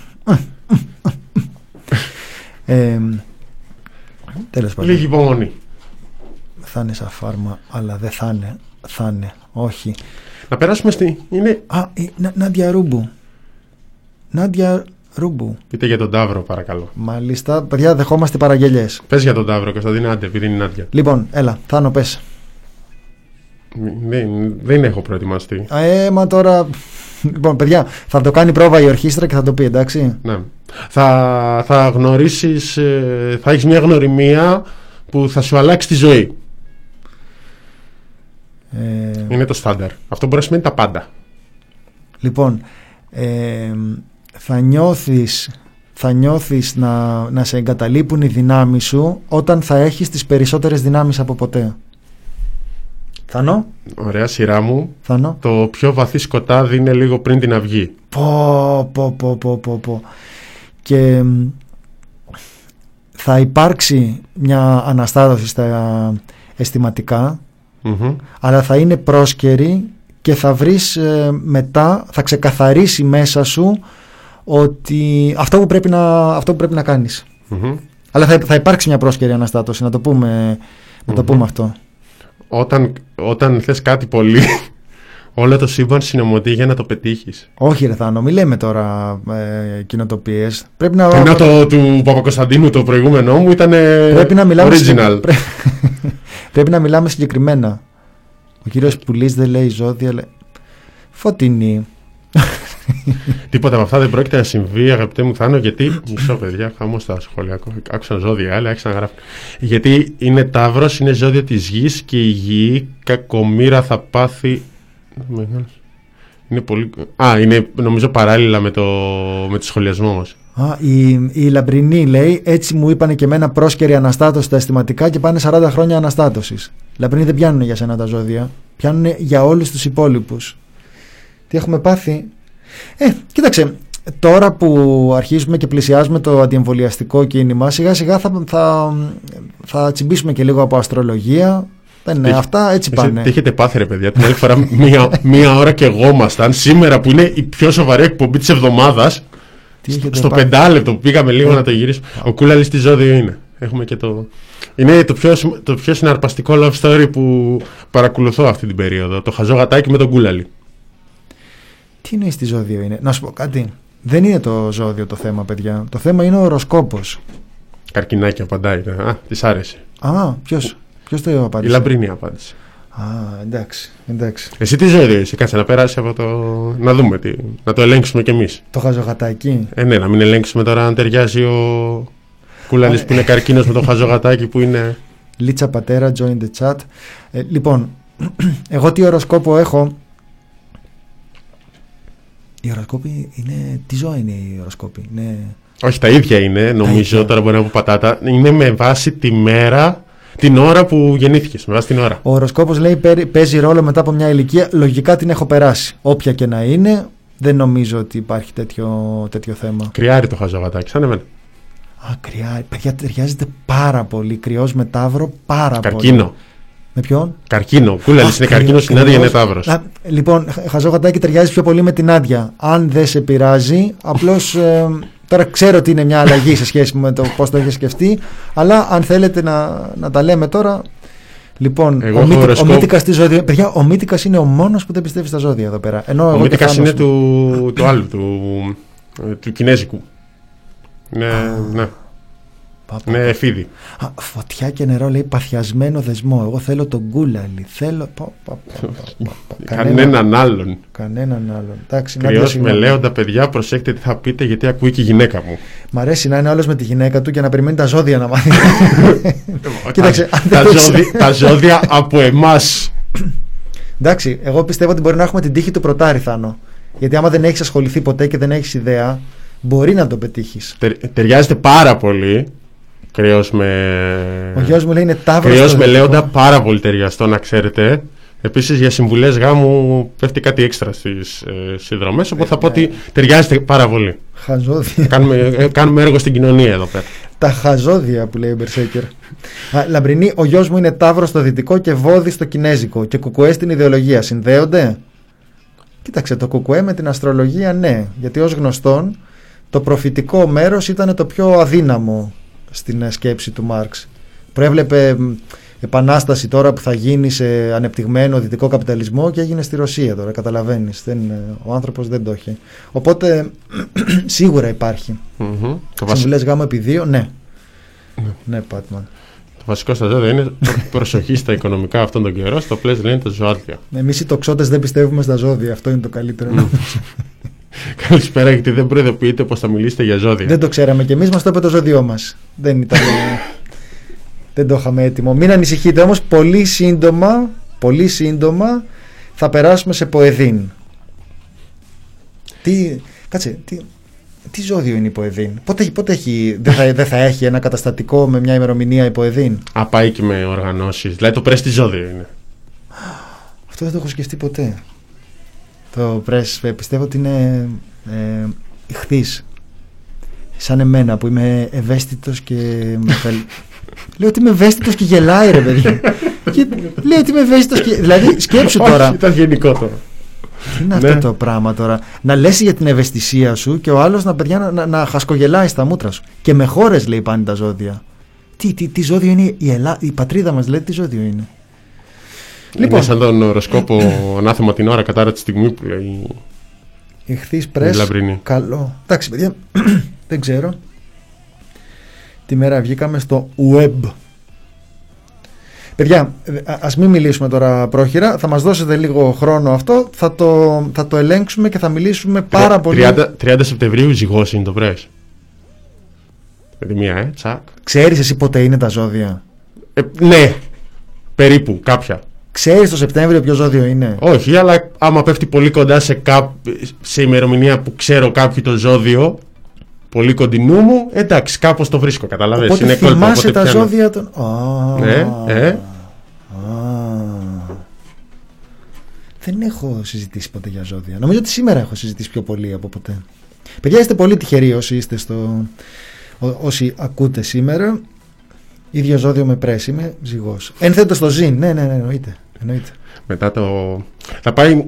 Τέλος πάντων. Λίγη υπομονή. Θα είναι σαν φάρμα, αλλά δεν θα είναι. Θα είναι, όχι. Να περάσουμε είναι... Νάντια Ρούμπου. Νάντια Ρούμπου. Πείτε για τον Ταύρο, παρακαλώ. Μάλιστα, παιδιά, δεχόμαστε παραγγελιές. Πες για τον Ταύρο, Κωνσταντίνε, άντε, επειδή είναι Νάντια. Λοιπόν, έλα, Θάνο, πες. Δεν έχω προετοιμαστεί. Μα τώρα... Λοιπόν, παιδιά, θα το κάνει πρόβα η ορχήστρα και θα το πει, εντάξει. Ναι. Θα γνωρίσεις, θα έχεις μια γνωριμία που θα σου αλλάξει τη ζωή. Είναι το στάνταρ. Αυτό μπορεί να σημαίνει τα πάντα. Λοιπόν, θα νιώθεις να σε εγκαταλείπουν οι δυνάμεις σου όταν θα έχεις τις περισσότερες δυνάμεις από ποτέ. Θανό. Ωραία, σειρά μου. Θανό. Το πιο βαθύ σκοτάδι είναι λίγο πριν την αυγή. Πω. Και θα υπάρξει μια αναστάτωση στα αισθηματικά, αλλά θα είναι πρόσκαιρη και θα βρεις μετά, θα ξεκαθαρίσει μέσα σου ότι αυτό που πρέπει να κάνεις. Αλλά θα υπάρξει μια πρόσκαιρη αναστάτωση, να το πούμε αυτό. Όταν θες κάτι πολύ, όλο το σύμπαν συνομωτεί για να το πετύχεις. Όχι ρε Θάνο, μην λέμε τώρα κοινοτοπίες. Πρέπει να... Ενώ του Παπακοσταντίνου το προηγούμενο μου ήταν original. Πρέπει να μιλάμε συγκεκριμένα. Ο κύριος Πουλής δεν λέει ζώδια, λέει Φωτεινή. Τίποτα από αυτά δεν πρόκειται να συμβεί, αγαπητέ μου Θάνο, γιατί. Μισό, παιδιά, χαμό στα σχολιακό. Άκουσα ζώδια, άλλα άρχισαν να γράφουν. Γιατί είναι Ταύρος, είναι ζώδιο της γης και η γη κακομοίρα θα πάθει. Είναι πολύ. Είναι νομίζω παράλληλα με το σχολιασμό μας. Η Λαμπρινή λέει: έτσι μου είπανε και εμένα πρόσκαιρη αναστάτωση στα αισθηματικά και πάνε 40 χρόνια αναστάτωσης. Λαμπρινή, δεν πιάνουν για σένα τα ζώδια. Πιάνουν για όλους τους υπόλοιπους. Τι έχουμε πάθει. Κοίταξε, τώρα που αρχίζουμε και πλησιάζουμε το αντιεμβολιαστικό κίνημα, σιγά σιγά θα τσιμπήσουμε και λίγο από αστρολογία. Αυτά έτσι πάνε. Τι έχετε πάθει ρε παιδιά? Την άλλη φορά μία ώρα και εγώ ήμασταν. Σήμερα που είναι η πιο σοβαρή εκπομπή της εβδομάδας, στο 5 λεπτό που πήγαμε λίγο να το γυρίσουμε. Ο Κούλαλης τι ζώδιο είναι? Έχουμε και το... Είναι το πιο συναρπαστικό love story που παρακολουθώ αυτή την περίοδο. Το χαζό γατάκι με τον Κούλαλη. Τι εννοείς τι ζώδιο είναι? Να σου πω κάτι. Δεν είναι το ζώδιο το θέμα, παιδιά. Το θέμα είναι ο οροσκόπος. Καρκινάκι απαντάει. Της άρεσε. Ποιος το απάντησε? Η Λαμπρινή απάντησε. Εντάξει. Εσύ τι ζώδιο είσαι? Κάτσε να περάσει από το... Να δούμε τι. Να το ελέγξουμε κι εμείς. Το χαζογατάκι. Ναι, να μην ελέγξουμε τώρα αν ταιριάζει ο Κούλαλης που είναι καρκίνος με το χαζογατάκι που είναι... Λίτσα πατέρα, join the chat. Λοιπόν, εγώ τι οροσκόπο έχω? Οι οροσκόποι είναι... Τι ζώα είναι οι οροσκόποι? Είναι... Όχι, τα ίδια είναι, νομίζω, τώρα μπορεί να πω πατάτα. Είναι με βάση τη μέρα, την ώρα που γεννήθηκες, με βάση την ώρα. Ο οροσκόπος λέει παίζει ρόλο μετά από μια ηλικία. Λογικά την έχω περάσει. Όποια και να είναι, δεν νομίζω ότι υπάρχει τέτοιο θέμα. Κρυάρι το χαζογατάκι, σαν εμένα. Κρυάρι. Παιδιά, ταιριάζεται πάρα πολύ. Κρυός με Ταύρο, πάρα πολύ. Καρκίνο. Με ποιον? Καρκίνο. Κούλαλης είναι καρκίνος, η Νάντια είναι Ταύρος. Λοιπόν, χαζόγατάκι ταιριάζει πιο πολύ με την Νάντια. Αν δεν σε πειράζει, απλώς τώρα ξέρω ότι είναι μια αλλαγή σε σχέση με το πώς το έχει σκεφτεί, αλλά αν θέλετε να τα λέμε τώρα. Λοιπόν, ο Μύτικας τι ζώδιο? Παιδιά, ο Μύτικας είναι ο μόνος που δεν πιστεύει στα ζώδια εδώ πέρα. Ο Μύτικας είναι του άλλου, του Κινέζικου. Ναι. Ναι, εφίδι. Φωτιά και νερό λέει παθιασμένο δεσμό. Εγώ θέλω τον Κούλαλη. Κανέναν άλλον. Κρυός με λέοντα, παιδιά, προσέξτε τι θα πείτε, γιατί ακούει και η γυναίκα μου. Μ' αρέσει να είναι όλος με τη γυναίκα του και να περιμένει τα ζώδια να μάθει. Κοίταξε, τα ζώδια από εμάς. Εντάξει, εγώ πιστεύω ότι μπορεί να έχουμε την τύχη του Πρωτάρη, Θάνο. Γιατί άμα δεν έχεις ασχοληθεί ποτέ και δεν έχεις ιδέα, μπορεί να το πετύχεις. Ταιριάζεται πάρα πολύ. Κρέος με. Ο γιος μου λέει είναι ταύρος. Κρέος με λέοντα, πάρα πολύ ταιριαστό, να ξέρετε. Επίσης για συμβουλές γάμου πέφτει κάτι έξτρα στις συνδρομές, οπότε θα πω ότι ταιριάζεται πάρα πολύ. Χαζόδια. Κάνουμε έργο στην κοινωνία εδώ πέρα. Τα χαζόδια που λέει ο Μπερσέκερ. Λαμπρινή, ο γιος μου είναι ταύρος στο δυτικό και βόδι στο κινέζικο και κουκουέ στην ιδεολογία. Συνδέονται? Κοίταξε, το κουκουέ με την αστρολογία ναι, γιατί ως γνωστόν το προφητικό μέρος ήταν το πιο αδύναμο στην σκέψη του Μάρξ. Προέβλεπε επανάσταση τώρα που θα γίνει σε ανεπτυγμένο δυτικό καπιταλισμό και έγινε στη Ρωσία τώρα, καταλαβαίνεις. Ο άνθρωπος δεν το είχε. Οπότε σίγουρα υπάρχει. Συμβουλές γάμου επί 2, ναι. Ναι, Πάτμαν. Το βασικό στα ζώδια είναι προσοχή στα οικονομικά αυτόν τον καιρό, στο πλαίσιο λένε τα ζωάδια. Εμείς οι τοξότες δεν πιστεύουμε στα ζώδια, αυτό είναι το καλύτερο. Καλησπέρα, γιατί δεν προειδοποιείτε πως θα μιλήσετε για ζώδια. Δεν το ξέραμε κι εμείς, μας το είπε το ζώδιό μας. Δεν ήταν. Δεν το είχαμε έτοιμο. Μην ανησυχείτε όμως, πολύ σύντομα θα περάσουμε σε Ποεδίν. Τι ζώδιο είναι η Ποεδίν? Πότε έχει, δεν θα έχει ένα καταστατικό με μια ημερομηνία η Ποεδίν? Πάει και με οργανώσεις. Δηλαδή το πρέσ τι ζώδιο είναι? Αυτό δεν το έχω σκεφτεί ποτέ. Το πρέσ πιστεύω ότι είναι ηχθής. Σαν εμένα που είμαι ευαίσθητος και λέω ότι είμαι ευαίσθητος και γελάει ρε παιδί. Λέω ότι είμαι ευαίσθητος και... Δηλαδή σκέψου τώρα. Όχι, ήταν γενικό τώρα. Τι είναι αυτό το πράγμα τώρα? Να λες για την ευαισθησία σου και ο άλλος να χασκογελάει στα μούτρα σου. Και με χώρες λέει πάνε τα ζώδια. Τι ζώδιο είναι η πατρίδα μας, λέει, τι ζώδιο είναι? Λοιπόν, σαν τον οροσκόπο ανάθεμα την ώρα κατάρα τη στιγμή που λέει. Ηχθείς πρέσ. Καλό. Εντάξει παιδιά, δεν ξέρω. Τη μέρα βγήκαμε στο web. Παιδιά, ας μην μιλήσουμε τώρα πρόχειρα. Θα μας δώσετε λίγο χρόνο αυτό. Θα το ελέγξουμε και θα μιλήσουμε πάρα πολύ. 30 Σεπτεμβρίου ζυγός είναι το πρέσ. Δηλαδή μία, τσακ. Ξέρεις εσύ πότε είναι τα ζώδια? Ναι, περίπου κάποια. Ξέρεις το Σεπτέμβριο ποιο ζώδιο είναι? Όχι, αλλά άμα πέφτει πολύ κοντά σε ημερομηνία που ξέρω κάποιο το ζώδιο, πολύ κοντινού μου, εντάξει, κάπως το βρίσκω, καταλαβαίνεις. Οπότε είναι θυμάσαι τα ζώδια των... Δεν έχω συζητήσει ποτέ για ζώδια. Νομίζω ότι σήμερα έχω συζητήσει πιο πολύ από ποτέ. Παιδιά, είστε πολύ τυχεροί όσοι ακούτε σήμερα. Ίδιο ζώδιο με πρέσ, είμαι ζυγός. Ένθετο στο ζήν, ναι, εννοείται. Μετά θα πάει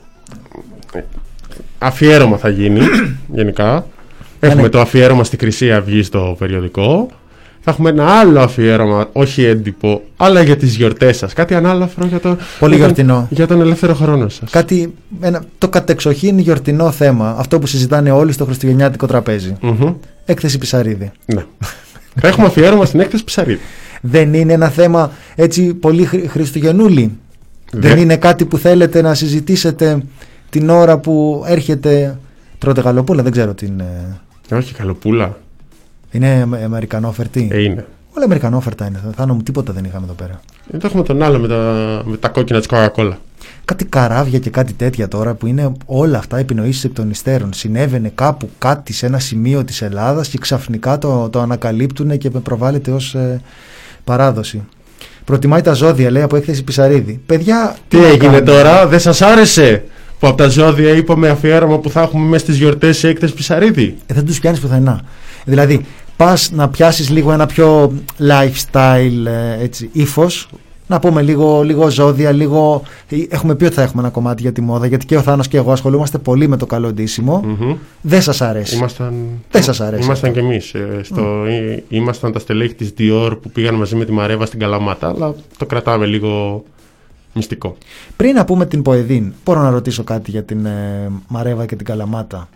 αφιέρωμα θα γίνει γενικά. Έχουμε το αφιέρωμα στη Χρυσή Αυγή στο περιοδικό. Θα έχουμε ένα άλλο αφιέρωμα, όχι έντυπο, αλλά για τις γιορτές σας. Κάτι ανάλαφρο πολύ γιορτινό. Για τον ελεύθερο χρόνο σας. Το κατεξοχήν γιορτινό θέμα. Αυτό που συζητάνε όλοι στο χριστουγεννιάτικο τραπέζι. Έκθεση Πισαρίδη. Ναι. Θα έχουμε αφιέρωμα στην έκθεση Πισαρίδη. Δεν είναι ένα θέμα έτσι πολύ χριστουγεννούλη? Δεν είναι κάτι που θέλετε να συζητήσετε την ώρα που έρχεται? Τρώτε γαλοπούλα? Δεν ξέρω τι είναι. Όχι, γαλοπούλα. Είναι αμερικανόφερτη? Είναι. Όλα αμερικανόφερτα είναι. Θάνο μου, τίποτα δεν είχαμε εδώ πέρα. Εδώ έχουμε τον άλλο με τα κόκκινα της Coca-Cola. Κάτι καράβια και κάτι τέτοια τώρα που είναι όλα αυτά επινοήσεις εκ των υστέρων. Συνέβαινε κάπου κάτι σε ένα σημείο της Ελλάδας και ξαφνικά το ανακαλύπτουν και προβάλλεται ως παράδοση. Προτιμάει τα ζώδια, λέει, από έκθεση Πισαρίδη. Παιδιά, τι έγινε τώρα, δεν σας άρεσε που από τα ζώδια είπαμε αφιέρωμα που θα έχουμε μέσα στις γιορτές σε έκθεση Πισαρίδη? Δεν τους πιάνεις πουθενά. Δηλαδή, πας να πιάσεις λίγο ένα πιο lifestyle ύφος. Να πούμε λίγο ζώδια, λίγο... Έχουμε πει ότι θα έχουμε ένα κομμάτι για τη μόδα, γιατί και ο Θάνος και εγώ ασχολούμαστε πολύ με το καλό ντύσιμο. Δεν σας αρέσει. Δεν σας αρέσει. Ήμασταν κι εμείς. Ήμασταν τα στελέχη της Dior που πήγαν μαζί με τη Μαρέβα στην Καλαμάτα, αλλά το κρατάμε λίγο μυστικό. Πριν να πούμε την Ποεδίν, μπορώ να ρωτήσω κάτι για την Μαρέβα και την Καλαμάτα?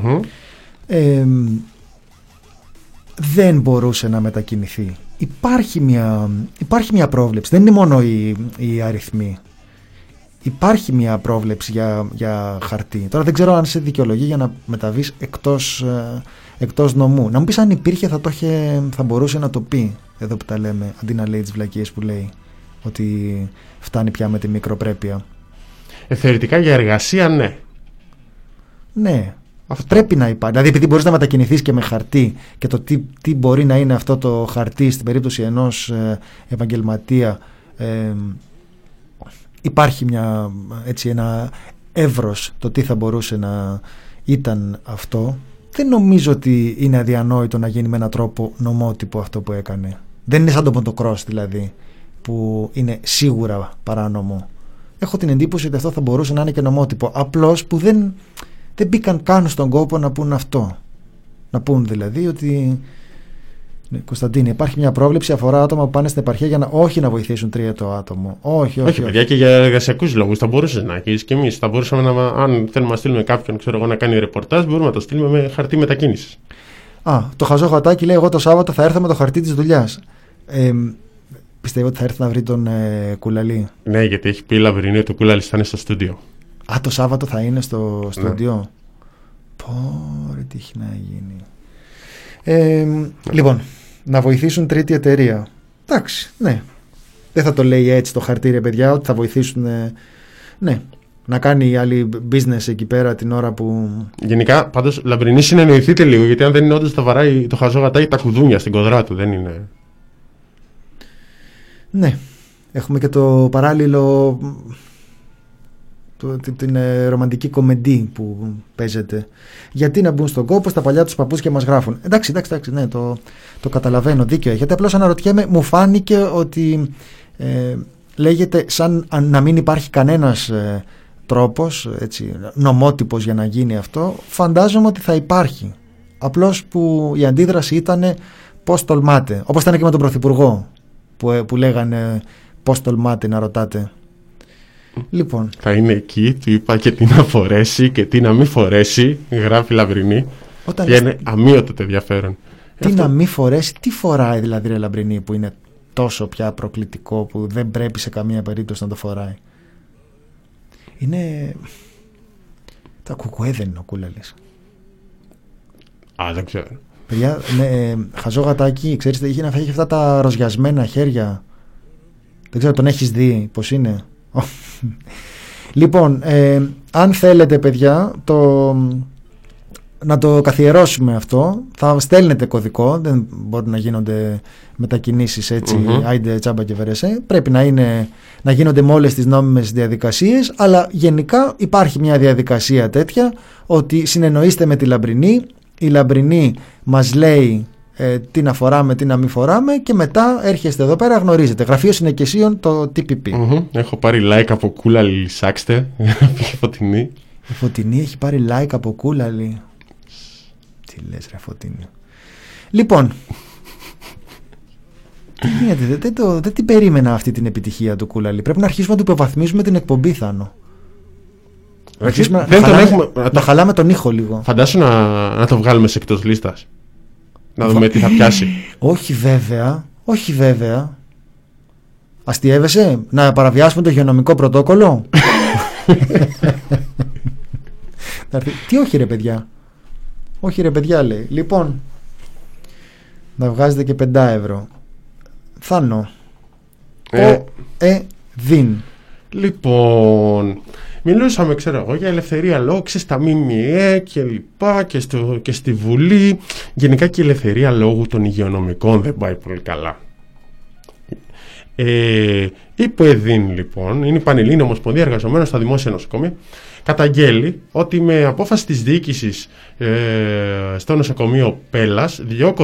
Δεν μπορούσε να μετακινηθεί. Υπάρχει μια πρόβλεψη. Δεν είναι μόνο οι αριθμοί. Υπάρχει μια πρόβλεψη για χαρτί. Τώρα δεν ξέρω αν σε δικαιολογεί για να μεταβείς εκτός νομού. Να μου πεις αν υπήρχε θα μπορούσε να το πει εδώ που τα λέμε, αντί να λέει τις βλακίες που λέει, ότι φτάνει πια με τη μικροπρέπεια. Θεωρητικά για εργασία ναι. Ναι. Πρέπει να υπάρχει. Δηλαδή, επειδή μπορείς να μετακινηθείς και με χαρτί και το τι μπορεί να είναι αυτό το χαρτί στην περίπτωση ενός επαγγελματία, υπάρχει ένα εύρος το τι θα μπορούσε να ήταν αυτό. Δεν νομίζω ότι είναι αδιανόητο να γίνει με έναν τρόπο νομότυπο αυτό που έκανε. Δεν είναι σαν το motocross δηλαδή, που είναι σίγουρα παράνομο. Έχω την εντύπωση ότι αυτό θα μπορούσε να είναι και νομότυπο. Απλώς που δεν μπήκαν καν στον κόπο να πούν αυτό. Να πούν δηλαδή ότι Κωνσταντίνε, υπάρχει μια πρόβλεψη, αφορά άτομα που πάνε στην επαρχία για όχι να βοηθήσουν τρίτο άτομο. Όχι, παιδιά, και για εργασιακούς λόγους θα μπορούσε να έχει και εμείς. Θα μπορούσαμε αν θέλουμε να στείλουμε κάποιον να κάνει ρεπορτάζ, μπορούμε να το στείλουμε με χαρτί μετακίνησης. Το χαζό γατάκι λέει: εγώ το Σάββατο θα έρθω με το χαρτί της δουλειάς. Πιστεύω ότι θα έρθει να βρει τον Κούλαλη. Ναι, γιατί έχει πει η Λαμπρινή ότι ο Κούλαλης θα είναι στο στούντιο. Το Σάββατο θα είναι στο στούντιο. Ναι. Πόρε, τι έχει να γίνει. Λοιπόν, να βοηθήσουν τρίτη εταιρεία. Εντάξει, ναι. Δεν θα το λέει έτσι το χαρτί, ρε παιδιά, ότι θα βοηθήσουν. Ναι. Να κάνει η άλλη business εκεί πέρα την ώρα που. Γενικά, πάντως, Λαμπρινή, συνεννοηθείτε λίγο, γιατί αν δεν είναι όντως θα βαράει το χαζό γατάκι τα κουδούνια στην κοδρά του, δεν είναι. Ναι. Έχουμε και το παράλληλο. Την ρομαντική κομμεντή που παίζεται. Γιατί να μπουν στον κόπο στα παλιά τους παππούδια μας γράφουν. Εντάξει, ναι, το καταλαβαίνω, δίκιο έχετε. Απλώς αναρωτιέμαι, μου φάνηκε ότι λέγεται σαν να μην υπάρχει κανένας τρόπος, έτσι, νομότυπος για να γίνει αυτό. Φαντάζομαι ότι θα υπάρχει. Απλώς που η αντίδραση ήταν πώς τολμάτε. Όπως ήταν και με τον Πρωθυπουργό που λέγανε πώς τολμάτε να ρωτάτε. Λοιπόν. Θα είναι εκεί, του είπα και τι να φορέσει και τι να μην φορέσει, γράφει Λαμπρινή. Και είναι αμύωτο ενδιαφέρον. Τι να μην φορέσει, τι φοράει δηλαδή, ρε Λαμπρινή, που είναι τόσο πια προκλητικό που δεν πρέπει σε καμία περίπτωση να το φοράει. Είναι. Τα κουκουέ δεν είναι ο Κούλαλης. Δεν ξέρω. Παιδιά, χαζό γατάκι, ξέρεις, έχει αυτά τα ροζιασμένα χέρια. Δεν ξέρω, τον έχεις δει πως είναι. Λοιπόν, αν θέλετε παιδιά να το καθιερώσουμε αυτό, θα στέλνετε κωδικό, δεν μπορούν να γίνονται μετακινήσεις έτσι, άιντε τσάμπα και βερεσέ, πρέπει να γίνονται με όλες τις νόμιμες διαδικασίες, αλλά γενικά υπάρχει μια διαδικασία τέτοια, ότι συνεννοείστε με τη Λαμπρινή, η Λαμπρινή μας λέει τι να φοράμε, τι να μην φοράμε, και μετά έρχεστε εδώ πέρα, γνωρίζετε. Γραφείο Συνοικεσίων, το TPP. Έχω πάρει like από Κούλαλη, σάξτε. Φωτεινή. Η Φωτεινή έχει πάρει like από Κούλαλη. Τι λες, ρε Φωτεινή. Λοιπόν, τι γίνεται, δεν την περίμενα αυτή την επιτυχία του Κούλαλη. Πρέπει να αρχίσουμε να του υποβαθμίζουμε την εκπομπή, Θάνο. Να χαλάμε τον ήχο λίγο. Φαντάσου να το βγάλουμε σε εκτός λίστας. Να δούμε τι θα πιάσει. Όχι βέβαια. Αστιεύεσαι να παραβιάσουμε το υγειονομικό πρωτόκολλο. Τι όχι ρε παιδιά λέει. Λοιπόν, να βγάζετε και 5 ευρώ. Θάνο. Δίν. Λοιπόν, μιλούσαμε, ξέρω εγώ, για ελευθερία λόγου στα ΜΜΕ και λοιπά και στη Βουλή. Γενικά και η ελευθερία λόγου των υγειονομικών δεν πάει πολύ καλά. Η ΠΟΕΔΗΝ λοιπόν, είναι η Πανελλήνια Ομοσπονδία Εργαζομένων στα Δημόσια Νοσοκομεία, καταγγέλει ότι με απόφαση της διοίκησης στο νοσοκομείο Πέλλας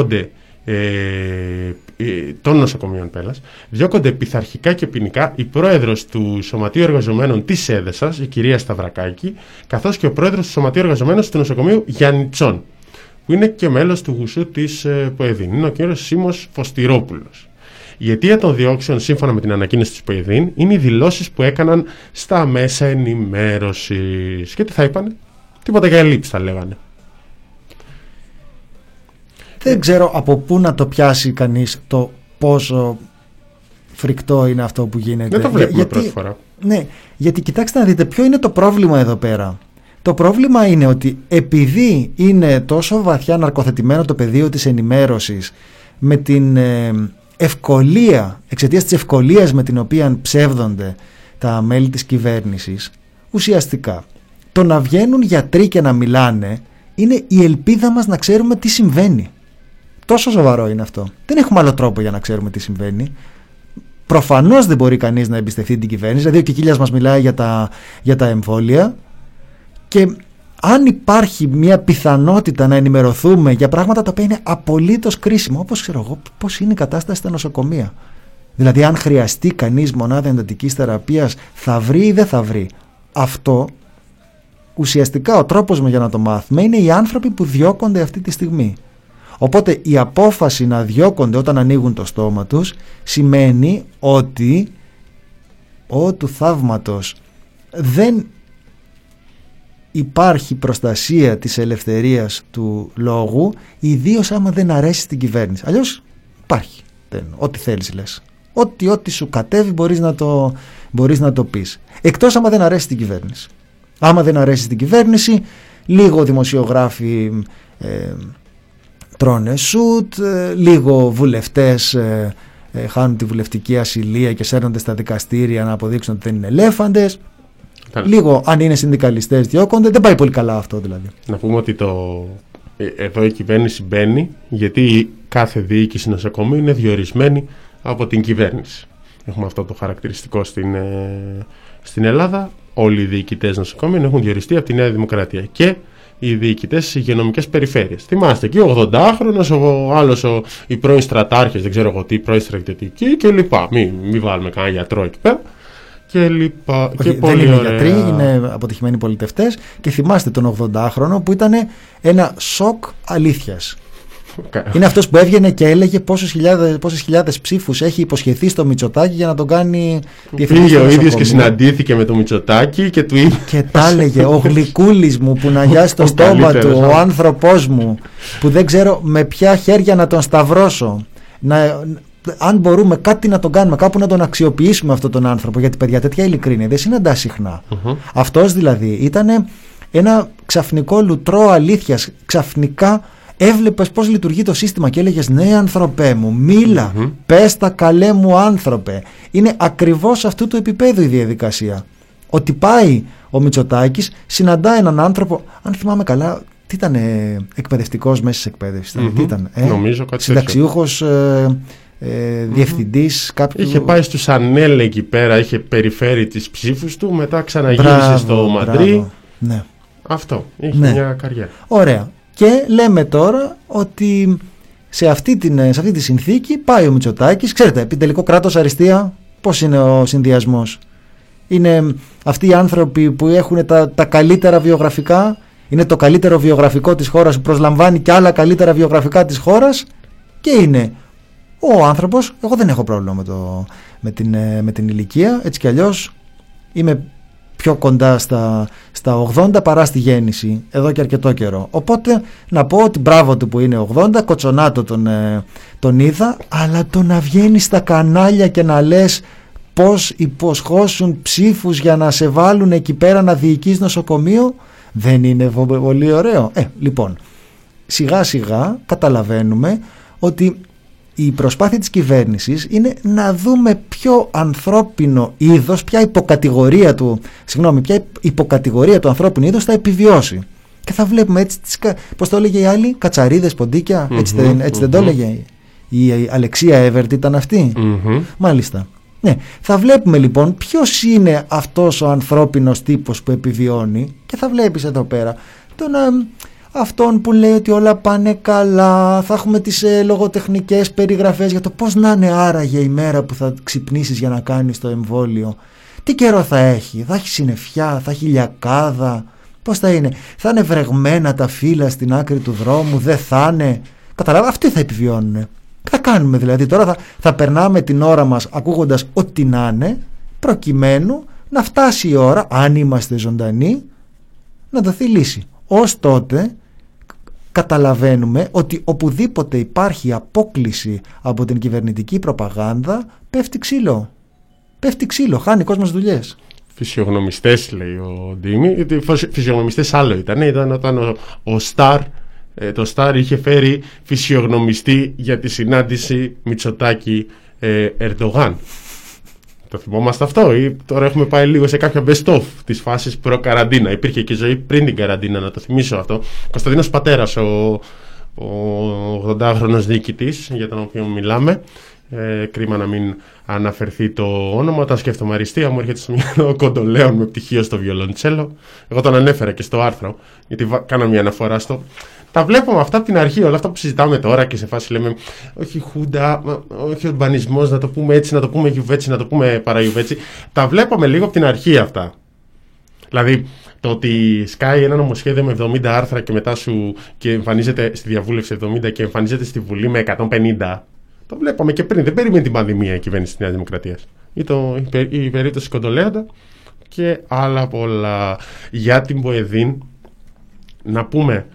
των νοσοκομείων Πέλλας διώκονται πειθαρχικά και ποινικά η πρόεδρος του Σωματείου Εργαζομένων της Έδεσας, η κυρία Σταυρακάκη, καθώς και ο πρόεδρος του Σωματείου Εργαζομένων του νοσοκομείου Γιαννιτσών, που είναι και μέλος του γουσού της ΠΟΕΔΗΝ, είναι ο κύριος Σίμος Φωστηρόπουλος. Η αιτία των διώξεων, σύμφωνα με την ανακοίνωση της ΠΟΕΔΗΝ, είναι οι δηλώσεις που έκαναν στα μέσα ενημέρωσης. Και τι θα είπανε? Τίποτα για ελλείψεις θα λέγανε. Δεν ξέρω από πού να το πιάσει κανείς το πόσο φρικτό είναι αυτό που γίνεται. Δεν το βλέπουμε πρώτη φορά. Ναι, γιατί κοιτάξτε να δείτε ποιο είναι το πρόβλημα εδώ πέρα. Το πρόβλημα είναι ότι επειδή είναι τόσο βαθιά ναρκοθετημένο το πεδίο της ενημέρωσης, με την ευκολία, εξαιτίας της ευκολίας με την οποία ψεύδονται τα μέλη της κυβέρνησης, ουσιαστικά το να βγαίνουν γιατροί και να μιλάνε είναι η ελπίδα μας να ξέρουμε τι συμβαίνει. Τόσο σοβαρό είναι αυτό. Δεν έχουμε άλλο τρόπο για να ξέρουμε τι συμβαίνει. Προφανώς δεν μπορεί κανείς να εμπιστευτεί την κυβέρνηση. Δηλαδή ο Κικίλιας μας μιλάει για τα εμβόλια, και αν υπάρχει μια πιθανότητα να ενημερωθούμε για πράγματα τα οποία είναι απολύτως κρίσιμα, όπως ξέρω εγώ πώς είναι η κατάσταση στα νοσοκομεία. Δηλαδή αν χρειαστεί κανείς μονάδα εντατικής θεραπείας, θα βρει ή δεν θα βρει. Αυτό ουσιαστικά ο τρόπος για να το μάθουμε είναι οι άνθρωποι που διώκονται αυτή τη στιγμή. Οπότε η απόφαση να διώκονται όταν ανοίγουν το στόμα τους σημαίνει ότι του θαύματος δεν υπάρχει προστασία της ελευθερίας του λόγου, ιδίως άμα δεν αρέσει στην κυβέρνηση. Αλλιώς υπάρχει. Ό,τι θέλεις λες. Ό,τι σου κατέβει μπορείς να το πεις. Εκτός άμα δεν αρέσει στην κυβέρνηση. Άμα δεν αρέσει στην κυβέρνηση, λίγο δημοσιογράφοι τρώνε σουτ, λίγο βουλευτές χάνουν τη βουλευτική ασυλία και σέρνονται στα δικαστήρια να αποδείξουν ότι δεν είναι ελέφαντες. Λίγο αν είναι συνδικαλιστές διώκονται. Δεν πάει πολύ καλά αυτό δηλαδή. Να πούμε ότι εδώ η κυβέρνηση μπαίνει γιατί κάθε διοίκηση νοσοκομείου είναι διορισμένη από την κυβέρνηση. Έχουμε αυτό το χαρακτηριστικό στην Ελλάδα. Όλοι οι διοικητές νοσοκομείων έχουν διοριστεί από τη Νέα Δημοκρατία και οι διοικητές στις υγειονομικές περιφέρειες. Θυμάστε εκεί, 80χρονος, ο άλλος, οι πρώην στρατάρχες, δεν ξέρω εγώ τι, πρώην στρατιωτικοί και λοιπά. Μην βάλουμε κανένα γιατρό εκεί πέρα. Και λοιπά. Όχι, και δεν είναι γιατροί, είναι αποτυχημένοι πολιτευτές. Και θυμάστε τον 80χρονο που ήταν ένα σοκ αλήθειας. Είναι αυτός που έβγαινε και έλεγε πόσες χιλιάδες ψήφους έχει υποσχεθεί στο Μητσοτάκη για να τον κάνει διευθυντή. Πήγε ο ίδιος και συναντήθηκε με το Μητσοτάκη και του είπε. Και τα έλεγε ο γλυκούλης μου που να γιάσει το στόμα του, ο άνθρωπός μου που δεν ξέρω με ποια χέρια να τον σταυρώσω. Αν μπορούμε κάτι να τον κάνουμε, κάπου να τον αξιοποιήσουμε αυτόν τον άνθρωπο. Γιατί παιδιά, τέτοια ειλικρίνεια δεν συναντά συχνά. Αυτός δηλαδή ήταν ένα ξαφνικό λουτρό αλήθειας. Ξαφνικά έβλεπες πώς λειτουργεί το σύστημα και έλεγες ναι άνθρωπέ μου, μίλα, πες τα καλέ μου άνθρωπε. Είναι ακριβώς αυτού του επίπεδου η διαδικασία. Ότι πάει ο Μητσοτάκης, συναντά έναν άνθρωπο, αν θυμάμαι καλά, τι ήταν εκπαιδευτικός μέσα σε εκπαίδευση, τι ήταν, νομίζω κάτι συνταξιούχος διευθυντής κάποιου. Είχε πάει στους Ανέλ εκεί πέρα, είχε περιφέρει τις ψήφους του, μετά ξαναγύρισε στο Μαντρί. Ναι. Αυτό, είχε μια καριέρα. Ωραία. Και λέμε τώρα ότι σε αυτή τη συνθήκη πάει ο Μητσοτάκης. Ξέρετε, επί τελικό κράτος αριστεία, πώς είναι ο συνδυασμός? Είναι αυτοί οι άνθρωποι που έχουν τα καλύτερα βιογραφικά, είναι το καλύτερο βιογραφικό της χώρας που προσλαμβάνει και άλλα καλύτερα βιογραφικά της χώρας, και είναι ο άνθρωπος. Εγώ δεν έχω πρόβλημα με την ηλικία, έτσι κι αλλιώς είμαι πιο κοντά στα 80 παρά στη γέννηση εδώ και αρκετό καιρό. Οπότε να πω ότι μπράβο του που είναι 80, κοτσονάτο τον είδα, αλλά το να βγαίνει στα κανάλια και να λες πώς υποσχώσουν ψήφους για να σε βάλουν εκεί πέρα να διοικείς νοσοκομείο, δεν είναι πολύ ωραίο? Λοιπόν, σιγά σιγά καταλαβαίνουμε ότι η προσπάθεια της κυβέρνησης είναι να δούμε ποιο ανθρώπινο είδος, ποια υποκατηγορία του ανθρώπινου είδους θα επιβιώσει. Και θα βλέπουμε έτσι, πώς το έλεγε η άλλη, κατσαρίδες, ποντίκια, έτσι δεν το έλεγε η Αλεξία Εύερτ, ήταν αυτή. Μάλιστα. Ναι, θα βλέπουμε λοιπόν ποιος είναι αυτός ο ανθρώπινος τύπος που επιβιώνει, και θα βλέπεις εδώ πέρα αυτόν που λέει ότι όλα πάνε καλά, θα έχουμε τις λογοτεχνικές περιγραφές για το πώς να είναι άραγε η μέρα που θα ξυπνήσεις για να κάνεις το εμβόλιο, τι καιρό θα έχει συννεφιά, θα έχει λιακάδα, πώς θα είναι βρεγμένα τα φύλλα στην άκρη του δρόμου, δεν θα είναι, καταλάβα, αυτοί θα επιβιώνουν. Θα κάνουμε δηλαδή τώρα, θα περνάμε την ώρα μας ακούγοντας ό,τι να είναι, προκειμένου να φτάσει η ώρα, αν είμαστε ζωντανοί, να δοθεί λύση. Ως τότε καταλαβαίνουμε ότι οπουδήποτε υπάρχει απόκλιση από την κυβερνητική προπαγάνδα, πέφτει ξύλο, χάνει κόσμος δουλειές. Φυσιογνωμιστές, λέει ο Ντίμη. Φυσιογνωμιστές άλλο ήταν όταν ο Σταρ, το Σταρ είχε φέρει φυσιογνωμιστή για τη συνάντηση Μητσοτάκη Ερντογάν. Το θυμόμαστε αυτό, ή τώρα έχουμε πάει λίγο σε κάποια best of της φάσης προ-καραντίνα? Υπήρχε και ζωή πριν την καραντίνα, να το θυμίσω αυτό. Κωνσταντίνος πατέρας, ο 80χρονος διοικητής για τον οποίο μιλάμε. Κρίμα να μην αναφερθεί το όνομα. Όταν σκέφτομαι αριστεία μου έρχεται στο μυαλό ο Κοντολέων με πτυχίο στο βιολοντσέλο. Εγώ τον ανέφερα και στο άρθρο, γιατί κάνα μια αναφορά στο. Τα βλέπουμε αυτά από την αρχή, όλα αυτά που συζητάμε τώρα και σε φάση λέμε όχι Χούντα, όχι ορμπανισμός, να το πούμε έτσι, να το πούμε γιουβέτσι, να το πούμε παραγιουβέτσι. Τα βλέπαμε λίγο από την αρχή αυτά. Δηλαδή το ότι σκάει ένα νομοσχέδιο με 70 άρθρα και μετά και εμφανίζεται στη διαβούλευση 70 και εμφανίζεται στη Βουλή με 150. Το βλέπαμε και πριν. Δεν περίμενε την πανδημία η κυβέρνηση της Νέας Δημοκρατίας. Η περίπτωση Κοντολέοντα και άλλα πολλά. Για την Ποεδίν να πούμε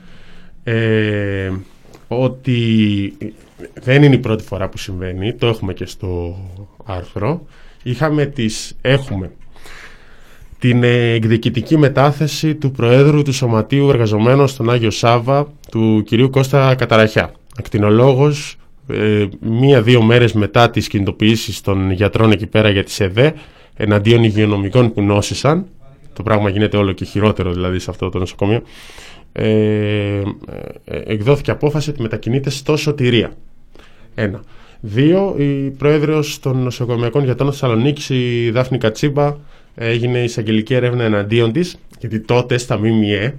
ότι δεν είναι η πρώτη φορά που συμβαίνει. Το έχουμε και στο άρθρο. Έχουμε την εκδικητική μετάθεση του Προέδρου του Σωματείου Εργαζομένων στον Άγιο Σάββα, του κυρίου Κώστα Καταραχιά. Ακτινολόγος, 1-2 μέρες μετά τις κινητοποιήσεις των γιατρών εκεί πέρα για τις ΕΔΕ εναντίον υγειονομικών που νόσησαν, το πράγμα γίνεται όλο και χειρότερο δηλαδή σε αυτό το νοσοκομείο, εκδόθηκε απόφαση ότι μετακινείται στο Σωτηρία. 1. 2. Η πρόεδρος των νοσοκομειακών γιατρών της Θεσσαλονίκης, η Δάφνη Κατσίμπα, έγινε εισαγγελική έρευνα εναντίον της, γιατί τότε στα ΜΜΕ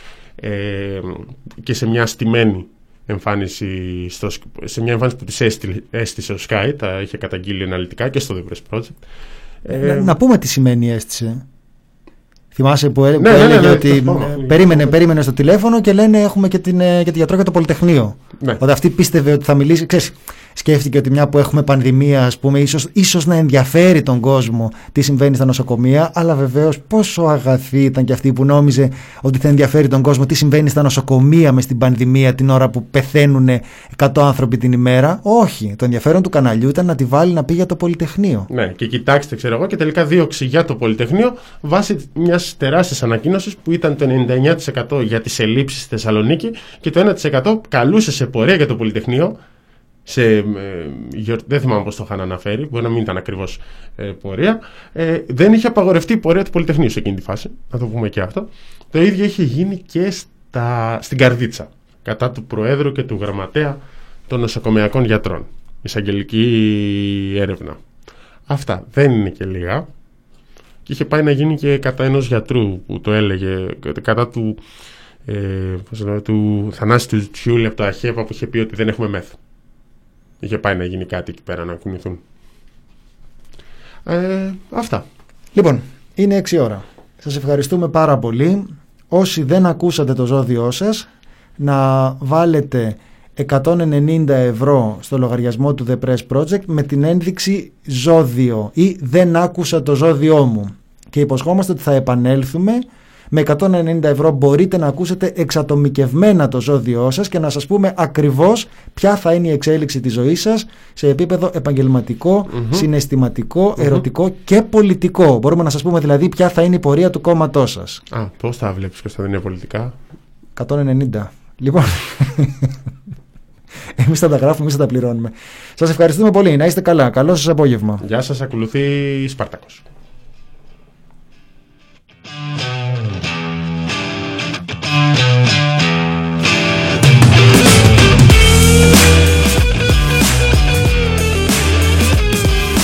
και σε μια στημένη εμφάνιση, σε μια εμφάνιση που της έστησε ο Sky, τα είχε καταγγείλει αναλυτικά και στο The Press Project. Να πούμε τι σημαίνει έστησε. Θυμάσαι που έλεγε ότι περίμενε στο τηλέφωνο και λένε έχουμε και τη γιατρό για το Πολυτεχνείο. Ναι. Ότι αυτή πίστευε ότι θα μιλήσει. Ξέρεις, σκέφτηκε ότι μια που έχουμε πανδημία, ας πούμε, ίσως να ενδιαφέρει τον κόσμο τι συμβαίνει στα νοσοκομεία, αλλά βεβαίως πόσο αγαθή ήταν και αυτή που νόμιζε ότι θα ενδιαφέρει τον κόσμο τι συμβαίνει στα νοσοκομεία μες στην πανδημία την ώρα που πεθαίνουν 100 άνθρωποι την ημέρα. Όχι. Το ενδιαφέρον του καναλιού ήταν να τη βάλει να πει για το Πολυτεχνείο. Ναι, και κοιτάξτε, ξέρω εγώ, και τελικά δίωξη για το Πολυτεχνείο βάσει μιας τεράστιας ανακοίνωσης που ήταν το 99% για τις ελλείψεις στη Θεσσαλονίκη και το 1% καλούσε σε πορεία για το Πολυτεχνείο. Δεν θυμάμαι πώς το είχαν αναφέρει, μπορεί να μην ήταν ακριβώς πορεία. Δεν είχε απαγορευτεί η πορεία του Πολυτεχνείου σε εκείνη τη φάση, να το πούμε και αυτό. Το ίδιο είχε γίνει και στην Καρδίτσα, κατά του Προέδρου και του Γραμματέα των νοσοκομειακών γιατρών. Εισαγγελική έρευνα. Αυτά δεν είναι και λίγα. Και είχε πάει να γίνει και κατά ενός γιατρού που το έλεγε, κατά του Θανάση του Τσιούλη από το ΑΧΕΠΑ, που είχε πει ότι δεν έχουμε μεθ. Είχε πάει να γίνει κάτι εκεί πέρα, να κουνηθούν. Αυτά. Λοιπόν, είναι 6 ώρα. Σας ευχαριστούμε πάρα πολύ. Όσοι δεν ακούσατε το ζώδιό σας, να βάλετε 190 ευρώ στο λογαριασμό του The Press Project με την ένδειξη ζώδιο ή δεν άκουσα το ζώδιό μου. Και υποσχόμαστε ότι θα επανέλθουμε. Με 190 ευρώ μπορείτε να ακούσετε εξατομικευμένα το ζώδιό σας και να σας πούμε ακριβώς ποια θα είναι η εξέλιξη της ζωής σας σε επίπεδο επαγγελματικό, συναισθηματικό, ερωτικό και πολιτικό. Μπορούμε να σας πούμε δηλαδή ποια θα είναι η πορεία του κόμματός σας. Πώς θα βλέπεις ποιος θα είναι πολιτικά? 190. Λοιπόν, εμείς θα τα γράφουμε, εμείς θα τα πληρώνουμε. Σας ευχαριστούμε πολύ. Να είστε καλά. Καλό σας απόγευμα. Γεια σας. Ακολουθεί Σπάρτακος. Thank you.